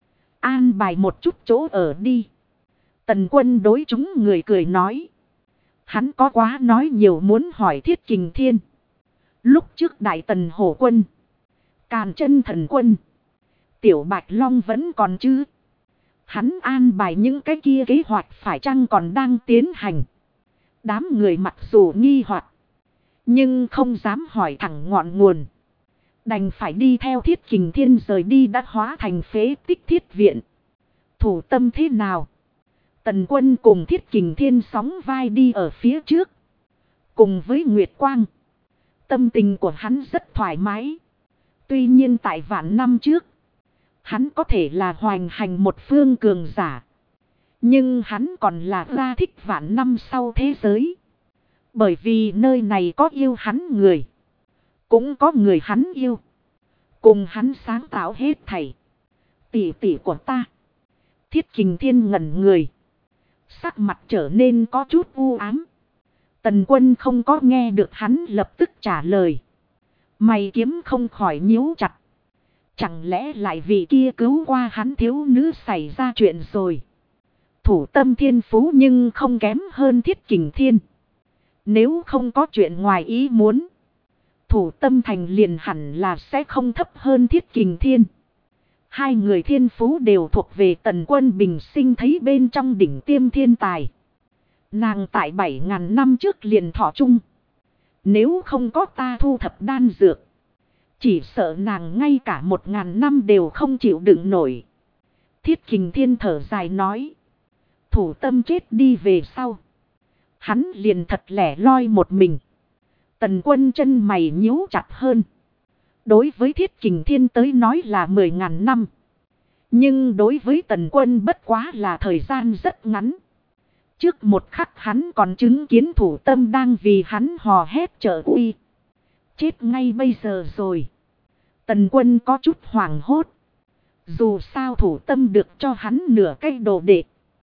An bài một chút chỗ ở đi. Tần Quân đối chúng người cười nói. Hắn có quá nói nhiều muốn hỏi Thiết Kình Thiên. Lúc trước Đại Tần Hổ Quân, Càn Chân Thần Quân, Tiểu Bạch Long vẫn còn chứ. Hắn an bài những cái kia kế hoạch phải chăng còn đang tiến hành. Đám người mặc dù nghi hoặc, nhưng không dám hỏi thẳng ngọn nguồn. Đành phải đi theo Thiết Kình Thiên rời đi đã hóa thành phế tích Thiết Viện. Thủ tâm thế nào? Tần Quân cùng Thiết Kình Thiên sóng vai đi ở phía trước. Cùng với Nguyệt Quang. Tâm tình của hắn rất thoải mái. Tuy nhiên tại vạn năm trước, hắn có thể là hoành hành một phương cường giả. Nhưng hắn còn là ra thích vạn năm sau thế giới. Bởi vì nơi này có yêu hắn người. Cũng có người hắn yêu. Cùng hắn sáng tạo hết thảy. Tỷ tỷ của ta. Thiết Kình Thiên ngẩn người. Sắc mặt trở nên có chút u ám. Tần Quân không có nghe được hắn lập tức trả lời. Mày kiếm không khỏi nhíu chặt. Chẳng lẽ lại vì kia cứu qua hắn thiếu nữ xảy ra chuyện rồi. Thủ tâm thiên phú nhưng không kém hơn Thiết Kình Thiên. Nếu không có chuyện ngoài ý muốn, thủ tâm thành liền hẳn là sẽ không thấp hơn Thiết Kình Thiên. Hai người thiên phú đều thuộc về Tần Quân bình sinh thấy bên trong đỉnh tiêm thiên tài. Nàng tại 7.000 năm trước liền thọ chung. Nếu không có ta thu thập đan dược, chỉ sợ nàng ngay cả 1.000 năm đều không chịu đựng nổi. Thiết Kình Thiên thở dài nói. Thủ tâm chết đi về sau, hắn liền thật lẻ loi một mình. Tần Quân chân mày nhíu chặt hơn. Đối với Thiết Kình Thiên tới nói là 10.000 năm. Nhưng đối với Tần Quân bất quá là thời gian rất ngắn. Trước một khắc hắn còn chứng kiến thủ tâm đang vì hắn hò hét trợ uy. Chết ngay bây giờ rồi. Tần Quân có chút hoảng hốt. Dù sao thủ tâm được cho hắn nửa cây đồ đệ.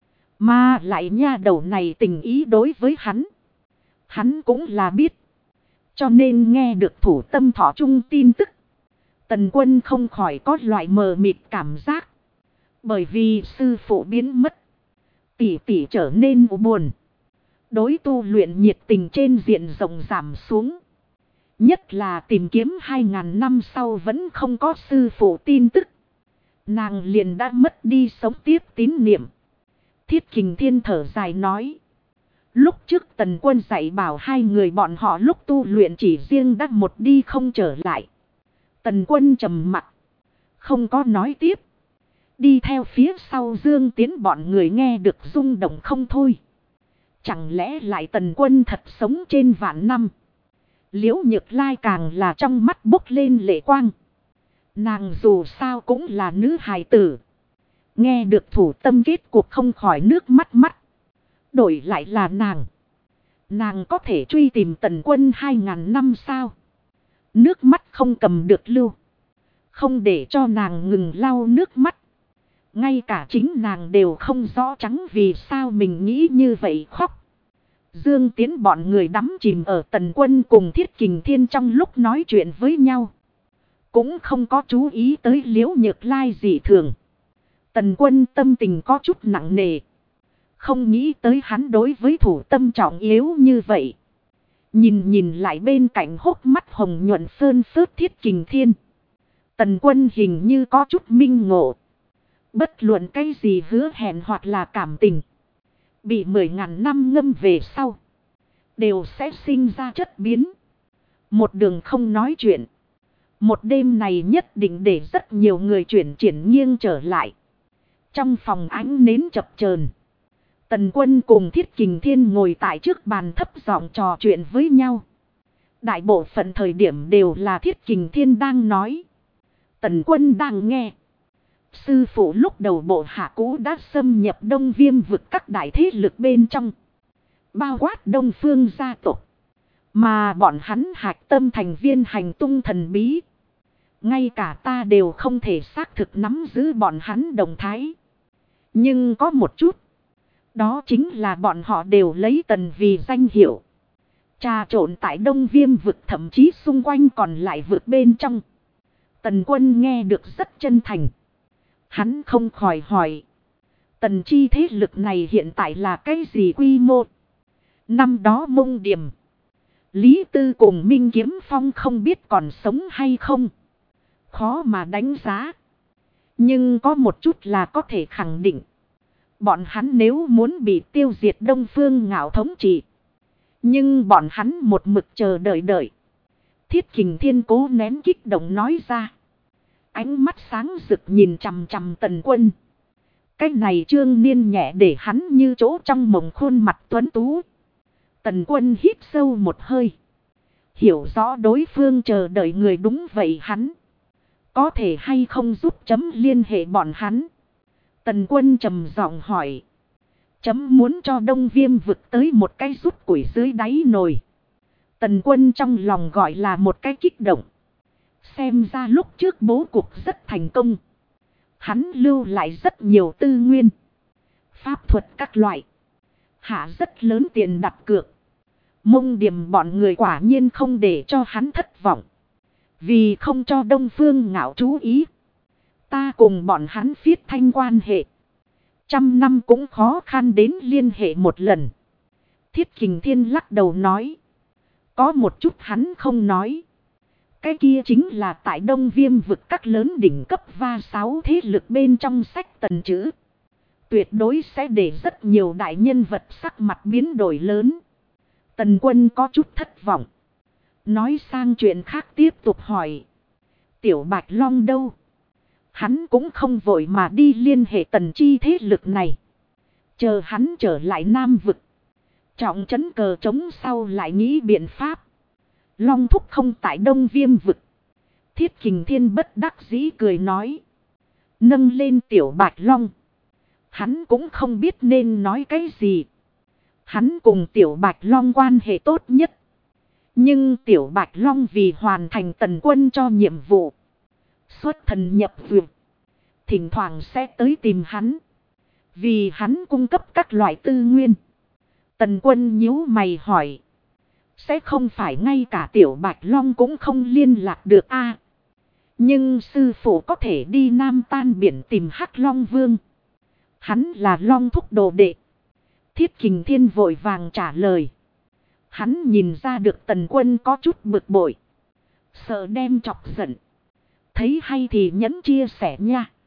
Mà lại nha đầu này tình ý đối với hắn. Hắn cũng là biết. Cho nên nghe được thủ tâm thọ chung tin tức. Tần Quân không khỏi có loại mờ mịt cảm giác. Bởi vì sư phụ biến mất. Tỷ tỷ trở nên u buồn. Đối tu luyện nhiệt tình trên diện rộng giảm xuống. Nhất là tìm kiếm 2.000 năm sau vẫn không có sư phụ tin tức. Nàng liền đã mất đi sống tiếp tín niệm. Thiết Kình Thiên thở dài nói. Lúc trước Tần Quân dạy bảo hai người bọn họ lúc tu luyện chỉ riêng đã một đi không trở lại. Tần Quân trầm mặc, không có nói tiếp. Đi theo phía sau Dương Tiến bọn người nghe được rung động không thôi. Chẳng lẽ lại Tần Quân thật sống trên vạn năm. Liễu Nhược Lai càng là trong mắt bốc lên lệ quang. Nàng dù sao cũng là nữ hài tử. Nghe được thủ tâm kết cuộc không khỏi nước mắt mắt. Đổi lại là nàng. Nàng có thể truy tìm Tần Quân 2.000 năm sao? Nước mắt không cầm được lưu. Không để cho nàng ngừng lau nước mắt. Ngay cả chính nàng đều không rõ trắng vì sao mình nghĩ như vậy khóc. Dương Tiến bọn người đắm chìm ở Tần Quân cùng Thiết Kình Thiên trong lúc nói chuyện với nhau. Cũng không có chú ý tới Liễu Nhược Lai dị thường. Tần Quân tâm tình có chút nặng nề. Không nghĩ tới hắn đối với thủ tâm trọng yếu như vậy. Nhìn lại bên cạnh hốc mắt hồng nhuận phơn phớt Thiết Kình Thiên. Tần Quân hình như có chút minh ngộ. Bất luận cái gì hứa hẹn hoặc là cảm tình. Bị 10.000 năm ngâm về sau. Đều sẽ sinh ra chất biến. Một đường không nói chuyện. Một đêm này nhất định để rất nhiều người chuyển nghiêng trở lại. Trong phòng ánh nến chập chờn. Tần Quân cùng Thiết Kình Thiên ngồi tại trước bàn thấp giọng trò chuyện với nhau. Đại bộ phận thời điểm đều là Thiết Kình Thiên đang nói. Tần Quân đang nghe. Sư phụ lúc đầu bộ hạ cũ đã xâm nhập Đông Viêm vực các đại thế lực bên trong. Bao quát Đông Phương gia tộc. Mà bọn hắn hạch tâm thành viên hành tung thần bí. Ngay cả ta đều không thể xác thực nắm giữ bọn hắn động thái. Nhưng có một chút. Đó chính là bọn họ đều lấy Tần vì danh hiệu. Trà trộn tại Đông Viêm vực, thậm chí xung quanh còn lại vực bên trong. Tần Quân nghe được rất chân thành. Hắn không khỏi hỏi. Tần chi thế lực này hiện tại là cái gì quy mô? Năm đó Mông Điểm, Lý Tư cùng Minh Kiếm Phong không biết còn sống hay không. Khó mà đánh giá. Nhưng có một chút là có thể khẳng định. Bọn hắn nếu muốn bị tiêu diệt Đông Phương Ngạo thống trị. Nhưng bọn hắn một mực chờ đợi. Thiết Kình Thiên cố nén kích động nói ra. Ánh mắt sáng rực nhìn chằm chằm Tần Quân. Cái này Trương Niên nhẹ để hắn như chỗ trong mộng khuôn mặt tuấn tú. Tần Quân hít sâu một hơi. Hiểu rõ đối phương chờ đợi người đúng vậy hắn. Có thể hay không giúp chấm liên hệ bọn hắn? Tần Quân trầm giọng hỏi. Chấm muốn cho Đông Viêm vực tới một cái rút củi dưới đáy nồi. Tần Quân trong lòng gọi là một cái kích động. Xem ra lúc trước bố cục rất thành công. Hắn lưu lại rất nhiều tư nguyên. Pháp thuật các loại. Hạ rất lớn tiền đặt cược. Mông Điểm bọn người quả nhiên không để cho hắn thất vọng. Vì không cho Đông Phương Ngạo chú ý. Ta cùng bọn hắn phiết thanh quan hệ. 100 năm cũng khó khăn đến liên hệ một lần. Thiết Kình Thiên lắc đầu nói. Có một chút hắn không nói. Cái kia chính là tại Đông Viêm vực các lớn đỉnh cấp va sáo thế lực bên trong sách Tần chữ. Tuyệt đối sẽ để rất nhiều đại nhân vật sắc mặt biến đổi lớn. Tần Quân có chút thất vọng. Nói sang chuyện khác tiếp tục hỏi. Tiểu Bạch Long đâu? Hắn cũng không vội mà đi liên hệ Tần chi thế lực này. Chờ hắn trở lại Nam vực. Trọng trấn cờ trống sau lại nghĩ biện pháp. Long thúc không tại Đông Viêm vực. Thiết Kình Thiên bất đắc dĩ cười nói. Nâng lên Tiểu Bạch Long. Hắn cũng không biết nên nói cái gì. Hắn cùng Tiểu Bạch Long quan hệ tốt nhất. Nhưng Tiểu Bạch Long vì hoàn thành Tần Quân cho nhiệm vụ. Xuất thần nhập vượt. Thỉnh thoảng sẽ tới tìm hắn. Vì hắn cung cấp các loại tư nguyên. Tần Quân nhíu mày hỏi. Sẽ không phải ngay cả Tiểu Bạch Long cũng không liên lạc được a? Nhưng sư phụ có thể đi Nam Tan biển tìm Hắc Long Vương. Hắn là Long thúc đồ đệ. Thiết Kình Thiên vội vàng trả lời. Hắn nhìn ra được Tần Quân có chút bực bội. Sợ đem chọc giận. Thấy hay thì nhẫn chia sẻ nha.